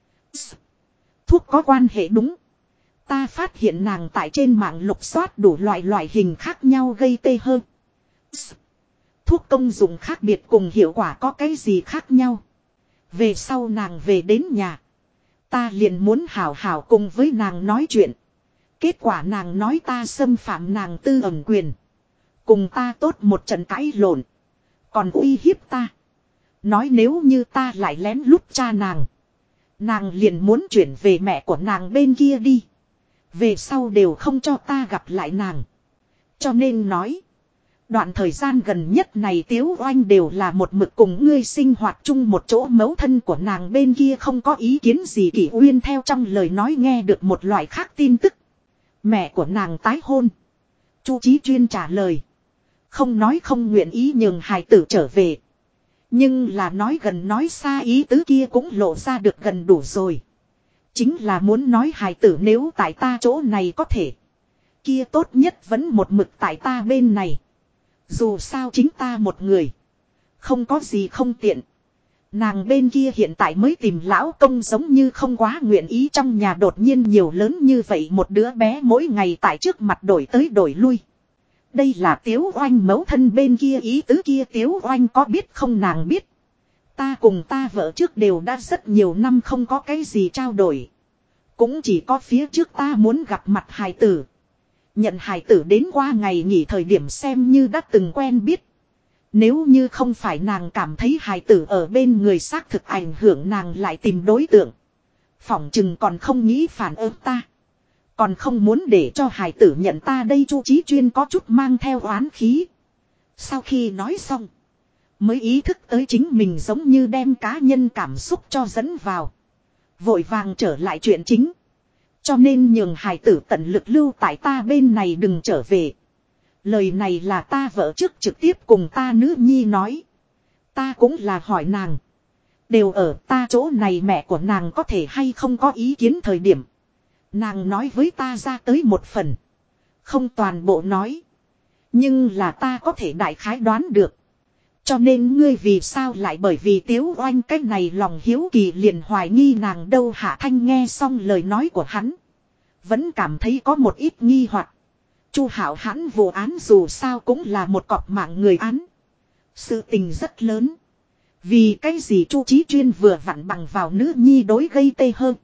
Thuốc có quan hệ đúng. Ta phát hiện nàng tại trên mạng lục soát đủ loại hình khác nhau gây tê hơn. Thuốc công dụng khác biệt cùng hiệu quả có cái gì khác nhau. Về sau nàng về đến nhà. Ta liền muốn hảo hảo cùng với nàng nói chuyện. Kết quả nàng nói ta xâm phạm nàng tư ẩn quyền. Cùng ta tốt một trận cãi lộn. Còn uy hiếp ta. Nói nếu như ta lại lén lút cha nàng. Nàng liền muốn chuyển về mẹ của nàng bên kia đi. Về sau đều không cho ta gặp lại nàng. Cho nên nói. Đoạn thời gian gần nhất này Tiếu Oanh đều là một mực cùng ngươi sinh hoạt chung một chỗ, mẫu thân của nàng bên kia không có ý kiến gì. Kỷ Uyên theo trong lời nói nghe được một loại khác tin tức. Mẹ của nàng tái hôn. Chu Chí Chuyên trả lời. Không nói không nguyện ý nhường hài tử trở về. Nhưng là nói gần nói xa ý tứ kia cũng lộ ra được gần đủ rồi. Chính là muốn nói hài tử nếu tại ta chỗ này có thể. Kia tốt nhất vẫn một mực tại ta bên này. Dù sao chính ta một người. Không có gì không tiện. Nàng bên kia hiện tại mới tìm lão công giống như không quá nguyện ý, trong nhà đột nhiên nhiều lớn như vậy một đứa bé mỗi ngày tại trước mặt đổi tới đổi lui. Đây là Tiếu Oanh mẫu thân bên kia ý tứ kia Tiếu Oanh có biết không? Nàng biết. Ta cùng ta vợ trước đều đã rất nhiều năm không có cái gì trao đổi. Cũng chỉ có phía trước ta muốn gặp mặt hài tử. Nhận hài tử đến qua ngày nghỉ thời điểm xem như đã từng quen biết. Nếu như không phải nàng cảm thấy hài tử ở bên người xác thực ảnh hưởng nàng lại tìm đối tượng. Phỏng chừng còn không nghĩ phản ứng ta. Còn không muốn để cho hài tử nhận ta đây. Chu Chí Chuyên có chút mang theo oán khí. Sau khi nói xong. Mới ý thức tới chính mình giống như đem cá nhân cảm xúc cho dẫn vào. Vội vàng trở lại chuyện chính. Cho nên nhường hài tử tận lực lưu tại ta bên này đừng trở về. Lời này là ta vợ trước trực tiếp cùng ta nữ nhi nói. Ta cũng là hỏi nàng. Đều ở ta chỗ này mẹ của nàng có thể hay không có ý kiến thời điểm. Nàng nói với ta ra tới một phần. Không toàn bộ nói. Nhưng là ta có thể đại khái đoán được. Cho nên ngươi vì sao lại bởi vì Tiếu Oanh cái này lòng hiếu kỳ liền hoài nghi nàng đâu? Hạ Thanh nghe xong lời nói của hắn. Vẫn cảm thấy có một ít nghi hoặc. Chu Hảo hãn vụ án dù sao cũng là một cọp mạng người án. Sự tình rất lớn. Vì cái gì Chu Chí Chuyên vừa vặn bằng vào nữ nhi đối gây tê hơn.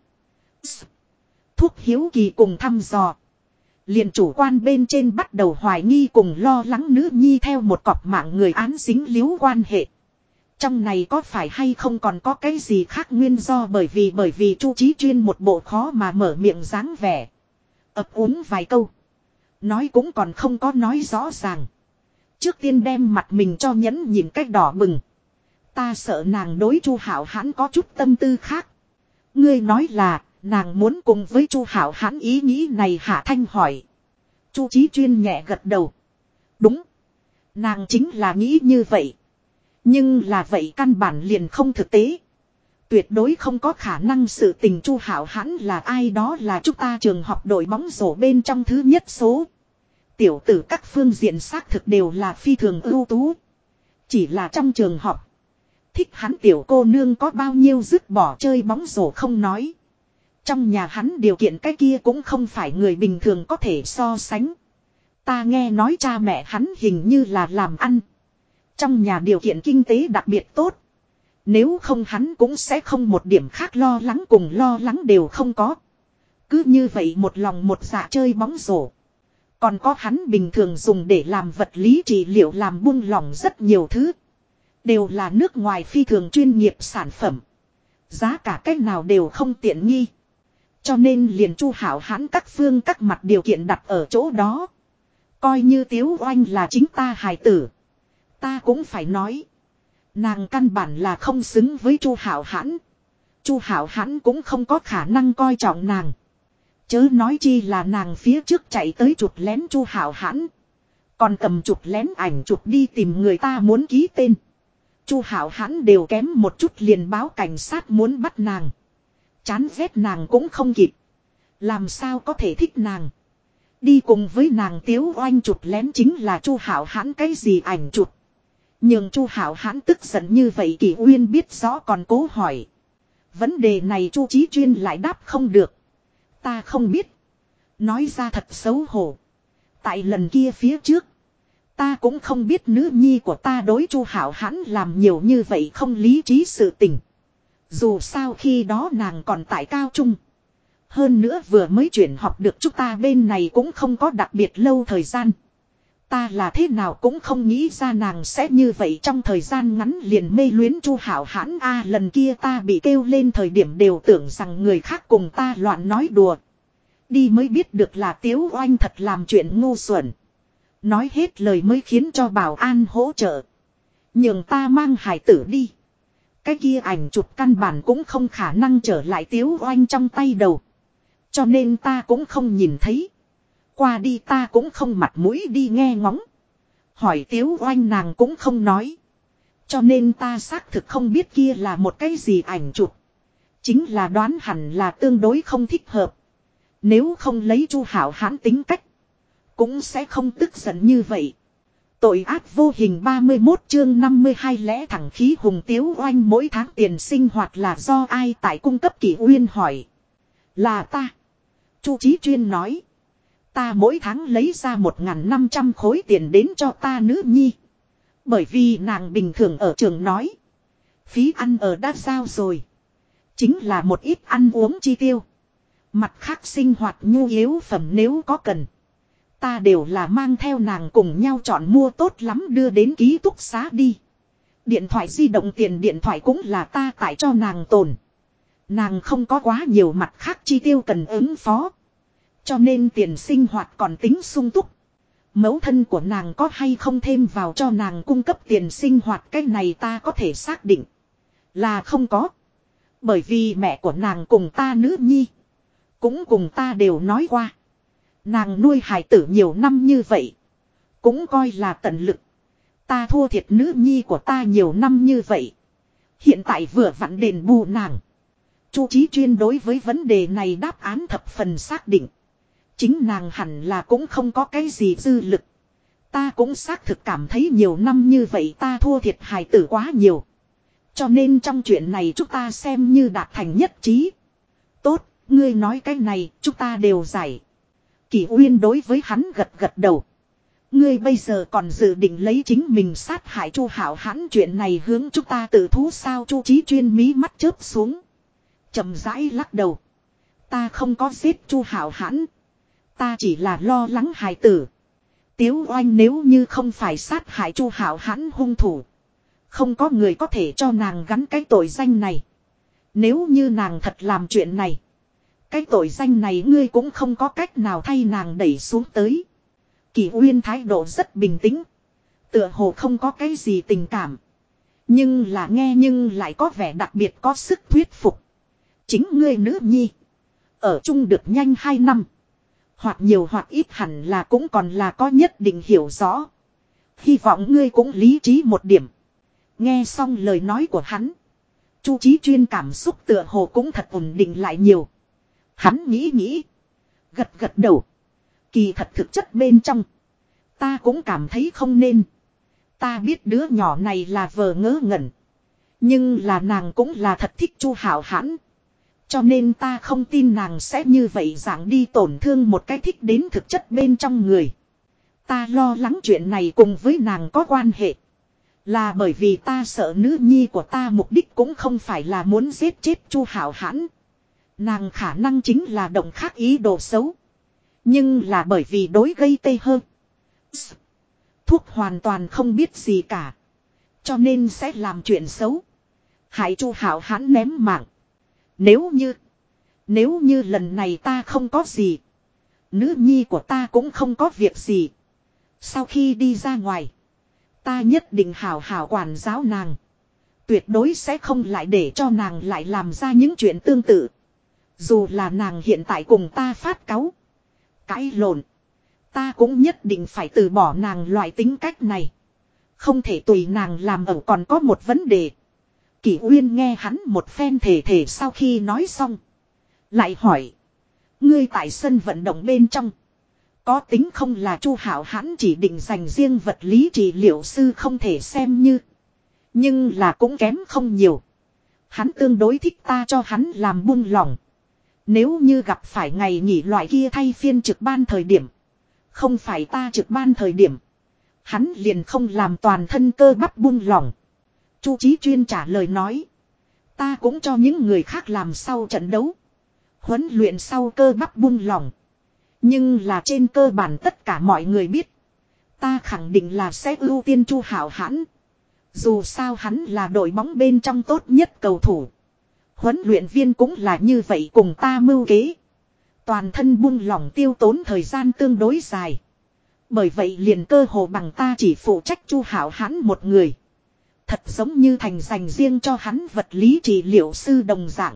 Thuốc hiếu kỳ cùng thăm dò. Liền chủ quan bên trên bắt đầu hoài nghi cùng lo lắng nữ nhi theo một cọp mạng người án dính líu quan hệ. Trong này có phải hay không còn có cái gì khác nguyên do? Bởi vì Chu Chí Chuyên một bộ khó mà mở miệng dáng vẻ. Ấp úng vài câu. Nói cũng còn không có nói rõ ràng. Trước tiên đem mặt mình cho nhẫn nhìn cách đỏ bừng. Ta sợ nàng đối Chu Hảo hãn có chút tâm tư khác. Ngươi nói là nàng muốn cùng với Chu Hảo hãn ý nghĩ này? Hạ Thanh hỏi. Chu Chí Chuyên nhẹ gật đầu. Đúng. Nàng chính là nghĩ như vậy. Nhưng là vậy căn bản liền không thực tế. Tuyệt đối không có khả năng sự tình Chu Hạo Hãn là ai, đó là chúng ta trường học đội bóng rổ bên trong thứ nhất số. Tiểu tử các phương diện xác thực đều là phi thường ưu tú. Chỉ là trong trường học. Thích hắn tiểu cô nương có bao nhiêu dứt bỏ chơi bóng rổ không nói. Trong nhà hắn điều kiện cái kia cũng không phải người bình thường có thể so sánh. Ta nghe nói cha mẹ hắn hình như là làm ăn. Trong nhà điều kiện kinh tế đặc biệt tốt. Nếu không hắn cũng sẽ không một điểm khác lo lắng cùng lo lắng đều không có. Cứ như vậy một lòng một dạ chơi bóng rổ. Còn có hắn bình thường dùng để làm vật lý trị liệu làm buông lỏng rất nhiều thứ. Đều là nước ngoài phi thường chuyên nghiệp sản phẩm. Giá cả cách nào đều không tiện nghi. Cho nên liền Chu Hạo Hãn các phương các mặt điều kiện đặt ở chỗ đó. Coi như Tiếu Oanh là chính ta hài tử. Ta cũng phải nói. Nàng căn bản là không xứng với Chu Hạo Hãn. Chu Hạo Hãn cũng không có khả năng coi trọng nàng. Chớ nói chi là nàng phía trước chạy tới chụp lén Chu Hạo Hãn. Còn cầm chụp lén ảnh chụp đi tìm người ta muốn ký tên. Chu Hạo Hãn đều kém một chút liền báo cảnh sát muốn bắt nàng. Chán ghét nàng cũng không kịp. Làm sao có thể thích nàng. Đi cùng với nàng Tiếu Oanh chụp lén chính là Chu Hạo Hãn cái gì ảnh chụp. Nhưng Chu Hạo Hãn tức giận như vậy Kỷ Uyên biết rõ còn cố hỏi. Vấn đề này Chu Chí Chuyên lại đáp không được. Ta không biết. Nói ra thật xấu hổ. Tại lần kia phía trước. Ta cũng không biết nữ nhi của ta đối Chu Hạo Hãn làm nhiều như vậy không lý trí sự tình. Dù sao khi đó nàng còn tại cao trung. Hơn nữa vừa mới chuyển học được chúng ta bên này cũng không có đặc biệt lâu thời gian. Ta là thế nào cũng không nghĩ ra nàng sẽ như vậy trong thời gian ngắn liền mê luyến Chu Hạo Hãn a. Lần kia ta bị kêu lên thời điểm đều tưởng rằng người khác cùng ta loạn nói đùa. Đi mới biết được là Tiếu Oanh thật làm chuyện ngu xuẩn. Nói hết lời mới khiến cho bảo an hỗ trợ. Nhường ta mang hải tử đi. Cái kia ảnh chụp căn bản cũng không khả năng trở lại Tiếu Oanh trong tay đầu. Cho nên ta cũng không nhìn thấy. Qua đi ta cũng không mặt mũi đi nghe ngóng. Hỏi Tiếu Oanh nàng cũng không nói. Cho nên ta xác thực không biết kia là một cái gì ảnh chụp. Chính là đoán hẳn là tương đối không thích hợp. Nếu không lấy Chu Hạo Hãn tính cách. Cũng sẽ không tức giận như vậy. Tội ác vô hình 31 chương 52 lẽ thẳng khí hùng Tiếu Oanh mỗi tháng tiền sinh hoạt là do ai tại cung cấp Kỷ Uyên hỏi. Là ta. Chu Chí Chuyên nói. Ta mỗi tháng lấy ra 1.500 khối tiền đến cho ta nữ nhi. Bởi vì nàng bình thường ở trường nói. Phí ăn ở đã giao rồi. Chính là một ít ăn uống chi tiêu. Mặt khác sinh hoạt nhu yếu phẩm nếu có cần. Ta đều là mang theo nàng cùng nhau chọn mua tốt lắm đưa đến ký túc xá đi. Điện thoại di động tiền điện thoại cũng là ta tải cho nàng tồn. Nàng không có quá nhiều mặt khác chi tiêu cần ứng phó. Cho nên tiền sinh hoạt còn tính sung túc. Mẫu thân của nàng có hay không thêm vào cho nàng cung cấp tiền sinh hoạt cái này ta có thể xác định. Là không có. Bởi vì mẹ của nàng cùng ta nữ nhi. Cũng cùng ta đều nói qua. Nàng nuôi hài tử nhiều năm như vậy. Cũng coi là tận lực. Ta thua thiệt nữ nhi của ta nhiều năm như vậy. Hiện tại vừa vặn đền bù nàng. Chu Chí Chuyên đối với vấn đề này đáp án thập phần xác định. Chính nàng hẳn là cũng không có cái gì dư lực. Ta cũng xác thực cảm thấy nhiều năm như vậy ta thua thiệt hài tử quá nhiều. Cho nên trong chuyện này chúng ta xem như đạt thành nhất trí. Tốt, ngươi nói cái này chúng ta đều giải. Kỷ Uyên đối với hắn gật gật đầu. Ngươi bây giờ còn dự định lấy chính mình sát hại Chu Hạo Hãn chuyện này hướng chúng ta tự thú sao? Chu Chí Chuyên mí mắt chớp xuống. Chậm rãi lắc đầu. Ta không có giết Chu Hạo Hãn. Ta chỉ là lo lắng hài tử. Tiếu Oanh nếu như không phải sát hại Chu Hạo Hãn hung thủ. Không có người có thể cho nàng gắn cái tội danh này. Nếu như nàng thật làm chuyện này. Cái tội danh này ngươi cũng không có cách nào thay nàng đẩy xuống tới. Kỷ Uyên thái độ rất bình tĩnh. Tựa hồ không có cái gì tình cảm. Nhưng là nghe nhưng lại có vẻ đặc biệt có sức thuyết phục. Chính ngươi nữ nhi. Ở chung được nhanh 2 năm. Hoặc nhiều hoặc ít hẳn là cũng còn là có nhất định hiểu rõ. Hy vọng ngươi cũng lý trí một điểm. Nghe xong lời nói của hắn. Chu Chí Chuyên cảm xúc tựa hồ cũng thật ổn định lại nhiều. Hắn nghĩ. Gật gật đầu. Kỳ thật thực chất bên trong. Ta cũng cảm thấy không nên. Ta biết đứa nhỏ này là vờ ngớ ngẩn. Nhưng là nàng cũng là thật thích Chu Hảo Hãn. Cho nên ta không tin nàng sẽ như vậy dạng đi tổn thương một cái thích đến thực chất bên trong người. Ta lo lắng chuyện này cùng với nàng có quan hệ. Là bởi vì ta sợ nữ nhi của ta mục đích cũng không phải là muốn giết chết Chu Hảo Hãn. Nàng khả năng chính là động khác ý đồ xấu. Nhưng là bởi vì đối gây tê hơn. Thuốc hoàn toàn không biết gì cả. Cho nên sẽ làm chuyện xấu. Hại Chu Hảo Hãn ném mạng. Nếu như lần này ta không có gì. Nữ nhi của ta cũng không có việc gì. Sau khi đi ra ngoài. Ta nhất định hảo hảo quản giáo nàng. Tuyệt đối sẽ không lại để cho nàng lại làm ra những chuyện tương tự. Dù là nàng hiện tại cùng ta phát cáu. Cãi lộn. Ta cũng nhất định phải từ bỏ nàng loại tính cách này. Không thể tùy nàng làm ở còn có một vấn đề. Kỷ Uyên nghe hắn một phen thể sau khi nói xong. Lại hỏi. Ngươi tại sân vận động bên trong. Có tính không là Chu Hảo Hãn chỉ định dành riêng vật lý trị liệu sư không thể xem như. Nhưng là cũng kém không nhiều. Hắn tương đối thích ta cho hắn làm buông lỏng. Nếu như gặp phải ngày nghỉ loại kia thay phiên trực ban thời điểm. Không phải ta trực ban thời điểm. Hắn liền không làm toàn thân cơ bắp buông lỏng. Chu Chí Chuyên trả lời nói. Ta cũng cho những người khác làm sau trận đấu. Huấn luyện sau cơ bắp buông lỏng. Nhưng là trên cơ bản tất cả mọi người biết. Ta khẳng định là sẽ ưu tiên Chu Hảo Hãn. Dù sao hắn là đội bóng bên trong tốt nhất cầu thủ. Huấn luyện viên cũng là như vậy cùng ta mưu kế. Toàn thân buông lỏng tiêu tốn thời gian tương đối dài. Bởi vậy liền cơ hồ bằng ta chỉ phụ trách Chu Hảo Hãn một người. Thật giống như thành dành riêng cho hắn vật lý trị liệu sư đồng dạng.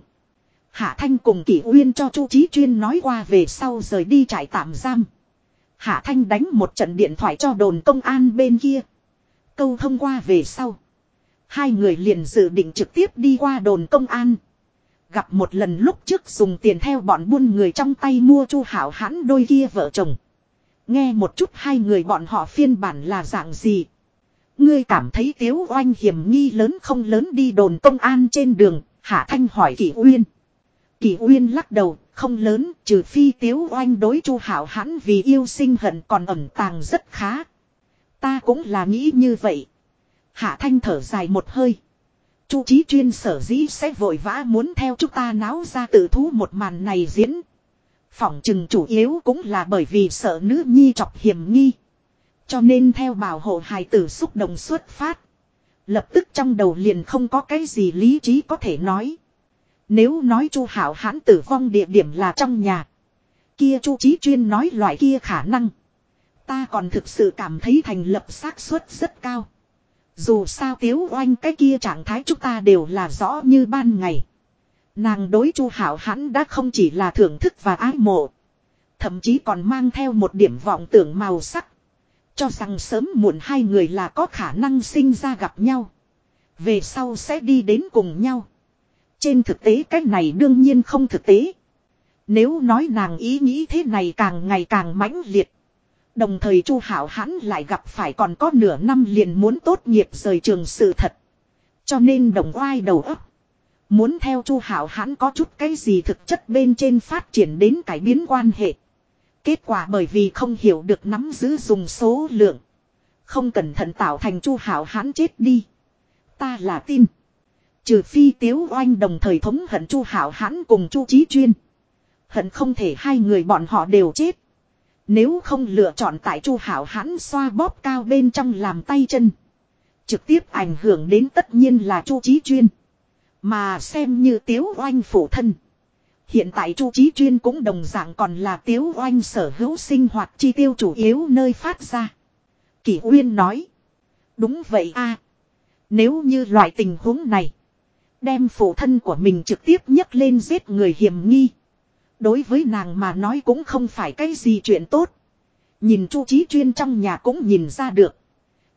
Hạ Thanh cùng Kỷ Uyên cho Chu Chí Chuyên nói qua về sau rời đi trại tạm giam. Hạ Thanh đánh một trận điện thoại cho đồn công an bên kia. Câu thông qua về sau. Hai người liền dự định trực tiếp đi qua đồn công an. Gặp một lần lúc trước dùng tiền theo bọn buôn người trong tay mua Chu Hảo Hãn đôi kia vợ chồng. Nghe một chút hai người bọn họ phiên bản là dạng gì. Ngươi cảm thấy Tiếu Oanh hiểm nghi lớn không lớn đi đồn công an trên đường. Hạ Thanh hỏi Kỷ Uyên. Kỷ Uyên lắc đầu, không lớn, trừ phi Tiếu Oanh đối Chu Hảo Hãn vì yêu sinh hận còn ẩn tàng rất khá. Ta cũng là nghĩ như vậy. Hạ Thanh thở dài một hơi. Chu Chí Chuyên sở dĩ sẽ vội vã muốn theo chúng ta náo ra tự thú một màn này diễn. Phỏng chừng chủ yếu cũng là bởi vì sợ nữ nhi chọc hiểm nghi. Cho nên theo bảo hộ hài tử xúc động xuất phát. Lập tức trong đầu liền không có cái gì lý trí có thể nói. Nếu nói Chu Hảo Hãn tử vong địa điểm là trong nhà. Kia Chu Chí Chuyên nói loại kia khả năng. Ta còn thực sự cảm thấy thành lập xác suất rất cao. Dù sao Tiếu Oanh cái kia trạng thái chúng ta đều là rõ như ban ngày. Nàng đối Chu Hảo Hãn đã không chỉ là thưởng thức và ái mộ. Thậm chí còn mang theo một điểm vọng tưởng màu sắc. Cho rằng sớm muộn hai người là có khả năng sinh ra gặp nhau. Về sau sẽ đi đến cùng nhau. Trên thực tế cái này đương nhiên không thực tế. Nếu nói nàng ý nghĩ thế này càng ngày càng mãnh liệt. Đồng thời Chu Hảo Hãn lại gặp phải còn có nửa năm liền muốn tốt nghiệp rời trường sự thật. Cho nên đồng oai đầu óc. Muốn theo Chu Hảo Hãn có chút cái gì thực chất bên trên phát triển đến cải biến quan hệ. Kết quả bởi vì không hiểu được nắm giữ dùng số lượng. Không cẩn thận tạo thành Chu Hảo Hãn chết đi. Ta là tin. Trừ phi Tiếu Oanh đồng thời thống hận Chu Hảo Hãn cùng Chu Chí Chuyên. Hận không thể hai người bọn họ đều chết. Nếu không lựa chọn tại Chu Hảo Hãn xoa bóp cao bên trong làm tay chân. Trực tiếp ảnh hưởng đến tất nhiên là Chu Chí Chuyên. Mà xem như Tiếu Oanh phụ thân. Hiện tại Chu Chí Chuyên cũng đồng dạng còn là Tiếu Oanh sở hữu sinh hoạt chi tiêu chủ yếu nơi phát ra. Kỷ Uyên nói. Đúng vậy a. Nếu như loại tình huống này. Đem phụ thân của mình trực tiếp nhấc lên giết người hiểm nghi. Đối với nàng mà nói cũng không phải cái gì chuyện tốt. Nhìn Chu Chí Chuyên trong nhà cũng nhìn ra được.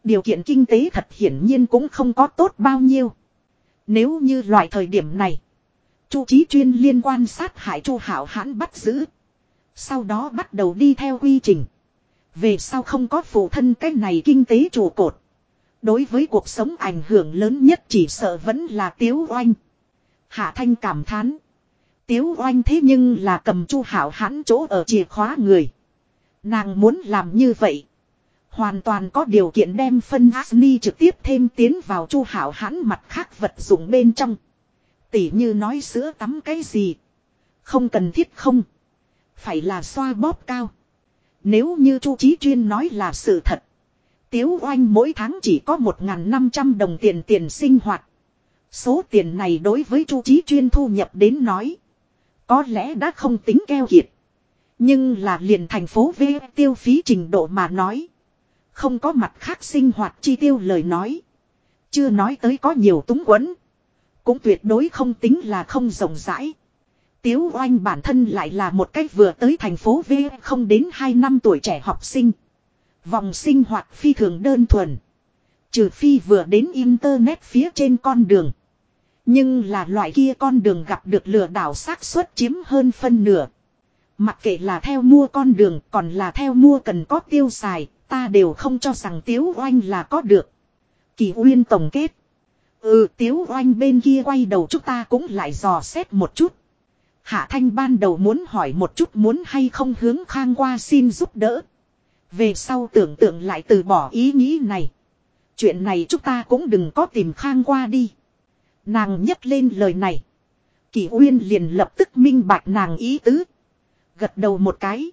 Điều kiện kinh tế thật hiển nhiên cũng không có tốt bao nhiêu. Nếu như loại thời điểm này, Chu Chí Chuyên liên quan sát hại Chu Hạo Hãn bắt giữ. Sau đó bắt đầu đi theo quy trình. Về sau không có phụ thân cái này kinh tế trụ cột. Đối với cuộc sống ảnh hưởng lớn nhất chỉ sợ vẫn là Tiếu Oanh. Hạ Thanh cảm thán. Tiếu Oanh thế nhưng là cầm Chu Hạo Hãn chỗ ở chìa khóa người. Nàng muốn làm như vậy. Hoàn toàn có điều kiện đem phân Asni trực tiếp thêm tiến vào Chu Hạo Hãn mặt khác vật dụng bên trong. Tỉ như nói sữa tắm cái gì. Không cần thiết không. Phải là xoa bóp cao. Nếu như Chu Chí Chuyên nói là sự thật. Tiếu Oanh mỗi tháng chỉ có 1.500 đồng tiền sinh hoạt. Số tiền này đối với Chu Chí Chuyên thu nhập đến nói. Có lẽ đã không tính keo kiệt. Nhưng là liền thành phố V tiêu phí trình độ mà nói. Không có mặt khác sinh hoạt chi tiêu lời nói. Chưa nói tới có nhiều túng quẫn. Cũng tuyệt đối không tính là không rộng rãi. Tiếu Oanh bản thân lại là một cách vừa tới thành phố V không đến 2 năm tuổi trẻ học sinh. Vòng sinh hoạt phi thường đơn thuần. Trừ phi vừa đến internet phía trên con đường. Nhưng là loại kia con đường gặp được lừa đảo xác suất chiếm hơn phân nửa. Mặc kệ là theo mua con đường còn là theo mua cần có tiêu xài, ta đều không cho rằng Tiếu Oanh là có được. Kỳ Uyên tổng kết. Tiếu Oanh bên kia quay đầu chúng ta cũng lại dò xét một chút. Hạ Thanh ban đầu muốn hỏi một chút muốn hay không hướng Khang qua xin giúp đỡ. Về sau tưởng tượng lại từ bỏ ý nghĩ này. Chuyện này chúng ta cũng đừng có tìm Khang qua đi. Nàng nhắc lên lời này. Kỳ Uyên liền lập tức minh bạch nàng ý tứ. Gật đầu một cái.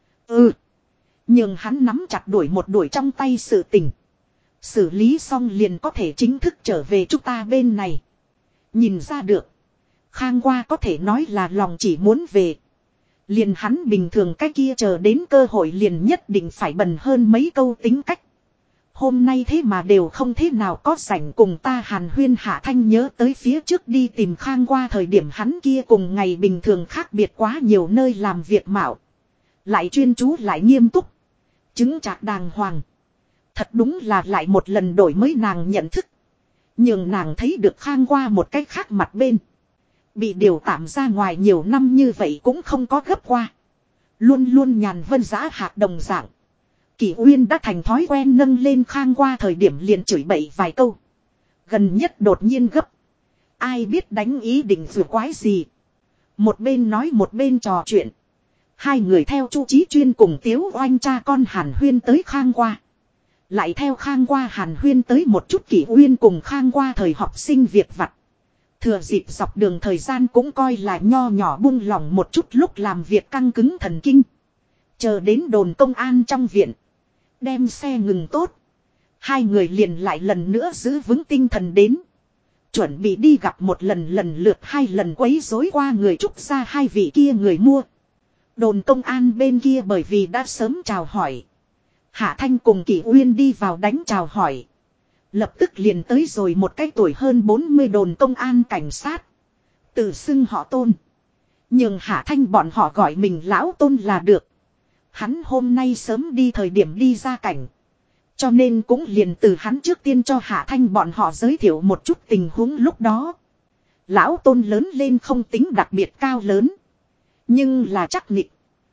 Nhưng hắn nắm chặt đuổi trong tay sự tình. Xử lý xong liền có thể chính thức trở về chúng ta bên này. Nhìn ra được. Khang qua có thể nói là lòng chỉ muốn về. Liền hắn bình thường cái kia chờ đến cơ hội liền nhất định phải bần hơn mấy câu tính cách. Hôm nay thế mà đều không thế nào có rảnh cùng ta hàn huyên. Hạ Thanh nhớ tới phía trước đi tìm Khang qua thời điểm hắn kia cùng ngày bình thường khác biệt quá nhiều nơi làm việc mạo. Lại chuyên chú lại nghiêm túc. Chứng chạc đàng hoàng. Thật đúng là lại một lần đổi mới nàng nhận thức. Nhưng nàng thấy được Khang qua một cách khác mặt bên. Bị điều tạm ra ngoài nhiều năm như vậy cũng không có gấp qua. Luôn luôn nhàn vân giã hạt đồng dạng. Kỳ Uyên đã thành thói quen nâng lên Khang qua thời điểm liền chửi bậy vài câu. Gần nhất đột nhiên gấp. Ai biết đánh ý định vừa quái gì. Một bên nói một bên trò chuyện. Hai người theo Chu Chí Chuyên cùng Tiếu Oanh cha con hàn huyên tới Khang qua. Lại theo Khang qua hàn huyên tới một chút Kỳ Uyên cùng Khang qua thời học sinh việc vặt. Thừa dịp dọc đường thời gian cũng coi là nho nhỏ buông lỏng một chút lúc làm việc căng cứng thần kinh. Chờ đến đồn công an trong viện. Đem xe ngừng tốt. Hai người liền lại lần nữa giữ vững tinh thần đến. Chuẩn bị đi gặp một lần lượt hai lần quấy rối qua người trúc ra hai vị kia người mua. Đồn công an bên kia bởi vì đã sớm chào hỏi. Hạ Thanh cùng Kỳ Uyên đi vào đánh chào hỏi. Lập tức liền tới rồi một cái tuổi hơn 40 đồn công an cảnh sát. Tự xưng họ Tôn. Nhưng Hạ Thanh bọn họ gọi mình lão Tôn là được. Hắn hôm nay sớm đi thời điểm đi ra cảnh. Cho nên cũng liền từ hắn trước tiên cho Hạ Thanh bọn họ giới thiệu một chút tình huống lúc đó. Lão Tôn lớn lên không tính đặc biệt cao lớn. Nhưng là chắc nịch.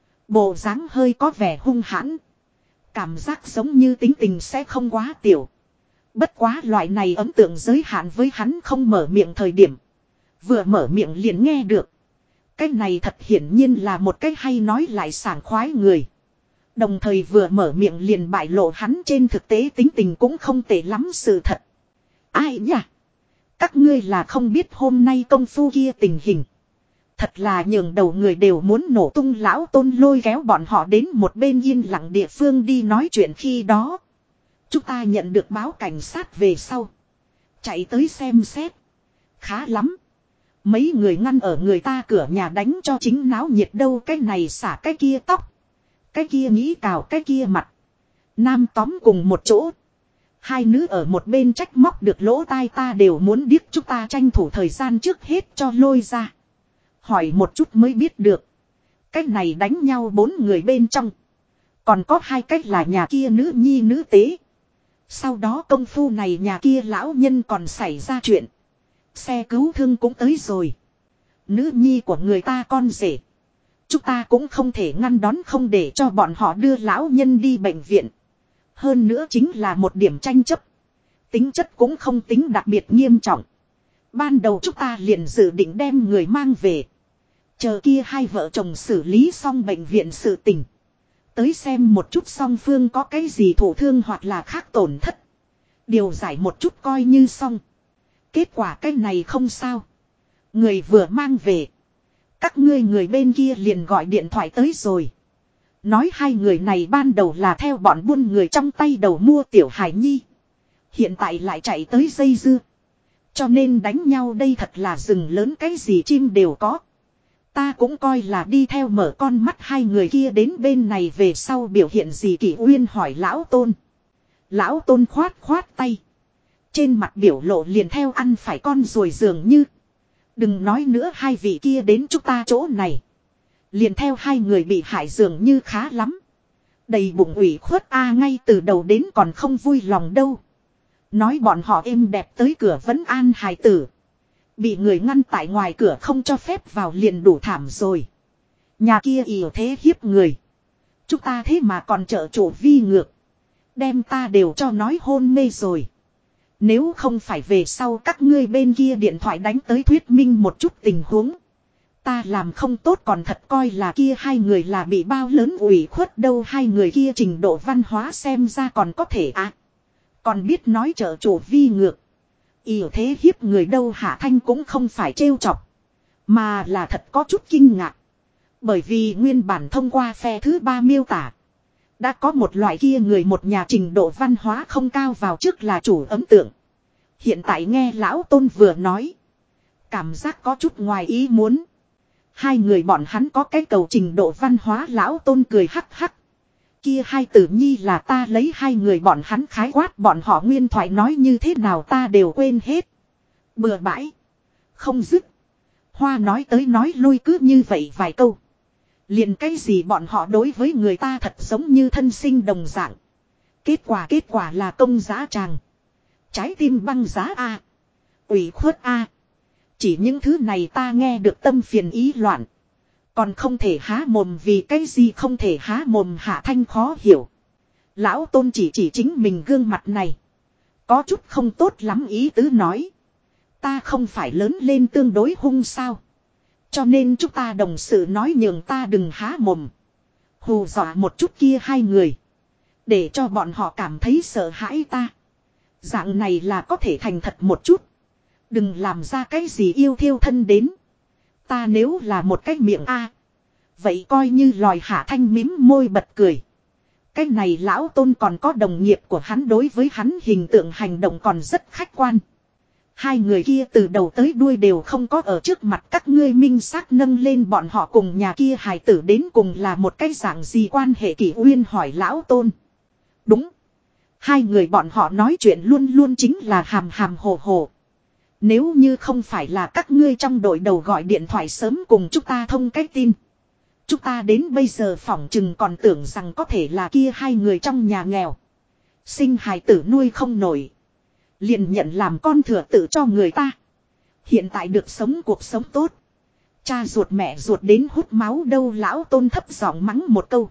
Bộ dáng hơi có vẻ hung hãn. Cảm giác giống như tính tình sẽ không quá tiểu. Bất quá loại này ấn tượng giới hạn với hắn không mở miệng thời điểm. Vừa mở miệng liền nghe được. Cái này thật hiển nhiên là một cái hay nói lại sảng khoái người. Đồng thời vừa mở miệng liền bại lộ hắn trên thực tế tính tình cũng không tệ lắm sự thật. Ai nhỉ? Các ngươi là không biết hôm nay công phu kia tình hình. Thật là nhường đầu người đều muốn nổ tung. Lão Tôn lôi kéo bọn họ đến một bên yên lặng địa phương đi nói chuyện khi đó. Chúng ta nhận được báo cảnh sát về sau. Chạy tới xem xét. Khá lắm. Mấy người ngăn ở người ta cửa nhà đánh cho chính náo nhiệt đâu. Cái này xả cái kia tóc. Cái kia nghĩ cào cái kia mặt. Nam tóm cùng một chỗ. Hai nữ ở một bên trách móc được lỗ tai ta đều muốn điếc. Chúng ta tranh thủ thời gian trước hết cho lôi ra. Hỏi một chút mới biết được. Cách này đánh nhau 4 người bên trong. Còn có 2 cách là nhà kia nữ nhi nữ tế. Sau đó công phu này nhà kia lão nhân còn xảy ra chuyện. Xe cứu thương cũng tới rồi. Nữ nhi của người ta con rể. Chúng ta cũng không thể ngăn đón không để cho bọn họ đưa lão nhân đi bệnh viện. Hơn nữa chính là một điểm tranh chấp. Tính chất cũng không tính đặc biệt nghiêm trọng. Ban đầu chúng ta liền dự định đem người mang về. Chờ kia hai vợ chồng xử lý xong bệnh viện sự tình. Tới xem một chút song phương có cái gì thổ thương hoặc là khác tổn thất. Điều giải một chút coi như xong. Kết quả cái này không sao. Người vừa mang về. Các ngươi người bên kia liền gọi điện thoại tới rồi. Nói hai người này ban đầu là theo bọn buôn người trong tay đầu mua tiểu hải nhi. Hiện tại lại chạy tới dây dưa. Cho nên đánh nhau đây thật là rừng lớn cái gì chim đều có. Ta cũng coi là đi theo mở con mắt hai người kia đến bên này về sau biểu hiện gì Kỷ Uyên hỏi lão Tôn. Lão Tôn khoát khoát tay. Trên mặt biểu lộ liền theo ăn phải con ruồi dường như. Đừng nói nữa hai vị kia đến chúng ta chỗ này. Liền theo hai người bị hại dường như khá lắm. Đầy bụng ủy khuất ngay từ đầu đến còn không vui lòng đâu. Nói bọn họ êm đẹp tới cửa vẫn an hài tử. Bị người ngăn tại ngoài cửa không cho phép vào liền đủ thảm rồi. Nhà kia ỉa thế hiếp người. Chúng ta thế mà còn trợ chủ vi ngược. Đem ta đều cho nói hôn mê rồi. Nếu không phải về sau các ngươi bên kia điện thoại đánh tới thuyết minh một chút tình huống. Ta làm không tốt còn thật coi là kia hai người là bị bao lớn ủy khuất đâu. Hai người kia trình độ văn hóa xem ra còn có thể còn biết nói trợ chủ vi ngược. Ỉa thế hiếp người đâu Hạ Thanh cũng không phải trêu chọc. Mà là thật có chút kinh ngạc. Bởi vì nguyên bản thông qua phe thứ ba miêu tả. Đã có một loại kia người một nhà trình độ văn hóa không cao vào trước là chủ ấn tượng. Hiện tại nghe lão Tôn vừa nói. Cảm giác có chút ngoài ý muốn. Hai người bọn hắn có cái cầu trình độ văn hóa lão Tôn cười hắc hắc. Kia hai tử nhi là ta lấy hai người bọn hắn khái quát bọn họ nguyên thoại nói như thế nào ta đều quên hết. Bừa bãi. Không dứt. Hoa nói tới nói lui cứ như vậy vài câu. Liền cái gì bọn họ đối với người ta thật giống như thân sinh đồng dạng. Kết quả là công giá tràng. Trái tim băng giá A. Ủy khuất A. Chỉ những thứ này ta nghe được tâm phiền ý loạn. Còn không thể há mồm vì cái gì không thể há mồm Hạ Thanh khó hiểu. Lão Tôn chỉ chính mình gương mặt này. Có chút không tốt lắm ý tứ nói. Ta không phải lớn lên tương đối hung sao. Cho nên chúng ta đồng sự nói nhường ta đừng há mồm. Hù dọa một chút kia hai người. Để cho bọn họ cảm thấy sợ hãi ta. Dạng này là có thể thành thật một chút. Đừng làm ra cái gì yêu thiêu thân đến. Ta nếu là một cái miệng vậy coi như lòi Hạ Thanh mím môi bật cười. Cái này lão Tôn còn có đồng nghiệp của hắn đối với hắn hình tượng hành động còn rất khách quan. Hai người kia từ đầu tới đuôi đều không có ở trước mặt các ngươi minh xác nâng lên bọn họ cùng nhà kia hài tử đến cùng là một cái dạng gì quan hệ Kỷ Uyên hỏi lão Tôn. Đúng. Hai người bọn họ nói chuyện luôn luôn chính là hàm hàm hồ hồ. Nếu như không phải là các ngươi trong đội đầu gọi điện thoại sớm cùng chúng ta thông cái tin. Chúng ta đến bây giờ phỏng chừng còn tưởng rằng có thể là kia hai người trong nhà nghèo. Sinh hài tử nuôi không nổi. Liền nhận làm con thừa tự cho người ta. Hiện tại được sống cuộc sống tốt. Cha ruột mẹ ruột đến hút máu đâu lão Tôn thấp giọng mắng một câu.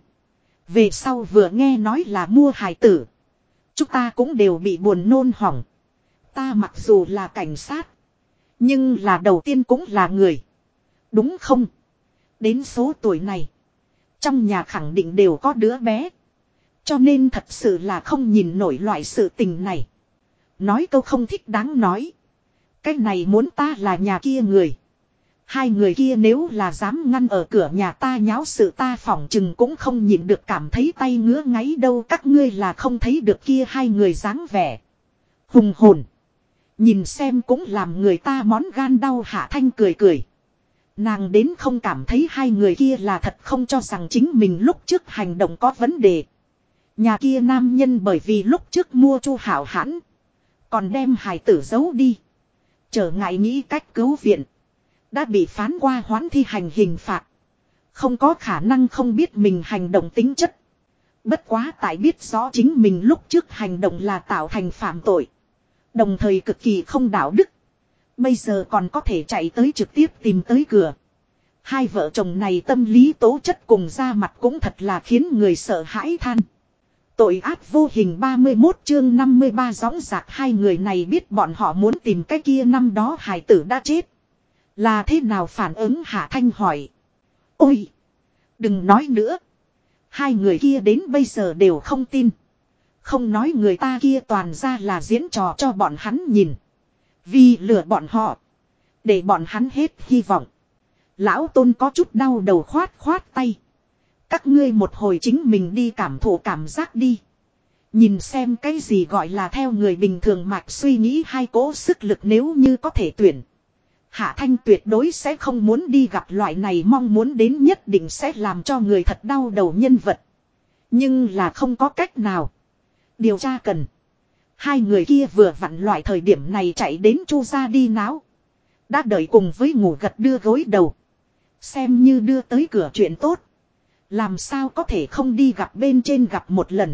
Về sau vừa nghe nói là mua hài tử. Chúng ta cũng đều bị buồn nôn hỏng. Ta mặc dù là cảnh sát. Nhưng là đầu tiên cũng là người. Đúng không? Đến số tuổi này. Trong nhà khẳng định đều có đứa bé. Cho nên thật sự là không nhìn nổi loại sự tình này. Nói câu không thích đáng nói. Cái này muốn ta là nhà kia người. Hai người kia nếu là dám ngăn ở cửa nhà ta nháo sự ta phỏng chừng cũng không nhịn được cảm thấy tay ngứa ngáy đâu. Các ngươi là không thấy được kia hai người dáng vẻ. Hùng hồn. Nhìn xem cũng làm người ta món gan đau Hạ Thanh cười cười. Nàng đến không cảm thấy hai người kia là thật không cho rằng chính mình lúc trước hành động có vấn đề. Nhà kia nam nhân bởi vì lúc trước mua Chu Hảo Hãn. Còn đem hài tử giấu đi. Trở ngại nghĩ cách cứu viện. Đã bị phán qua hoãn thi hành hình phạt. Không có khả năng không biết mình hành động tính chất. Bất quá tại biết rõ chính mình lúc trước hành động là tạo thành phạm tội. Đồng thời cực kỳ không đạo đức. Bây giờ còn có thể chạy tới trực tiếp tìm tới cửa. Hai vợ chồng này tâm lý tố chất cùng ra mặt cũng thật là khiến người sợ hãi than. Tội ác vô hình 31 chương 53 dõng dạc hai người này biết bọn họ muốn tìm cái kia năm đó hải tử đã chết. Là thế nào phản ứng Hạ Thanh hỏi. Ôi! Đừng nói nữa. Hai người kia đến bây giờ đều không tin. Không nói người ta kia toàn ra là diễn trò cho bọn hắn nhìn. Vì lừa bọn họ. Để bọn hắn hết hy vọng. Lão Tôn có chút đau đầu khoát khoát tay. Các ngươi một hồi chính mình đi cảm thụ cảm giác đi. Nhìn xem cái gì gọi là theo người bình thường mạch suy nghĩ hai cỗ sức lực nếu như có thể tuyển. Hạ Thanh tuyệt đối sẽ không muốn đi gặp loại này mong muốn đến nhất định sẽ làm cho người thật đau đầu nhân vật. Nhưng là không có cách nào. Điều tra cần. Hai người kia vừa vặn loại thời điểm này chạy đến Chu gia đi náo. Đã đợi cùng với ngủ gật đưa gối đầu. Xem như đưa tới cửa chuyện tốt. Làm sao có thể không đi gặp bên trên gặp một lần.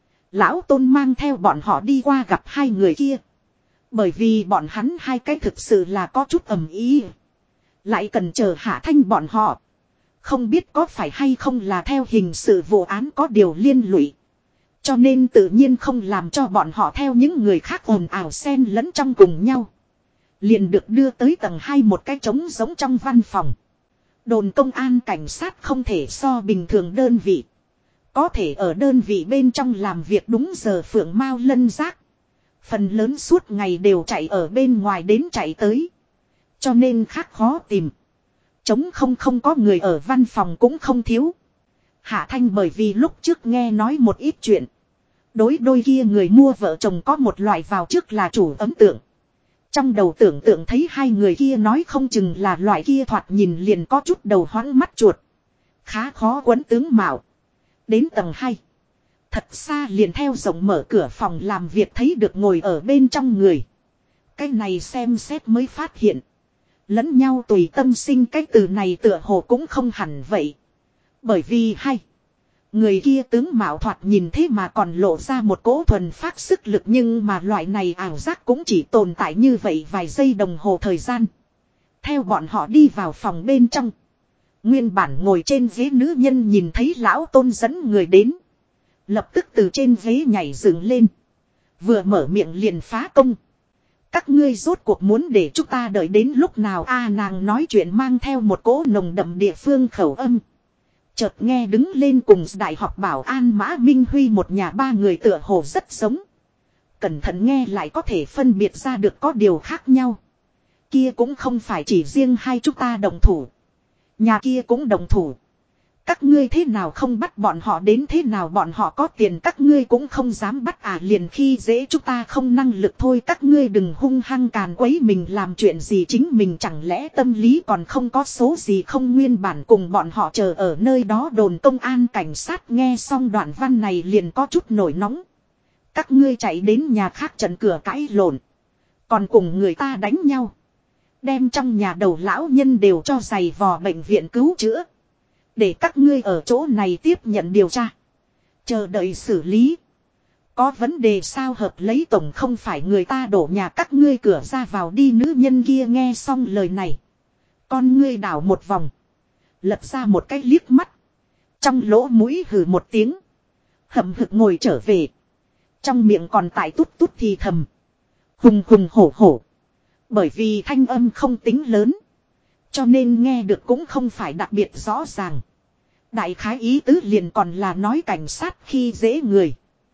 Lão Tôn mang theo bọn họ đi qua gặp hai người kia. Bởi vì bọn hắn hai cái thực sự là có chút ầm ý. Lại cần chờ Hạ Thanh bọn họ. Không biết có phải hay không là theo hình sự vụ án có điều liên lụy. Cho nên tự nhiên không làm cho bọn họ theo những người khác ồn ào xen lẫn trong cùng nhau. Liền được đưa tới tầng 2 một cái trống giống trong văn phòng. Đồn công an cảnh sát không thể so bình thường đơn vị. Có thể ở đơn vị bên trong làm việc đúng giờ phượng mao lân giác. Phần lớn suốt ngày đều chạy ở bên ngoài đến chạy tới. Cho nên khác khó tìm. Trống không có người ở văn phòng cũng không thiếu. Hạ Thanh bởi vì lúc trước nghe nói một ít chuyện. Đối đôi kia người mua vợ chồng có một loại vào trước là chủ ấn tượng. Trong đầu tưởng tượng thấy hai người kia nói không chừng là loại kia thoạt nhìn liền có chút đầu hoáng mắt chuột. Khá khó quấn tướng mạo. Đến tầng 2. Thật xa liền theo rộng mở cửa phòng làm việc thấy được ngồi ở bên trong người. Cái này xem xét mới phát hiện. Lẫn nhau tùy tâm sinh cái từ này tựa hồ cũng không hẳn vậy. Bởi vì hay. Người kia tướng mạo thoạt nhìn thế mà còn lộ ra một cỗ thuần phát sức lực nhưng mà loại này ảo giác cũng chỉ tồn tại như vậy vài giây đồng hồ thời gian. Theo bọn họ đi vào phòng bên trong. Nguyên bản ngồi trên ghế nữ nhân nhìn thấy lão Tôn dẫn người đến. Lập tức từ trên ghế nhảy dựng lên. Vừa mở miệng liền phá công. Các ngươi rốt cuộc muốn để chúng ta đợi đến lúc nào nàng nói chuyện mang theo một cỗ nồng đậm địa phương khẩu âm. Chợt nghe đứng lên cùng đại học bảo an Mã Minh Huy một nhà ba người tựa hồ rất giống. Cẩn thận nghe lại có thể phân biệt ra được có điều khác nhau. Kia cũng không phải chỉ riêng hai chúng ta đồng thủ. Nhà kia cũng đồng thủ. Các ngươi thế nào không bắt bọn họ đến thế nào bọn họ có tiền các ngươi cũng không dám bắt liền khi dễ chúng ta không năng lực thôi các ngươi đừng hung hăng càn quấy mình làm chuyện gì chính mình chẳng lẽ tâm lý còn không có số gì không nguyên bản cùng bọn họ chờ ở nơi đó đồn công an cảnh sát nghe xong đoạn văn này liền có chút nổi nóng. Các ngươi chạy đến nhà khác trận cửa cãi lộn. Còn cùng người ta đánh nhau. Đem trong nhà đầu lão nhân đều cho giày vò bệnh viện cứu chữa. Để các ngươi ở chỗ này tiếp nhận điều tra. Chờ đợi xử lý. Có vấn đề sao hợp lấy tổng không phải người ta đổ nhà các ngươi cửa ra vào đi nữ nhân kia nghe xong lời này. Con ngươi đảo một vòng. Lật ra một cái liếc mắt. Trong lỗ mũi hừ một tiếng. Hậm hực ngồi trở về. Trong miệng còn tại tút tút thì thầm. Hùng hùng hổ hổ. Bởi vì thanh âm không tính lớn. Cho nên nghe được cũng không phải đặc biệt rõ ràng. Đại khái ý tứ liền còn là nói cảnh sát khi dễ người.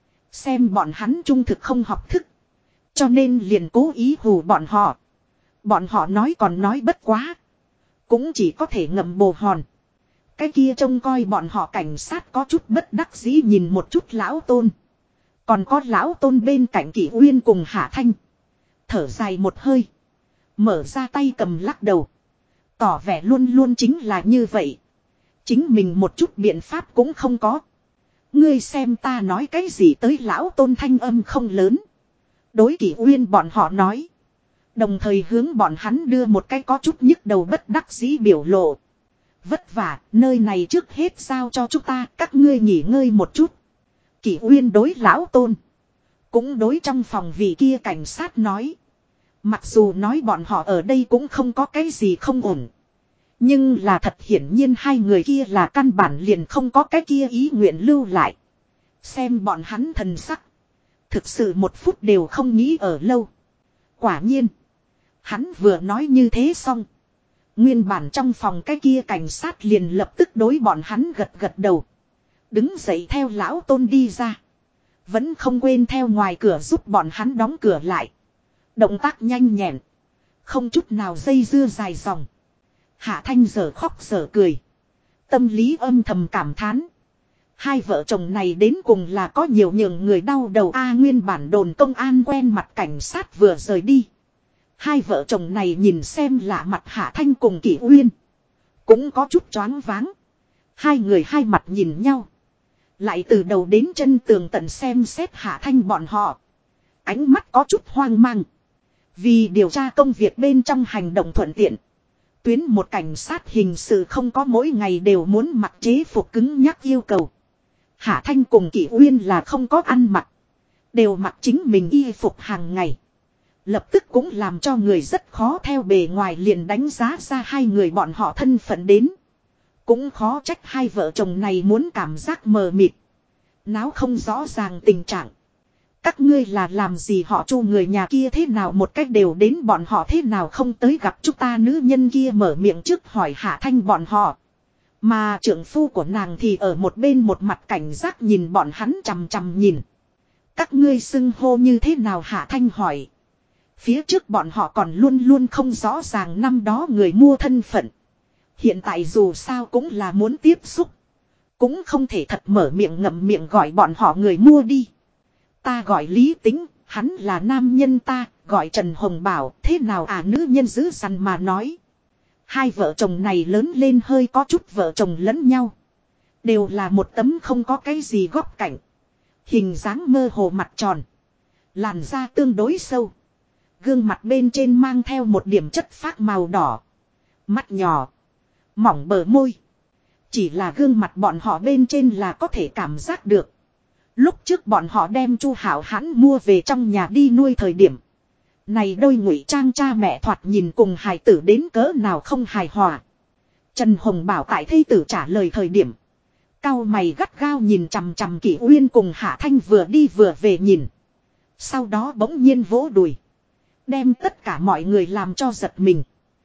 Xem bọn hắn trung thực không học thức. Cho nên liền cố ý hù bọn họ. Bọn họ nói còn nói bất quá. Cũng chỉ có thể ngậm bồ hòn. Cái kia trông coi bọn họ cảnh sát có chút bất đắc dĩ nhìn một chút lão Tôn. Còn có lão Tôn bên cạnh Kỷ Uyên cùng Hạ Thanh. Thở dài một hơi. Mở ra tay cầm lắc đầu. Tỏ vẻ luôn luôn chính là như vậy. Chính mình một chút biện pháp cũng không có. Ngươi xem ta nói cái gì tới lão Tôn thanh âm không lớn. Đối Kỷ Uyên bọn họ nói. Đồng thời hướng bọn hắn đưa một cái có chút nhức đầu bất đắc dĩ biểu lộ. Vất vả, nơi này trước hết giao cho chúng ta, các ngươi nghỉ ngơi một chút. Kỷ Uyên đối lão Tôn. Cũng đối trong phòng vị kia cảnh sát nói. Mặc dù nói bọn họ ở đây cũng không có cái gì không ổn. Nhưng là thật hiển nhiên hai người kia là căn bản liền không có cái kia ý nguyện lưu lại. Xem bọn hắn thần sắc. Thực sự một phút đều không nghĩ ở lâu. Quả nhiên. Hắn vừa nói như thế xong. Nguyên bản trong phòng cái kia cảnh sát liền lập tức đối bọn hắn gật gật đầu. Đứng dậy theo lão Tôn đi ra. Vẫn không quên theo ngoài cửa giúp bọn hắn đóng cửa lại. Động tác nhanh nhẹn. Không chút nào dây dưa dài dòng. Hạ Thanh giờ khóc giờ cười. Tâm lý âm thầm cảm thán. Hai vợ chồng này đến cùng là có nhiều nhường người đau đầu nguyên bản đồn công an quen mặt cảnh sát vừa rời đi. Hai vợ chồng này nhìn xem lạ mặt Hạ Thanh cùng Kỷ Uyên. Cũng có chút choáng váng. Hai người hai mặt nhìn nhau. Lại từ đầu đến chân tường tận xem xét Hạ Thanh bọn họ. Ánh mắt có chút hoang mang. Vì điều tra công việc bên trong hành động thuận tiện. Tuyến một cảnh sát hình sự không có mỗi ngày đều muốn mặc chế phục cứng nhắc yêu cầu. Hạ Thanh cùng Kỷ Uyên là không có ăn mặc. Đều mặc chính mình y phục hàng ngày. Lập tức cũng làm cho người rất khó theo bề ngoài liền đánh giá ra hai người bọn họ thân phận đến. Cũng khó trách hai vợ chồng này muốn cảm giác mờ mịt. Náo không rõ ràng tình trạng. Các ngươi là làm gì họ Chu người nhà kia thế nào một cách đều đến bọn họ thế nào không tới gặp chúng ta nữ nhân kia mở miệng trước hỏi Hạ Thanh bọn họ. Mà trưởng phu của nàng thì ở một bên một mặt cảnh giác nhìn bọn hắn chằm chằm nhìn. Các ngươi xưng hô như thế nào Hạ Thanh hỏi. Phía trước bọn họ còn luôn luôn không rõ ràng năm đó người mua thân phận. Hiện tại dù sao cũng là muốn tiếp xúc. Cũng không thể thật mở miệng ngậm miệng gọi bọn họ người mua đi. Ta gọi Lý Tính, hắn là nam nhân ta, gọi Trần Hồng Bảo, thế nào nữ nhân dữ dằn mà nói. Hai vợ chồng này lớn lên hơi có chút vợ chồng lẫn nhau. Đều là một tấm không có cái gì góc cạnh. Hình dáng mơ hồ mặt tròn. Làn da tương đối sâu. Gương mặt bên trên mang theo một điểm chất phác màu đỏ. Mắt nhỏ. Mỏng bờ môi. Chỉ là gương mặt bọn họ bên trên là có thể cảm giác được. Lúc trước bọn họ đem Chu Hảo Hãn mua về trong nhà đi nuôi thời điểm. Này đôi ngụy trang cha mẹ thoạt nhìn cùng hài tử đến cỡ nào không hài hòa. Trần Hồng Bảo tại thây tử trả lời thời điểm. Cao mày gắt gao nhìn chằm chằm Kỷ Uyên cùng Hạ Thanh vừa đi vừa về nhìn. Sau đó bỗng nhiên vỗ đùi. Đem tất cả mọi người làm cho giật mình.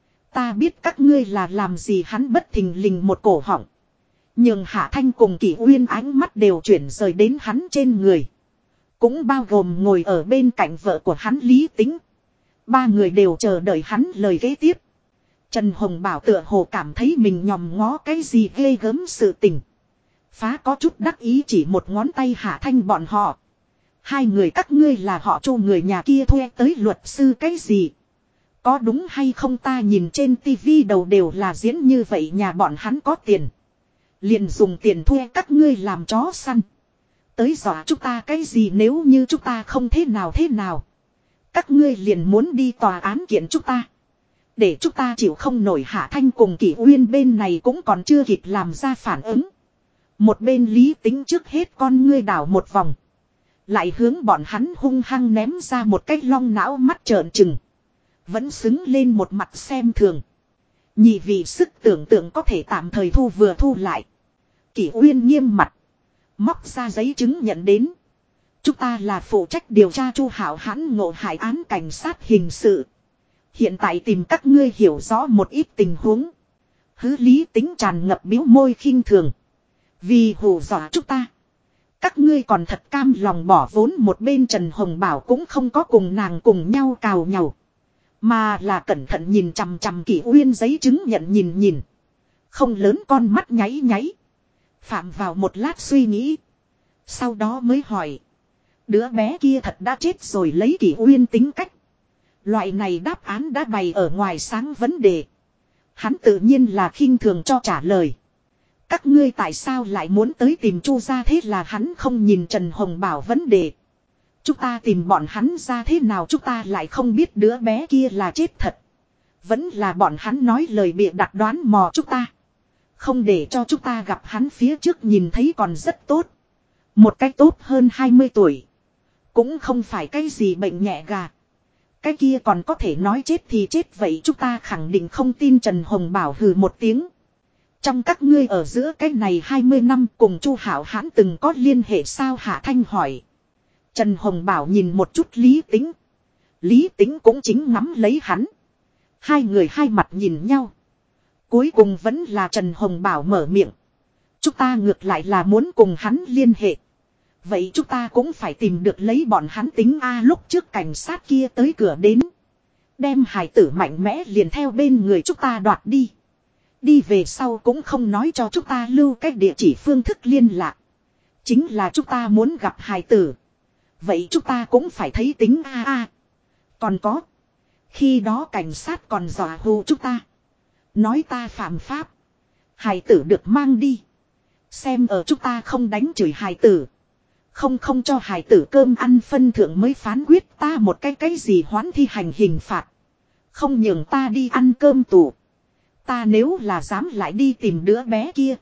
Ta biết các ngươi là làm gì hắn bất thình lình một cổ họng. Nhưng Hạ Thanh cùng Kỷ Uyên ánh mắt đều chuyển rời đến hắn trên người. Cũng bao gồm ngồi ở bên cạnh vợ của hắn Lý Tính. Ba người đều chờ đợi hắn lời kế tiếp. Trần Hồng Bảo tựa hồ cảm thấy mình nhòm ngó cái gì ghê gớm sự tình. Phá có chút đắc ý chỉ một ngón tay Hạ Thanh bọn họ. Hai người các ngươi là họ Chu người nhà kia thuê tới luật sư cái gì. Có đúng hay không ta nhìn trên tivi đầu đều là diễn như vậy nhà bọn hắn có tiền. Liền dùng tiền thuê các ngươi làm chó săn. Tới dọa chúng ta cái gì nếu như chúng ta không thế nào thế nào. Các ngươi liền muốn đi tòa án kiện chúng ta. Để chúng ta chịu không nổi Hạ Thanh cùng Kỷ Uyên bên này cũng còn chưa kịp làm ra phản ứng. Một bên Lý Tính trước hết con ngươi đảo một vòng. Lại hướng bọn hắn hung hăng ném ra một cái long não mắt trợn trừng. Vẫn xứng lên một mặt xem thường. Nhị vị sức tưởng tượng có thể tạm thời thu vừa thu lại. Kỷ Uyên nghiêm mặt. Móc ra giấy chứng nhận đến. Chúng ta là phụ trách điều tra Chu Hảo Hãn ngộ hại án cảnh sát hình sự. Hiện tại tìm các ngươi hiểu rõ một ít tình huống. Hứ Lý Tính tràn ngập biếu môi khinh thường. Vì hù dọa chúng ta. Các ngươi còn thật cam lòng bỏ vốn một bên Trần Hồng Bảo cũng không có cùng nàng cùng nhau cào nhàu. Mà là cẩn thận nhìn chằm chằm Kỷ Uyên giấy chứng nhận nhìn. Không lớn con mắt nháy nháy. Phạm vào một lát suy nghĩ. Sau đó mới hỏi. Đứa bé kia thật đã chết rồi lấy Kỷ Uyên tính cách. Loại này đáp án đã bày ở ngoài sáng vấn đề. Hắn tự nhiên là khinh thường cho trả lời. Các ngươi tại sao lại muốn tới tìm Chu ra thế là hắn không nhìn Trần Hồng Bảo vấn đề. Chúng ta tìm bọn hắn ra thế nào chúng ta lại không biết đứa bé kia là chết thật. Vẫn là bọn hắn nói lời bịa đặt đoán mò chúng ta. Không để cho chúng ta gặp hắn phía trước nhìn thấy còn rất tốt. Một cái tốt hơn 20 tuổi. Cũng không phải cái gì bệnh nhẹ gà. Cái kia còn có thể nói chết thì chết vậy chúng ta khẳng định không tin. Trần Hồng Bảo hừ một tiếng. Trong các ngươi ở giữa cái này 20 năm cùng Chu Hảo Hãn từng có liên hệ sao? Hạ Thanh hỏi. Trần Hồng Bảo nhìn một chút Lý Tính. Lý Tính cũng chính ngắm lấy hắn. Hai người hai mặt nhìn nhau. Cuối cùng vẫn là Trần Hồng Bảo mở miệng. Chúng ta ngược lại là muốn cùng hắn liên hệ. Vậy chúng ta cũng phải tìm được lấy bọn hắn tính a. Lúc trước cảnh sát kia tới cửa đến. Đem hải tử mạnh mẽ liền theo bên người chúng ta đoạt đi. Đi về sau cũng không nói cho chúng ta lưu cách địa chỉ phương thức liên lạc. Chính là chúng ta muốn gặp hải tử. Vậy chúng ta cũng phải thấy tính a. Còn có. Khi đó cảnh sát còn dọa hù chúng ta. Nói ta phạm pháp. Hải tử được mang đi. Xem ở chúng ta không đánh chửi hải tử. Không cho hải tử cơm ăn phân thượng mới phán quyết ta một cái gì hoãn thi hành hình phạt. Không nhường ta đi ăn cơm tù. Ta nếu là dám lại đi tìm đứa bé kia.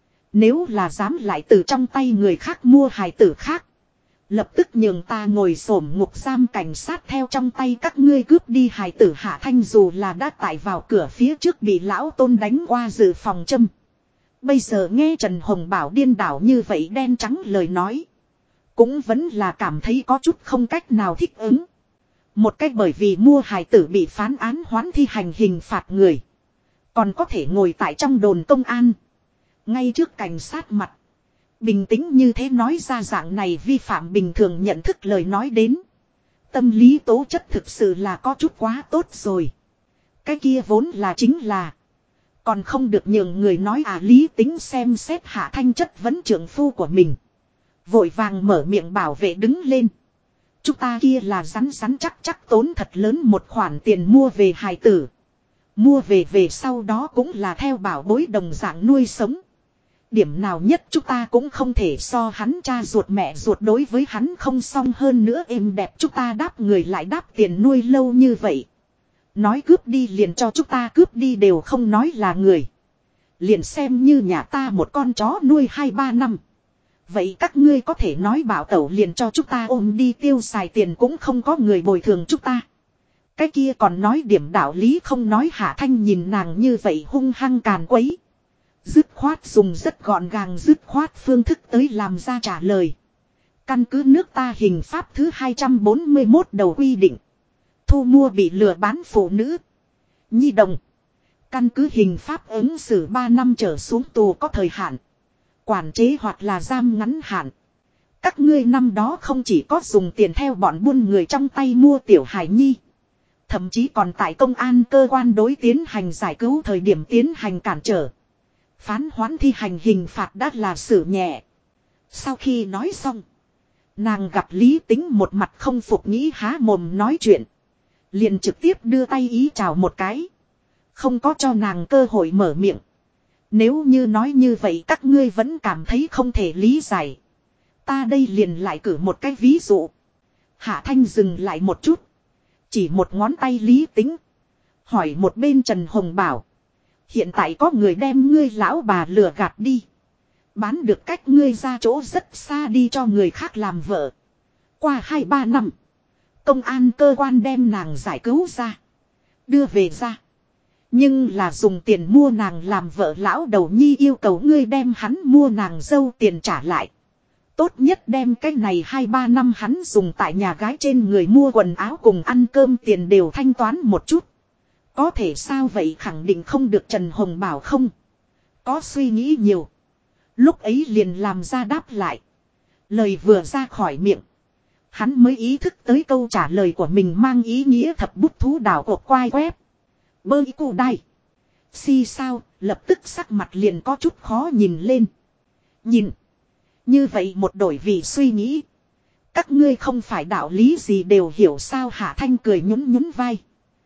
Nếu là dám lại từ trong tay người khác mua hải tử khác. Lập tức nhường ta ngồi xổm ngục giam. Cảnh sát theo trong tay các ngươi cướp đi hải tử. Hạ Thanh dù là đã tải vào cửa phía trước bị lão Tôn đánh qua dự phòng châm. Bây giờ nghe Trần Hồng Bảo điên đảo như vậy đen trắng lời nói. Cũng vẫn là cảm thấy có chút không cách nào thích ứng. Một cách bởi vì mua hài tử bị phán án hoãn thi hành hình phạt người. Còn có thể ngồi tại trong đồn công an. Ngay trước cảnh sát mặt. Bình tĩnh như thế nói ra dạng này vi phạm bình thường nhận thức lời nói đến. Tâm lý tố chất thực sự là có chút quá tốt rồi. Cái kia vốn là chính là. Còn không được nhường người nói à. Lý Tính xem xét Hạ Thanh chất vấn trưởng phu của mình. Vội vàng mở miệng bảo vệ đứng lên. Chúng ta kia là rắn chắc tốn thật lớn một khoản tiền mua về hài tử. Mua về sau đó cũng là theo bảo bối đồng dạng nuôi sống. Điểm nào nhất chúng ta cũng không thể so hắn cha ruột mẹ ruột đối với hắn không xong hơn nữa êm đẹp chúng ta đáp người lại đáp tiền nuôi lâu như vậy. Nói cướp đi liền cho chúng ta cướp đi đều không nói là người. Liền xem như nhà ta một con chó nuôi 2-3 năm. Vậy các ngươi có thể nói bảo tẩu liền cho chúng ta ôm đi tiêu xài tiền cũng không có người bồi thường chúng ta. Cái kia còn nói điểm đạo lý không nói. Hạ Thanh nhìn nàng như vậy hung hăng càn quấy. Dứt khoát dùng rất gọn gàng dứt khoát phương thức tới làm ra trả lời. Căn cứ nước ta hình pháp thứ 241 đầu quy định. Thu mua bị lừa bán phụ nữ. Nhi đồng. Căn cứ hình pháp ứng xử 3 năm trở xuống tù có thời hạn. Quản chế hoặc là giam ngắn hạn. Các ngươi năm đó không chỉ có dùng tiền theo bọn buôn người trong tay mua tiểu hải nhi. Thậm chí còn tại công an cơ quan đối tiến hành giải cứu thời điểm tiến hành cản trở. Phán hoãn thi hành hình phạt đã là xử nhẹ. Sau khi nói xong. Nàng gặp Lý Tính một mặt không phục nghĩ há mồm nói chuyện. Liền trực tiếp đưa tay ý chào một cái. Không có cho nàng cơ hội mở miệng. Nếu như nói như vậy các ngươi vẫn cảm thấy không thể lý giải. Ta đây liền lại cử một cái ví dụ. Hạ Thanh dừng lại một chút. Chỉ một ngón tay Lý Tính. Hỏi một bên Trần Hồng Bảo. Hiện tại có người đem ngươi lão bà lừa gạt đi. Bán được cách ngươi ra chỗ rất xa đi cho người khác làm vợ. Qua 2-3 năm. Công an cơ quan đem nàng giải cứu ra. Đưa về ra. Nhưng là dùng tiền mua nàng làm vợ lão đầu nhi yêu cầu ngươi đem hắn mua nàng dâu tiền trả lại. Tốt nhất đem cái này 2-3 năm hắn dùng tại nhà gái trên người mua quần áo cùng ăn cơm tiền đều thanh toán một chút. Có thể sao vậy khẳng định không được. Trần Hồng Bảo không. Có suy nghĩ nhiều. Lúc ấy liền làm ra đáp lại. Lời vừa ra khỏi miệng. Hắn mới ý thức tới câu trả lời của mình mang ý nghĩa thập bút thú đảo cuộc quai quép. Bơi cu đai. Si sao, lập tức sắc mặt liền có chút khó nhìn lên. Nhìn. Như vậy một đổi vị suy nghĩ. Các ngươi không phải đạo lý gì đều hiểu sao? Hạ Thanh cười nhún nhún vai.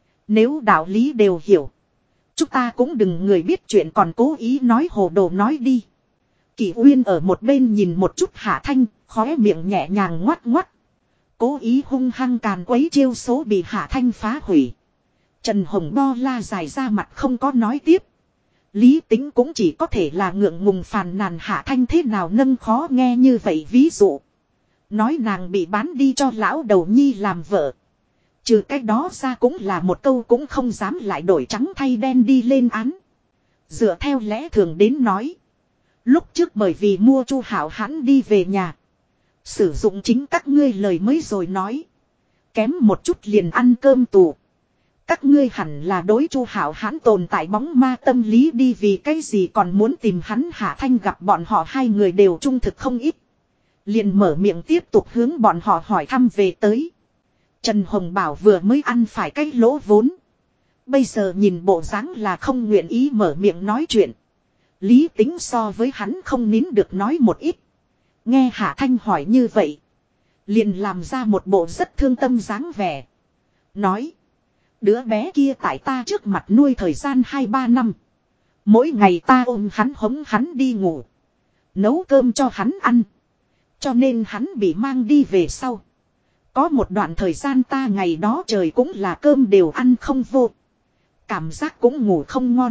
Nếu đạo lý đều hiểu. Chúng ta cũng đừng người biết chuyện còn cố ý nói hồ đồ nói đi. Kỷ Uyên ở một bên nhìn một chút Hạ Thanh, khóe miệng nhẹ nhàng ngoắt ngoắt. Cố ý hung hăng càn quấy chiêu số bị Hạ Thanh phá hủy. Trần Hồng Bo la dài ra mặt không có nói tiếp. Lý Tính cũng chỉ có thể là ngượng ngùng phàn nàn Hạ Thanh thế nào nâng khó nghe như vậy. Ví dụ, nói nàng bị bán đi cho lão đầu nhi làm vợ. Trừ cái đó ra cũng là một câu cũng không dám lại đổi trắng thay đen đi lên án. Dựa theo lẽ thường đến nói, lúc trước bởi vì mua Chu Hảo Hãn đi về nhà, sử dụng chính các ngươi lời mới rồi nói, kém một chút liền ăn cơm tù. Các ngươi hẳn là đối Chu Hảo Hãn tồn tại bóng ma tâm lý đi, vì cái gì còn muốn tìm hắn. Hạ Thanh gặp bọn họ hai người đều trung thực không ít, liền mở miệng tiếp tục hướng bọn họ hỏi thăm về tới. Trần Hồng Bảo vừa mới ăn phải cái lỗ vốn, bây giờ nhìn bộ dáng là không nguyện ý mở miệng nói chuyện. Lý Tính so với hắn không nín được nói một ít. Nghe Hạ Thanh hỏi như vậy, liền làm ra một bộ rất thương tâm dáng vẻ. Nói, đứa bé kia tại ta trước mặt nuôi thời gian 2-3 năm. Mỗi ngày ta ôm hắn hống hắn đi ngủ, nấu cơm cho hắn ăn. Cho nên hắn bị mang đi về sau, có một đoạn thời gian ta ngày đó trời cũng là cơm đều ăn không vô, cảm giác cũng ngủ không ngon,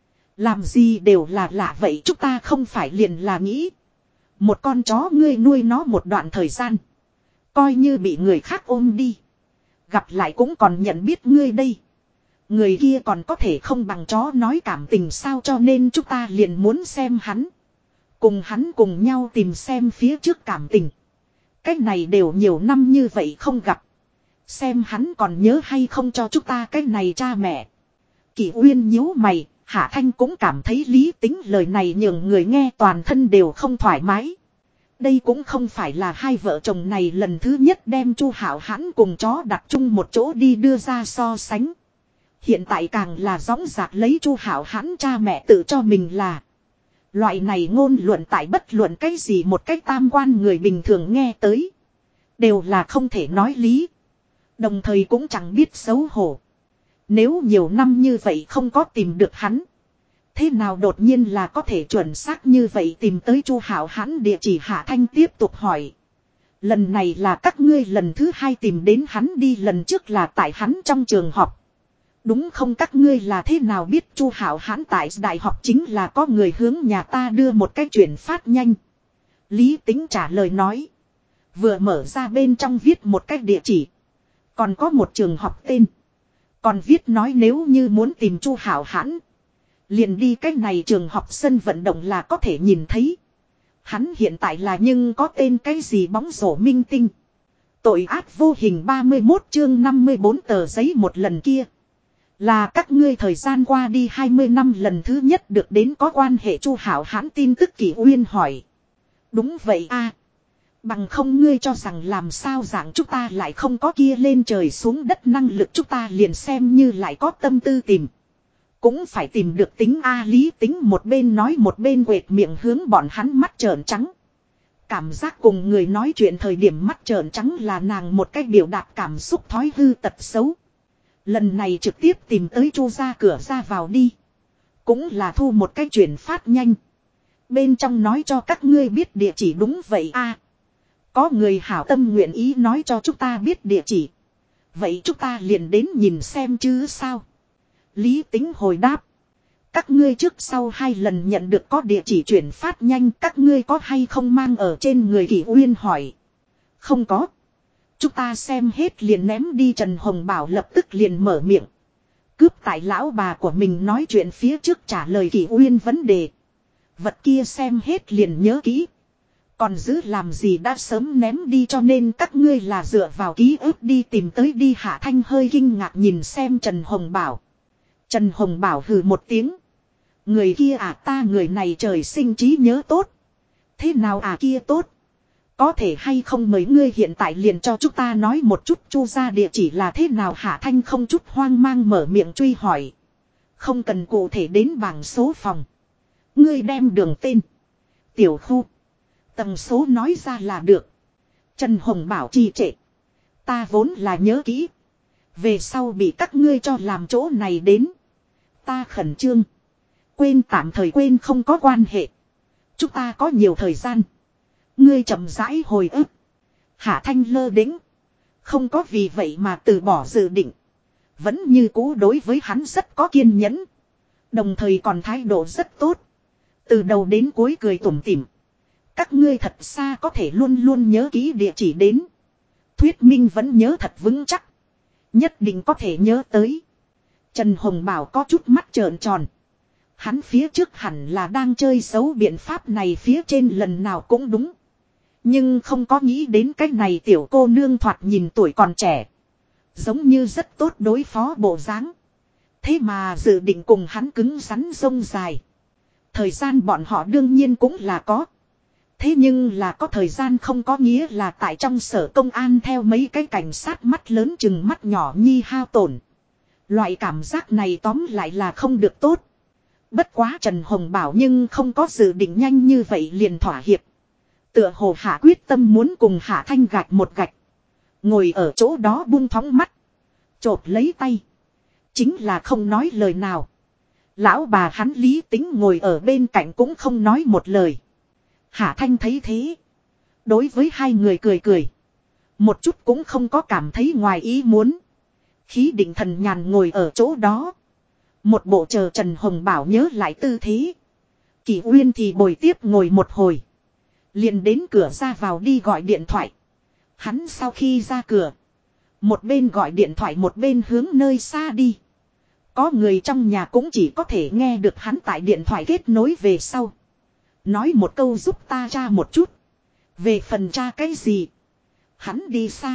làm gì đều là lạ. Vậy chúng ta không phải liền là nghĩ, một con chó ngươi nuôi nó một đoạn thời gian, coi như bị người khác ôm đi, gặp lại cũng còn nhận biết ngươi đây. Người kia còn có thể không bằng chó nói cảm tình sao? Cho nên chúng ta liền muốn xem hắn, cùng hắn cùng nhau tìm xem phía trước cảm tình. Cái này đều nhiều năm như vậy không gặp, xem hắn còn nhớ hay không cho chúng ta cái này cha mẹ. Kỷ Uyên nhíu mày, Hạ Thanh cũng cảm thấy Lý Tính lời này nhường người nghe toàn thân đều không thoải mái. Đây cũng không phải là hai vợ chồng này lần thứ nhất đem Chu Hảo Hãn cùng chó đặt chung một chỗ đi đưa ra so sánh. Hiện tại càng là dõng dạc lấy Chu Hảo Hãn cha mẹ tự cho mình là. Loại này ngôn luận tại bất luận cái gì một cách tam quan người bình thường nghe tới, đều là không thể nói lý. Đồng thời cũng chẳng biết xấu hổ. Nếu nhiều năm như vậy không có tìm được hắn, thế nào đột nhiên là có thể chuẩn xác như vậy tìm tới Chu Hảo Hãn địa chỉ? Hạ Thanh tiếp tục hỏi. Lần này là các ngươi lần thứ hai tìm đến hắn đi, lần trước là tại hắn trong trường học, đúng không? Các ngươi là thế nào biết Chu Hảo Hãn tại đại học? Chính là có người hướng nhà ta đưa một cái chuyển phát nhanh. Lý Tính trả lời nói. Vừa mở ra bên trong viết một cái địa chỉ, còn có một trường học tên, còn viết nói nếu như muốn tìm Chu Hảo Hãn, liền đi cái này trường học sân vận động là có thể nhìn thấy. Hắn hiện tại là nhưng có tên cái gì bóng rổ minh tinh. Tội ác vô hình 31 chương 54 tờ giấy một lần kia. Là các ngươi thời gian qua đi 20 năm lần thứ nhất được đến có quan hệ Chu Hảo Hãn tin tức? Kỷ Uyên hỏi. Đúng vậy a, bằng không ngươi cho rằng làm sao dạng chúng ta lại không có kia lên trời xuống đất năng lực? Chúng ta liền xem như lại có tâm tư tìm, cũng phải tìm được tính a. Lý Tính một bên nói một bên quệt miệng hướng bọn hắn mắt trợn trắng. Cảm giác cùng người nói chuyện thời điểm mắt trợn trắng là nàng một cách biểu đạt cảm xúc thói hư tật xấu. Lần này trực tiếp tìm tới Chu ra cửa ra vào đi, cũng là thu một cái chuyển phát nhanh, bên trong nói cho các ngươi biết địa chỉ. Đúng vậy a, có người hảo tâm nguyện ý nói cho chúng ta biết địa chỉ, vậy chúng ta liền đến nhìn xem chứ sao? Lý Tính hồi đáp. Các ngươi trước sau 2 lần nhận được có địa chỉ chuyển phát nhanh, các ngươi có hay không mang ở trên người? Kỷ Uyên hỏi. Không có. Chúng ta xem hết liền ném đi. Trần Hồng Bảo lập tức liền mở miệng, cướp tại lão bà của mình nói chuyện phía trước trả lời Kỷ Uyên vấn đề. Vật kia xem hết liền nhớ kỹ, còn giữ làm gì, đã sớm ném đi, cho nên các ngươi là dựa vào ký ức đi tìm tới đi. Hạ Thanh hơi kinh ngạc nhìn xem Trần Hồng Bảo. Trần Hồng Bảo hừ một tiếng. Người kia à, ta người này trời sinh trí nhớ tốt. Thế nào à kia tốt? Có thể hay không mấy ngươi hiện tại liền cho chúng ta nói một chút Chu ra địa chỉ là thế nào? Hạ Thanh không chút hoang mang mở miệng truy hỏi. Không cần cụ thể đến bảng số phòng, ngươi đem đường tên, tiểu khu, tầng số nói ra là được. Trần Hồng Bảo trì trệ. Ta vốn là nhớ kỹ, về sau bị các ngươi cho làm chỗ này đến, ta khẩn trương, quên tạm thời quên không có quan hệ. Chúng ta có nhiều thời gian, ngươi chậm rãi hồi ức. Hạ Thanh lơ đễnh, không có vì vậy mà từ bỏ dự định, vẫn như cũ đối với hắn rất có kiên nhẫn. Đồng thời còn thái độ rất tốt. Từ đầu đến cuối cười tủm tỉm. Các ngươi thật xa có thể luôn luôn nhớ kỹ địa chỉ đến. Thuyết minh vẫn nhớ thật vững chắc. Nhất định có thể nhớ tới. Trần Hồng Bảo có chút mắt trợn tròn. Hắn phía trước hẳn là đang chơi xấu biện pháp này phía trên lần nào cũng đúng. Nhưng không có nghĩ đến cái này tiểu cô nương thoạt nhìn tuổi còn trẻ. Giống như rất tốt đối phó bộ dáng. Thế mà dự định cùng hắn cứng rắn rông dài. Thời gian bọn họ đương nhiên cũng là có. Thế nhưng là có thời gian không có nghĩa là tại trong sở công an theo mấy cái cảnh sát mắt lớn chừng mắt nhỏ nhi hao tổn. Loại cảm giác này tóm lại là không được tốt. Bất quá Trần Hồng Bảo nhưng không có dự định nhanh như vậy liền thỏa hiệp. Tựa hồ hạ quyết tâm muốn cùng Hạ Thanh gạch một gạch. Ngồi ở chỗ đó buông thõng mắt. Chộp lấy tay. Chính là không nói lời nào. Lão bà hắn Lý Tính ngồi ở bên cạnh cũng không nói một lời. Hạ Thanh thấy thế. Đối với hai người cười cười. Một chút cũng không có cảm thấy ngoài ý muốn. Khí định thần nhàn ngồi ở chỗ đó. Một bộ chờ Trần Hồng Bảo nhớ lại tư thế. Kỳ Uyên thì bồi tiếp ngồi một hồi. Liền đến cửa ra vào đi gọi điện thoại. Hắn sau khi ra cửa. Một bên gọi điện thoại một bên hướng nơi xa đi. Có người trong nhà cũng chỉ có thể nghe được hắn tại điện thoại kết nối về sau. Nói một câu giúp ta tra một chút. Về phần tra cái gì. Hắn đi xa.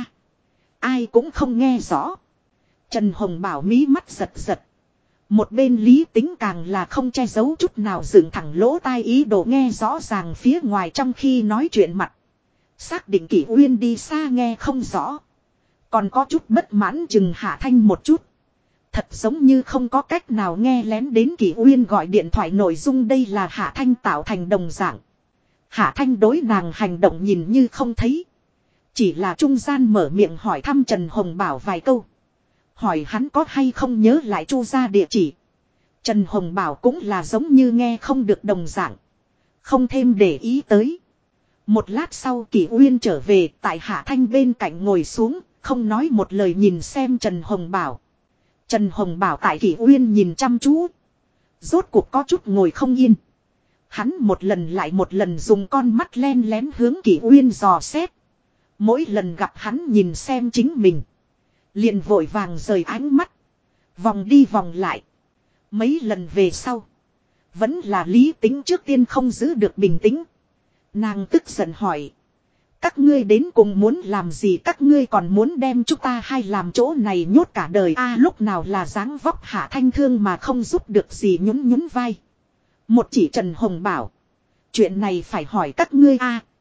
Ai cũng không nghe rõ. Trần Hồng Bảo mí mắt giật giật. Một bên Lý Tính càng là không che giấu chút nào dựng thẳng lỗ tai ý đồ nghe rõ ràng phía ngoài trong khi nói chuyện mặt. Xác định Kỷ Uyên đi xa nghe không rõ. Còn có chút bất mãn chừng Hạ Thanh một chút. Thật giống như không có cách nào nghe lén đến Kỷ Uyên gọi điện thoại nội dung đây là Hạ Thanh tạo thành đồng dạng. Hạ Thanh đối nàng hành động nhìn như không thấy. Chỉ là trung gian mở miệng hỏi thăm Trần Hồng Bảo vài câu. Hỏi hắn có hay không nhớ lại Chu gia địa chỉ. Trần Hồng Bảo cũng là giống như nghe không được đồng dạng. Không thêm để ý tới. Một lát sau Kỷ Uyên trở về tại Hạ Thanh bên cạnh ngồi xuống. Không nói một lời nhìn xem Trần Hồng Bảo. Trần Hồng Bảo tại Kỷ Uyên nhìn chăm chú. Rốt cuộc có chút ngồi không yên. Hắn một lần lại một lần dùng con mắt len lén hướng Kỷ Uyên dò xét. Mỗi lần gặp hắn nhìn xem chính mình. Liền vội vàng rời ánh mắt. Vòng đi vòng lại. Mấy lần về sau. Vẫn là Lý Tính trước tiên không giữ được bình tĩnh. Nàng tức giận hỏi. Các ngươi đến cùng muốn làm gì, các ngươi còn muốn đem chúng ta hay làm chỗ này nhốt cả đời lúc nào là dáng vóc Hạ Thanh thương mà không giúp được gì nhún nhún vai. Một chỉ Trần Hồng Bảo. Chuyện này phải hỏi các ngươi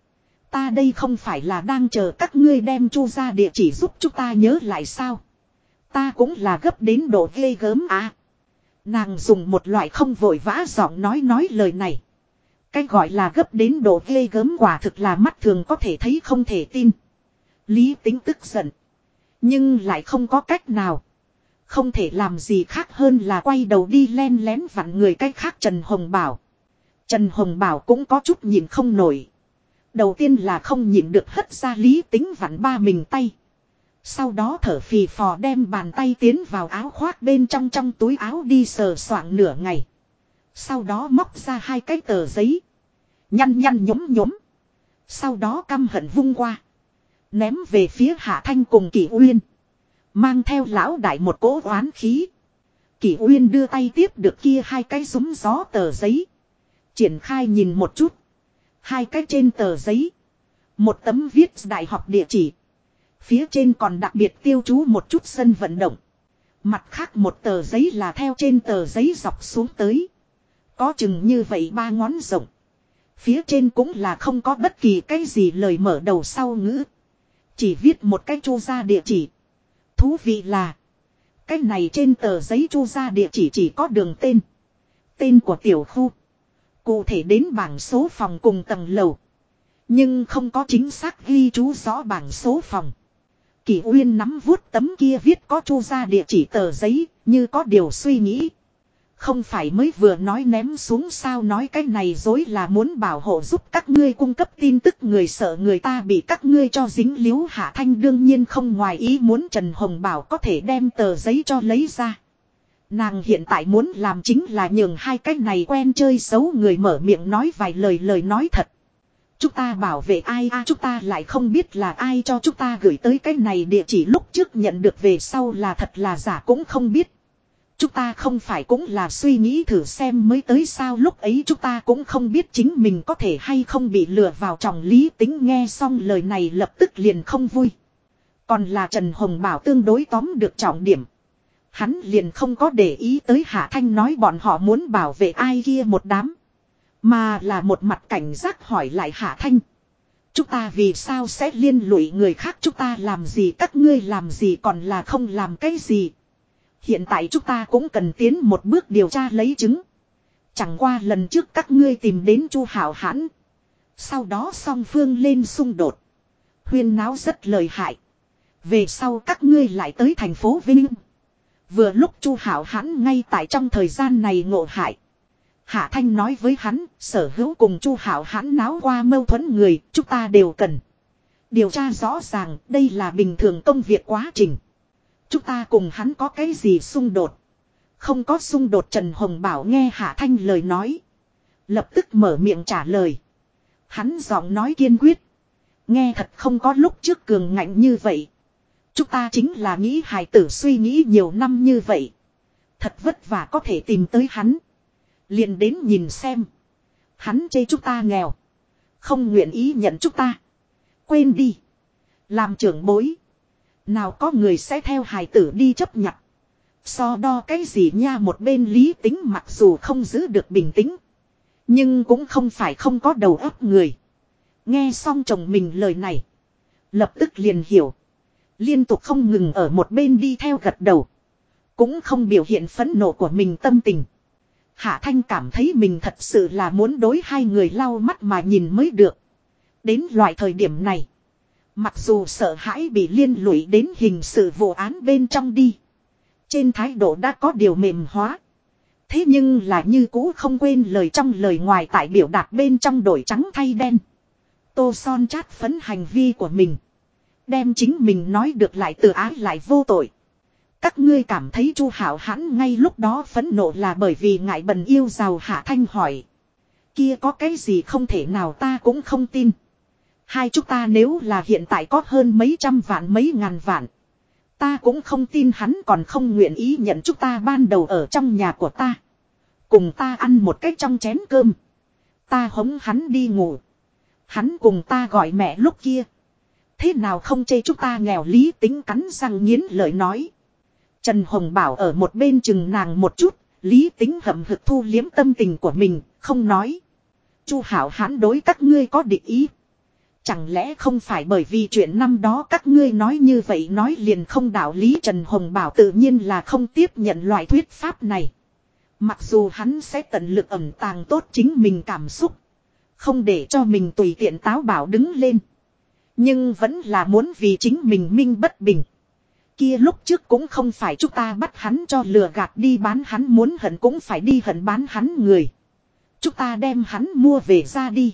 ta đây không phải là đang chờ các ngươi đem Chu ra địa chỉ giúp chúng ta nhớ lại sao. Ta cũng là gấp đến độ ghê gớm Nàng dùng một loại không vội vã giọng nói lời này. Cái gọi là gấp đến độ ghê gớm quả thực là mắt thường có thể thấy không thể tin. Lý Tính tức giận. Nhưng lại không có cách nào. Không thể làm gì khác hơn là quay đầu đi len lén vặn người cách khác Trần Hồng Bảo. Trần Hồng Bảo cũng có chút nhìn không nổi. Đầu tiên là không nhịn được hất ra Lý Tính vặn ba mình tay. Sau đó thở phì phò đem bàn tay tiến vào áo khoác bên trong túi áo đi sờ soạng nửa ngày. Sau đó móc ra hai cái tờ giấy. Nhăn nhúm nhúm. Sau đó căm hận vung qua. Ném về phía Hạ Thanh cùng Kỷ Uyên. Mang theo lão đại một cỗ oán khí. Kỷ Uyên đưa tay tiếp được kia hai cái rúm gió tờ giấy. Triển khai nhìn một chút. Hai cái trên tờ giấy. Một tấm viết đại học địa chỉ. Phía trên còn đặc biệt tiêu chú một chút sân vận động. Mặt khác một tờ giấy là theo trên tờ giấy dọc xuống tới. Có chừng như vậy 3 ngón rộng. Phía trên cũng là không có bất kỳ cái gì lời mở đầu sau ngữ. Chỉ viết một cái Chu gia địa chỉ. Thú vị là. Cái này trên tờ giấy Chu gia địa chỉ chỉ có đường tên. Tên của tiểu khu. Cụ thể đến bảng số phòng cùng tầng lầu. Nhưng không có chính xác ghi chú rõ bảng số phòng. Kỷ Uyên nắm vuốt tấm kia viết có Chu gia địa chỉ tờ giấy, như có điều suy nghĩ. Không phải mới vừa nói ném xuống sao, nói cái này dối là muốn bảo hộ giúp các ngươi cung cấp tin tức, người sợ người ta bị các ngươi cho dính líu. Hạ Thanh đương nhiên không ngoài ý muốn Trần Hồng Bảo có thể đem tờ giấy cho lấy ra. Nàng hiện tại muốn làm chính là nhường hai cái này quen chơi xấu người mở miệng nói vài lời nói thật. Chúng ta bảo vệ ai chúng ta lại không biết là ai cho chúng ta gửi tới cái này địa chỉ lúc trước nhận được về sau là thật là giả cũng không biết. Chúng ta không phải cũng là suy nghĩ thử xem mới tới sao lúc ấy chúng ta cũng không biết chính mình có thể hay không bị lừa vào trong Lý Tính nghe xong lời này lập tức liền không vui. Còn là Trần Hồng Bảo tương đối tóm được trọng điểm. Hắn liền không có để ý tới Hạ Thanh nói bọn họ muốn bảo vệ ai kia một đám. Mà là một mặt cảnh giác hỏi lại Hạ Thanh. Chúng ta vì sao sẽ liên lụy người khác chúng ta làm gì các ngươi làm gì còn là không làm cái gì. Hiện tại chúng ta cũng cần tiến một bước điều tra lấy chứng. Chẳng qua lần trước các ngươi tìm đến Chu Hảo Hãn. Sau đó song phương lên xung đột. Huyên náo rất lợi hại. Về sau các ngươi lại tới thành phố Vinh. Vừa lúc Chu Hảo Hãn ngay tại trong thời gian này ngộ hại. Hạ Thanh nói với hắn, sở hữu cùng Chu Hảo Hãn náo qua mâu thuẫn người, chúng ta đều cần điều tra rõ ràng, đây là bình thường công việc quá trình. Chúng ta cùng hắn có cái gì xung đột? Không có xung đột. Trần Hồng Bảo nghe Hạ Thanh lời nói. Lập tức mở miệng trả lời. Hắn giọng nói kiên quyết. Nghe thật không có lúc trước cường ngạnh như vậy. Chúng ta chính là nghĩ hài tử suy nghĩ nhiều năm như vậy. Thật vất vả có thể tìm tới hắn. Liền đến nhìn xem. Hắn chê chúng ta nghèo. Không nguyện ý nhận chúng ta. Quên đi. Làm trưởng bối. Nào có người sẽ theo hài tử đi chấp nhặt. So đo cái gì nha một bên Lý Tính mặc dù không giữ được bình tĩnh. Nhưng cũng không phải không có đầu óc người. Nghe xong chồng mình lời này. Lập tức liền hiểu. Liên tục không ngừng ở một bên đi theo gật đầu. Cũng không biểu hiện phẫn nộ của mình tâm tình. Hạ Thanh cảm thấy mình thật sự là muốn đối hai người lau mắt mà nhìn mới được. Đến loại thời điểm này. Mặc dù sợ hãi bị liên lụy đến hình sự vụ án bên trong đi. Trên thái độ đã có điều mềm hóa. Thế nhưng là như cũ không quên lời trong lời ngoài tại biểu đạt bên trong đổi trắng thay đen. Tô son chát phấn hành vi của mình. Đem chính mình nói được lại tự ái lại vô tội. Các ngươi cảm thấy Chu Hảo Hãn ngay lúc đó phẫn nộ là bởi vì ngại bần yêu giàu. Hạ Thanh hỏi. Kia có cái gì không thể nào ta cũng không tin. Hai chúng ta nếu là hiện tại có hơn mấy trăm vạn mấy ngàn vạn. Ta cũng không tin hắn còn không nguyện ý nhận chúng ta ban đầu ở trong nhà của ta. Cùng ta ăn một cách trong chén cơm. Ta hống hắn đi ngủ. Hắn cùng ta gọi mẹ lúc kia. Thế nào không chê chúng ta nghèo. Lý Tính cắn răng nghiến lợi nói. Trần Hồng Bảo ở một bên chừng nàng một chút. Lý Tính hậm hực thu liếm tâm tình của mình, không nói. Chu Hảo Hãn đối các ngươi có địch ý. Chẳng lẽ không phải bởi vì chuyện năm đó các ngươi nói như vậy nói liền không đạo lý. Trần Hồng Bảo tự nhiên là không tiếp nhận loại thuyết pháp này. Mặc dù hắn sẽ tận lực ẩn tàng tốt chính mình cảm xúc. Không để cho mình tùy tiện táo bảo đứng lên. Nhưng vẫn là muốn vì chính mình minh bất bình. Kia lúc trước cũng không phải chúng ta bắt hắn cho lừa gạt đi bán hắn muốn hận cũng phải đi hận bán hắn người. Chúng ta đem hắn mua về ra đi.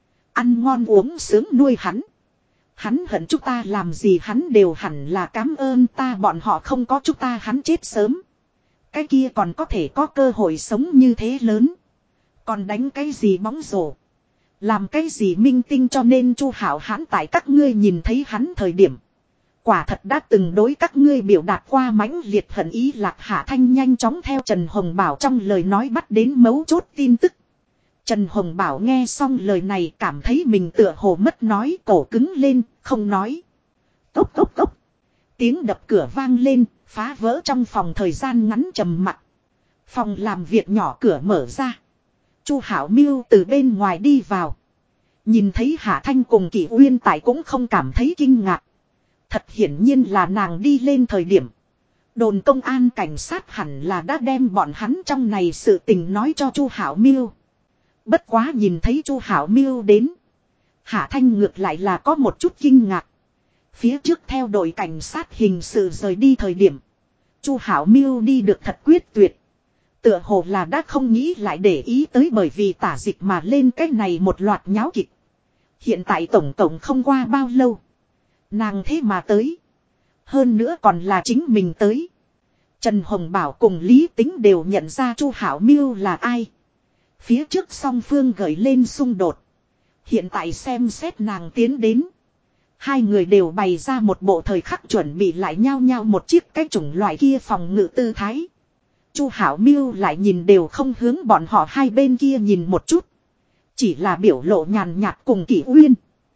Ăn ngon uống sướng nuôi hắn. Hắn hận chúng ta làm gì hắn đều hẳn là cảm ơn ta bọn họ không có chúng ta hắn chết sớm. Cái kia còn có thể có cơ hội sống như thế lớn. Còn đánh cái gì bóng rổ. Làm cái gì minh tinh cho nên Chu Hảo Hãn tại các ngươi nhìn thấy hắn thời điểm. Quả thật đã từng đối các ngươi biểu đạt qua mãnh liệt hận ý. Lạc Hạ Thanh nhanh chóng theo Trần Hồng Bảo trong lời nói bắt đến mấu chốt tin tức. Trần Hồng Bảo nghe xong lời này cảm thấy mình tựa hồ mất nói cổ cứng lên, không nói. Cốc cốc cốc. Tiếng đập cửa vang lên, phá vỡ trong phòng thời gian ngắn trầm mặc. Phòng làm việc nhỏ cửa mở ra. Chu Hảo Miêu từ bên ngoài đi vào. Nhìn thấy Hạ Thanh cùng Kỷ Uyên Tài cũng không cảm thấy kinh ngạc. Thật hiển nhiên là nàng đi lên thời điểm. Đồn công an cảnh sát hẳn là đã đem bọn hắn trong này sự tình nói cho Chu Hảo Miêu. Bất quá nhìn thấy Chu Hảo Miêu đến. Hạ Thanh ngược lại là có một chút kinh ngạc. Phía trước theo đội cảnh sát hình sự rời đi thời điểm. Chu Hảo Miêu đi được thật quyết tuyệt. Tựa hồ là đã không nghĩ lại để ý tới bởi vì tả dịch mà lên cái này một loạt nháo kịch. Hiện tại tổng cộng không qua bao lâu. Nàng thế mà tới. Hơn nữa còn là chính mình tới. Trần Hồng Bảo cùng Lý Tính đều nhận ra Chu Hảo Miêu là ai. Phía trước song phương gợi lên xung đột. Hiện tại xem xét nàng tiến đến. Hai người đều bày ra một bộ thời khắc chuẩn bị lại nhau nhau một chiếc cái chủng loại kia phòng ngự tư thái. Chu Hảo Miêu lại nhìn đều không hướng bọn họ hai bên kia nhìn một chút. Chỉ là biểu lộ nhàn nhạt cùng Kỷ Uyên.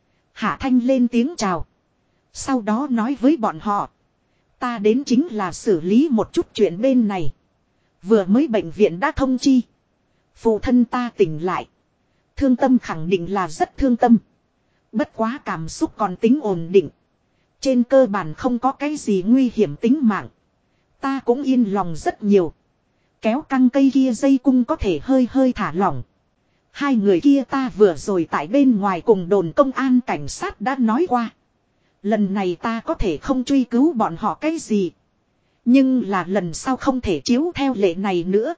Hạ Thanh lên tiếng chào. Sau đó nói với bọn họ. Ta đến chính là xử lý một chút chuyện bên này. Vừa mới bệnh viện đã thông chi. Phụ thân ta tỉnh lại. Thương tâm khẳng định là rất thương tâm. Bất quá cảm xúc còn tính ổn định. Trên cơ bản không có cái gì nguy hiểm tính mạng. Ta cũng yên lòng rất nhiều. Kéo căng cây kia dây cung có thể hơi hơi thả lỏng. Hai người kia ta vừa rồi tại bên ngoài cùng đồn công an cảnh sát đã nói qua. Lần này ta có thể không truy cứu bọn họ cái gì. Nhưng là lần sau không thể chiếu theo lệ này nữa.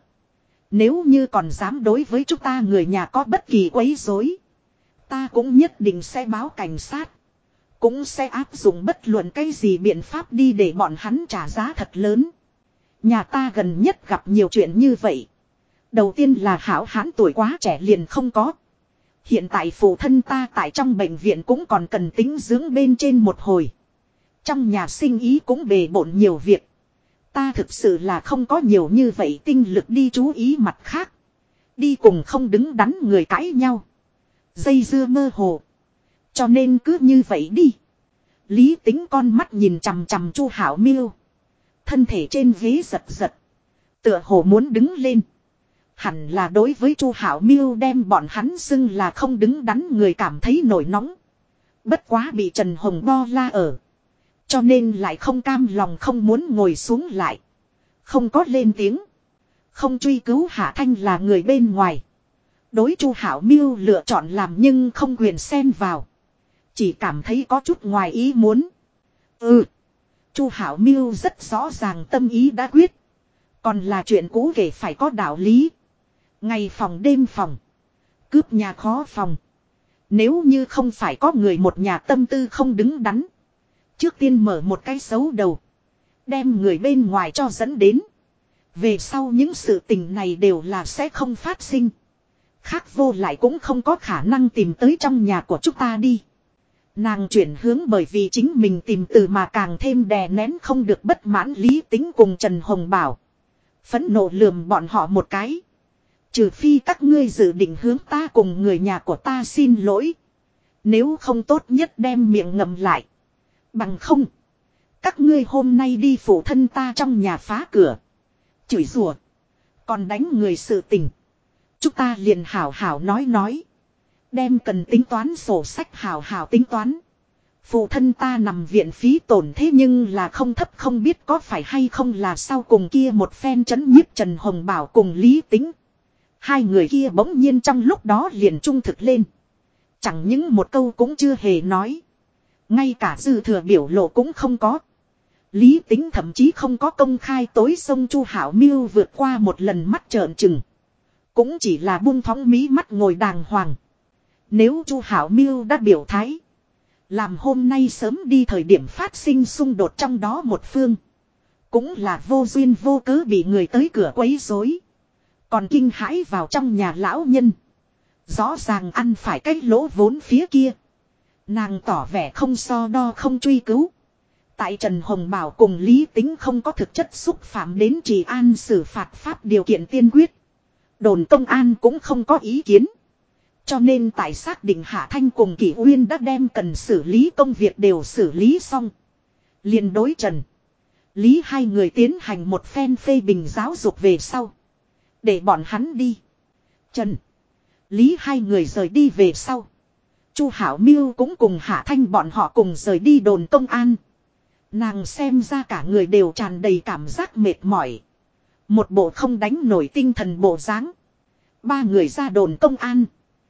Nếu như còn dám đối với chúng ta người nhà có bất kỳ quấy rối, ta cũng nhất định sẽ báo cảnh sát. Cũng sẽ áp dụng bất luận cái gì biện pháp đi để bọn hắn trả giá thật lớn. Nhà ta gần nhất gặp nhiều chuyện như vậy. Đầu tiên là Hảo Hán tuổi quá trẻ liền không có. Hiện tại phụ thân ta tại trong bệnh viện cũng còn cần tính dưỡng bên trên một hồi. Trong nhà sinh ý cũng bề bộn nhiều việc. Ta thực sự là không có nhiều như vậy tinh lực đi chú ý mặt khác. Đi cùng không đứng đắn người cãi nhau. Dây dưa mơ hồ. Cho nên cứ như vậy đi. Lý Tính con mắt nhìn chằm chằm Chu Hảo Miêu. Thân thể trên ghế giật giật. Tựa hồ muốn đứng lên. Hẳn là đối với Chu Hảo Miêu đem bọn hắn xưng là không đứng đắn người cảm thấy nổi nóng. Bất quá bị Trần Hồng Bo la ở. Cho nên lại không cam lòng không muốn ngồi xuống lại. Không có lên tiếng. Không truy cứu Hạ Thanh là người bên ngoài. Đối Chu Hảo Miêu lựa chọn làm nhưng không quyền xen vào. Chỉ cảm thấy có chút ngoài ý muốn. Chu Hảo Miêu rất rõ ràng tâm ý đã quyết. Còn là chuyện cũ kể phải có đạo lý. Ngày phòng đêm phòng. Cướp nhà khó phòng. Nếu như không phải có người một nhà tâm tư không đứng đắn. Trước tiên mở một cái xấu đầu. Đem người bên ngoài cho dẫn đến. Về sau những sự tình này đều là sẽ không phát sinh. Khác vô lại cũng không có khả năng tìm tới trong nhà của chúng ta đi. Nàng chuyển hướng bởi vì chính mình tìm từ mà càng thêm đè nén không được bất mãn Lý Tính cùng Trần Hồng Bảo. Phẫn nộ lườm bọn họ một cái. Trừ phi các ngươi dự định hướng ta cùng người nhà của ta xin lỗi. Nếu không tốt nhất đem miệng ngậm lại. Bằng không. Các ngươi hôm nay đi phụ thân ta trong nhà phá cửa. Chửi rủa. Còn đánh người sự tình. Chúng ta liền hảo hảo nói. Đem cần tính toán sổ sách hảo hảo tính toán. Phụ thân ta nằm viện phí tổn thế nhưng là không thấp không biết có phải hay không là sau cùng kia một phen chấn nhiếp Trần Hồng Bảo cùng Lý Tính. Hai người kia bỗng nhiên trong lúc đó liền trung thực lên. Chẳng những một câu cũng chưa hề nói. Ngay cả dư thừa biểu lộ cũng không có. Lý Tính thậm chí không có công khai tối sông Chu Hảo Miêu vượt qua một lần mắt trợn trừng. Cũng chỉ là buông thõng mí mắt ngồi đàng hoàng. Nếu Chu Hảo Miêu đã biểu thái. Làm hôm nay sớm đi thời điểm phát sinh xung đột trong đó một phương. Cũng là vô duyên vô cớ bị người tới cửa quấy rối. Còn kinh hãi vào trong nhà lão nhân. Rõ ràng ăn phải cái lỗ vốn phía kia. Nàng tỏ vẻ không so đo không truy cứu. Tại Trần Hồng Bảo cùng Lý Tính không có thực chất xúc phạm đến trì an xử phạt pháp điều kiện tiên quyết. Đồn công an cũng không có ý kiến. Cho nên tại xác định Hạ Thanh cùng Kỷ Uyên đã đem cần xử lý công việc đều xử lý xong. Liền đối Trần, Lý hai người tiến hành một phen phê bình giáo dục về sau. Để bọn hắn đi. Trần, Lý hai người rời đi về sau. Chu Hảo Miêu cũng cùng Hạ Thanh bọn họ cùng rời đi đồn công an. Nàng xem ra cả người đều tràn đầy cảm giác mệt mỏi. Một bộ không đánh nổi tinh thần bộ dáng. Ba người ra đồn công an.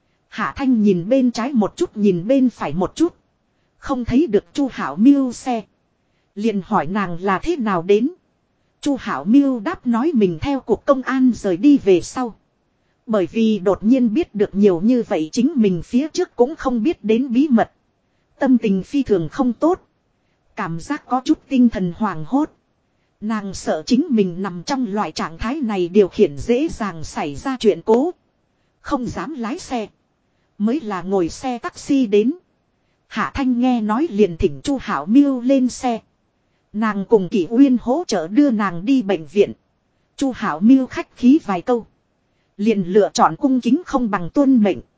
Hạ Thanh nhìn bên trái một chút nhìn bên phải một chút. Không thấy được Chu Hảo Miêu xe. Liền hỏi nàng là thế nào đến. Chu Hảo Miêu đáp nói mình theo cục công an rời đi về sau. Bởi vì đột nhiên biết được nhiều như vậy chính mình phía trước cũng không biết đến bí mật. Tâm tình phi thường không tốt. Cảm giác có chút tinh thần hoảng hốt. Nàng sợ chính mình nằm trong loại trạng thái này điều khiển dễ dàng xảy ra chuyện cố. Không dám lái xe. Mới là ngồi xe taxi đến. Hạ Thanh nghe nói liền thỉnh Chu Hảo Miêu lên xe. Nàng cùng Kỷ Uyên hỗ trợ đưa nàng đi bệnh viện. Chu Hảo Miêu khách khí vài câu. Liền lựa chọn cung kính không bằng tuân mệnh.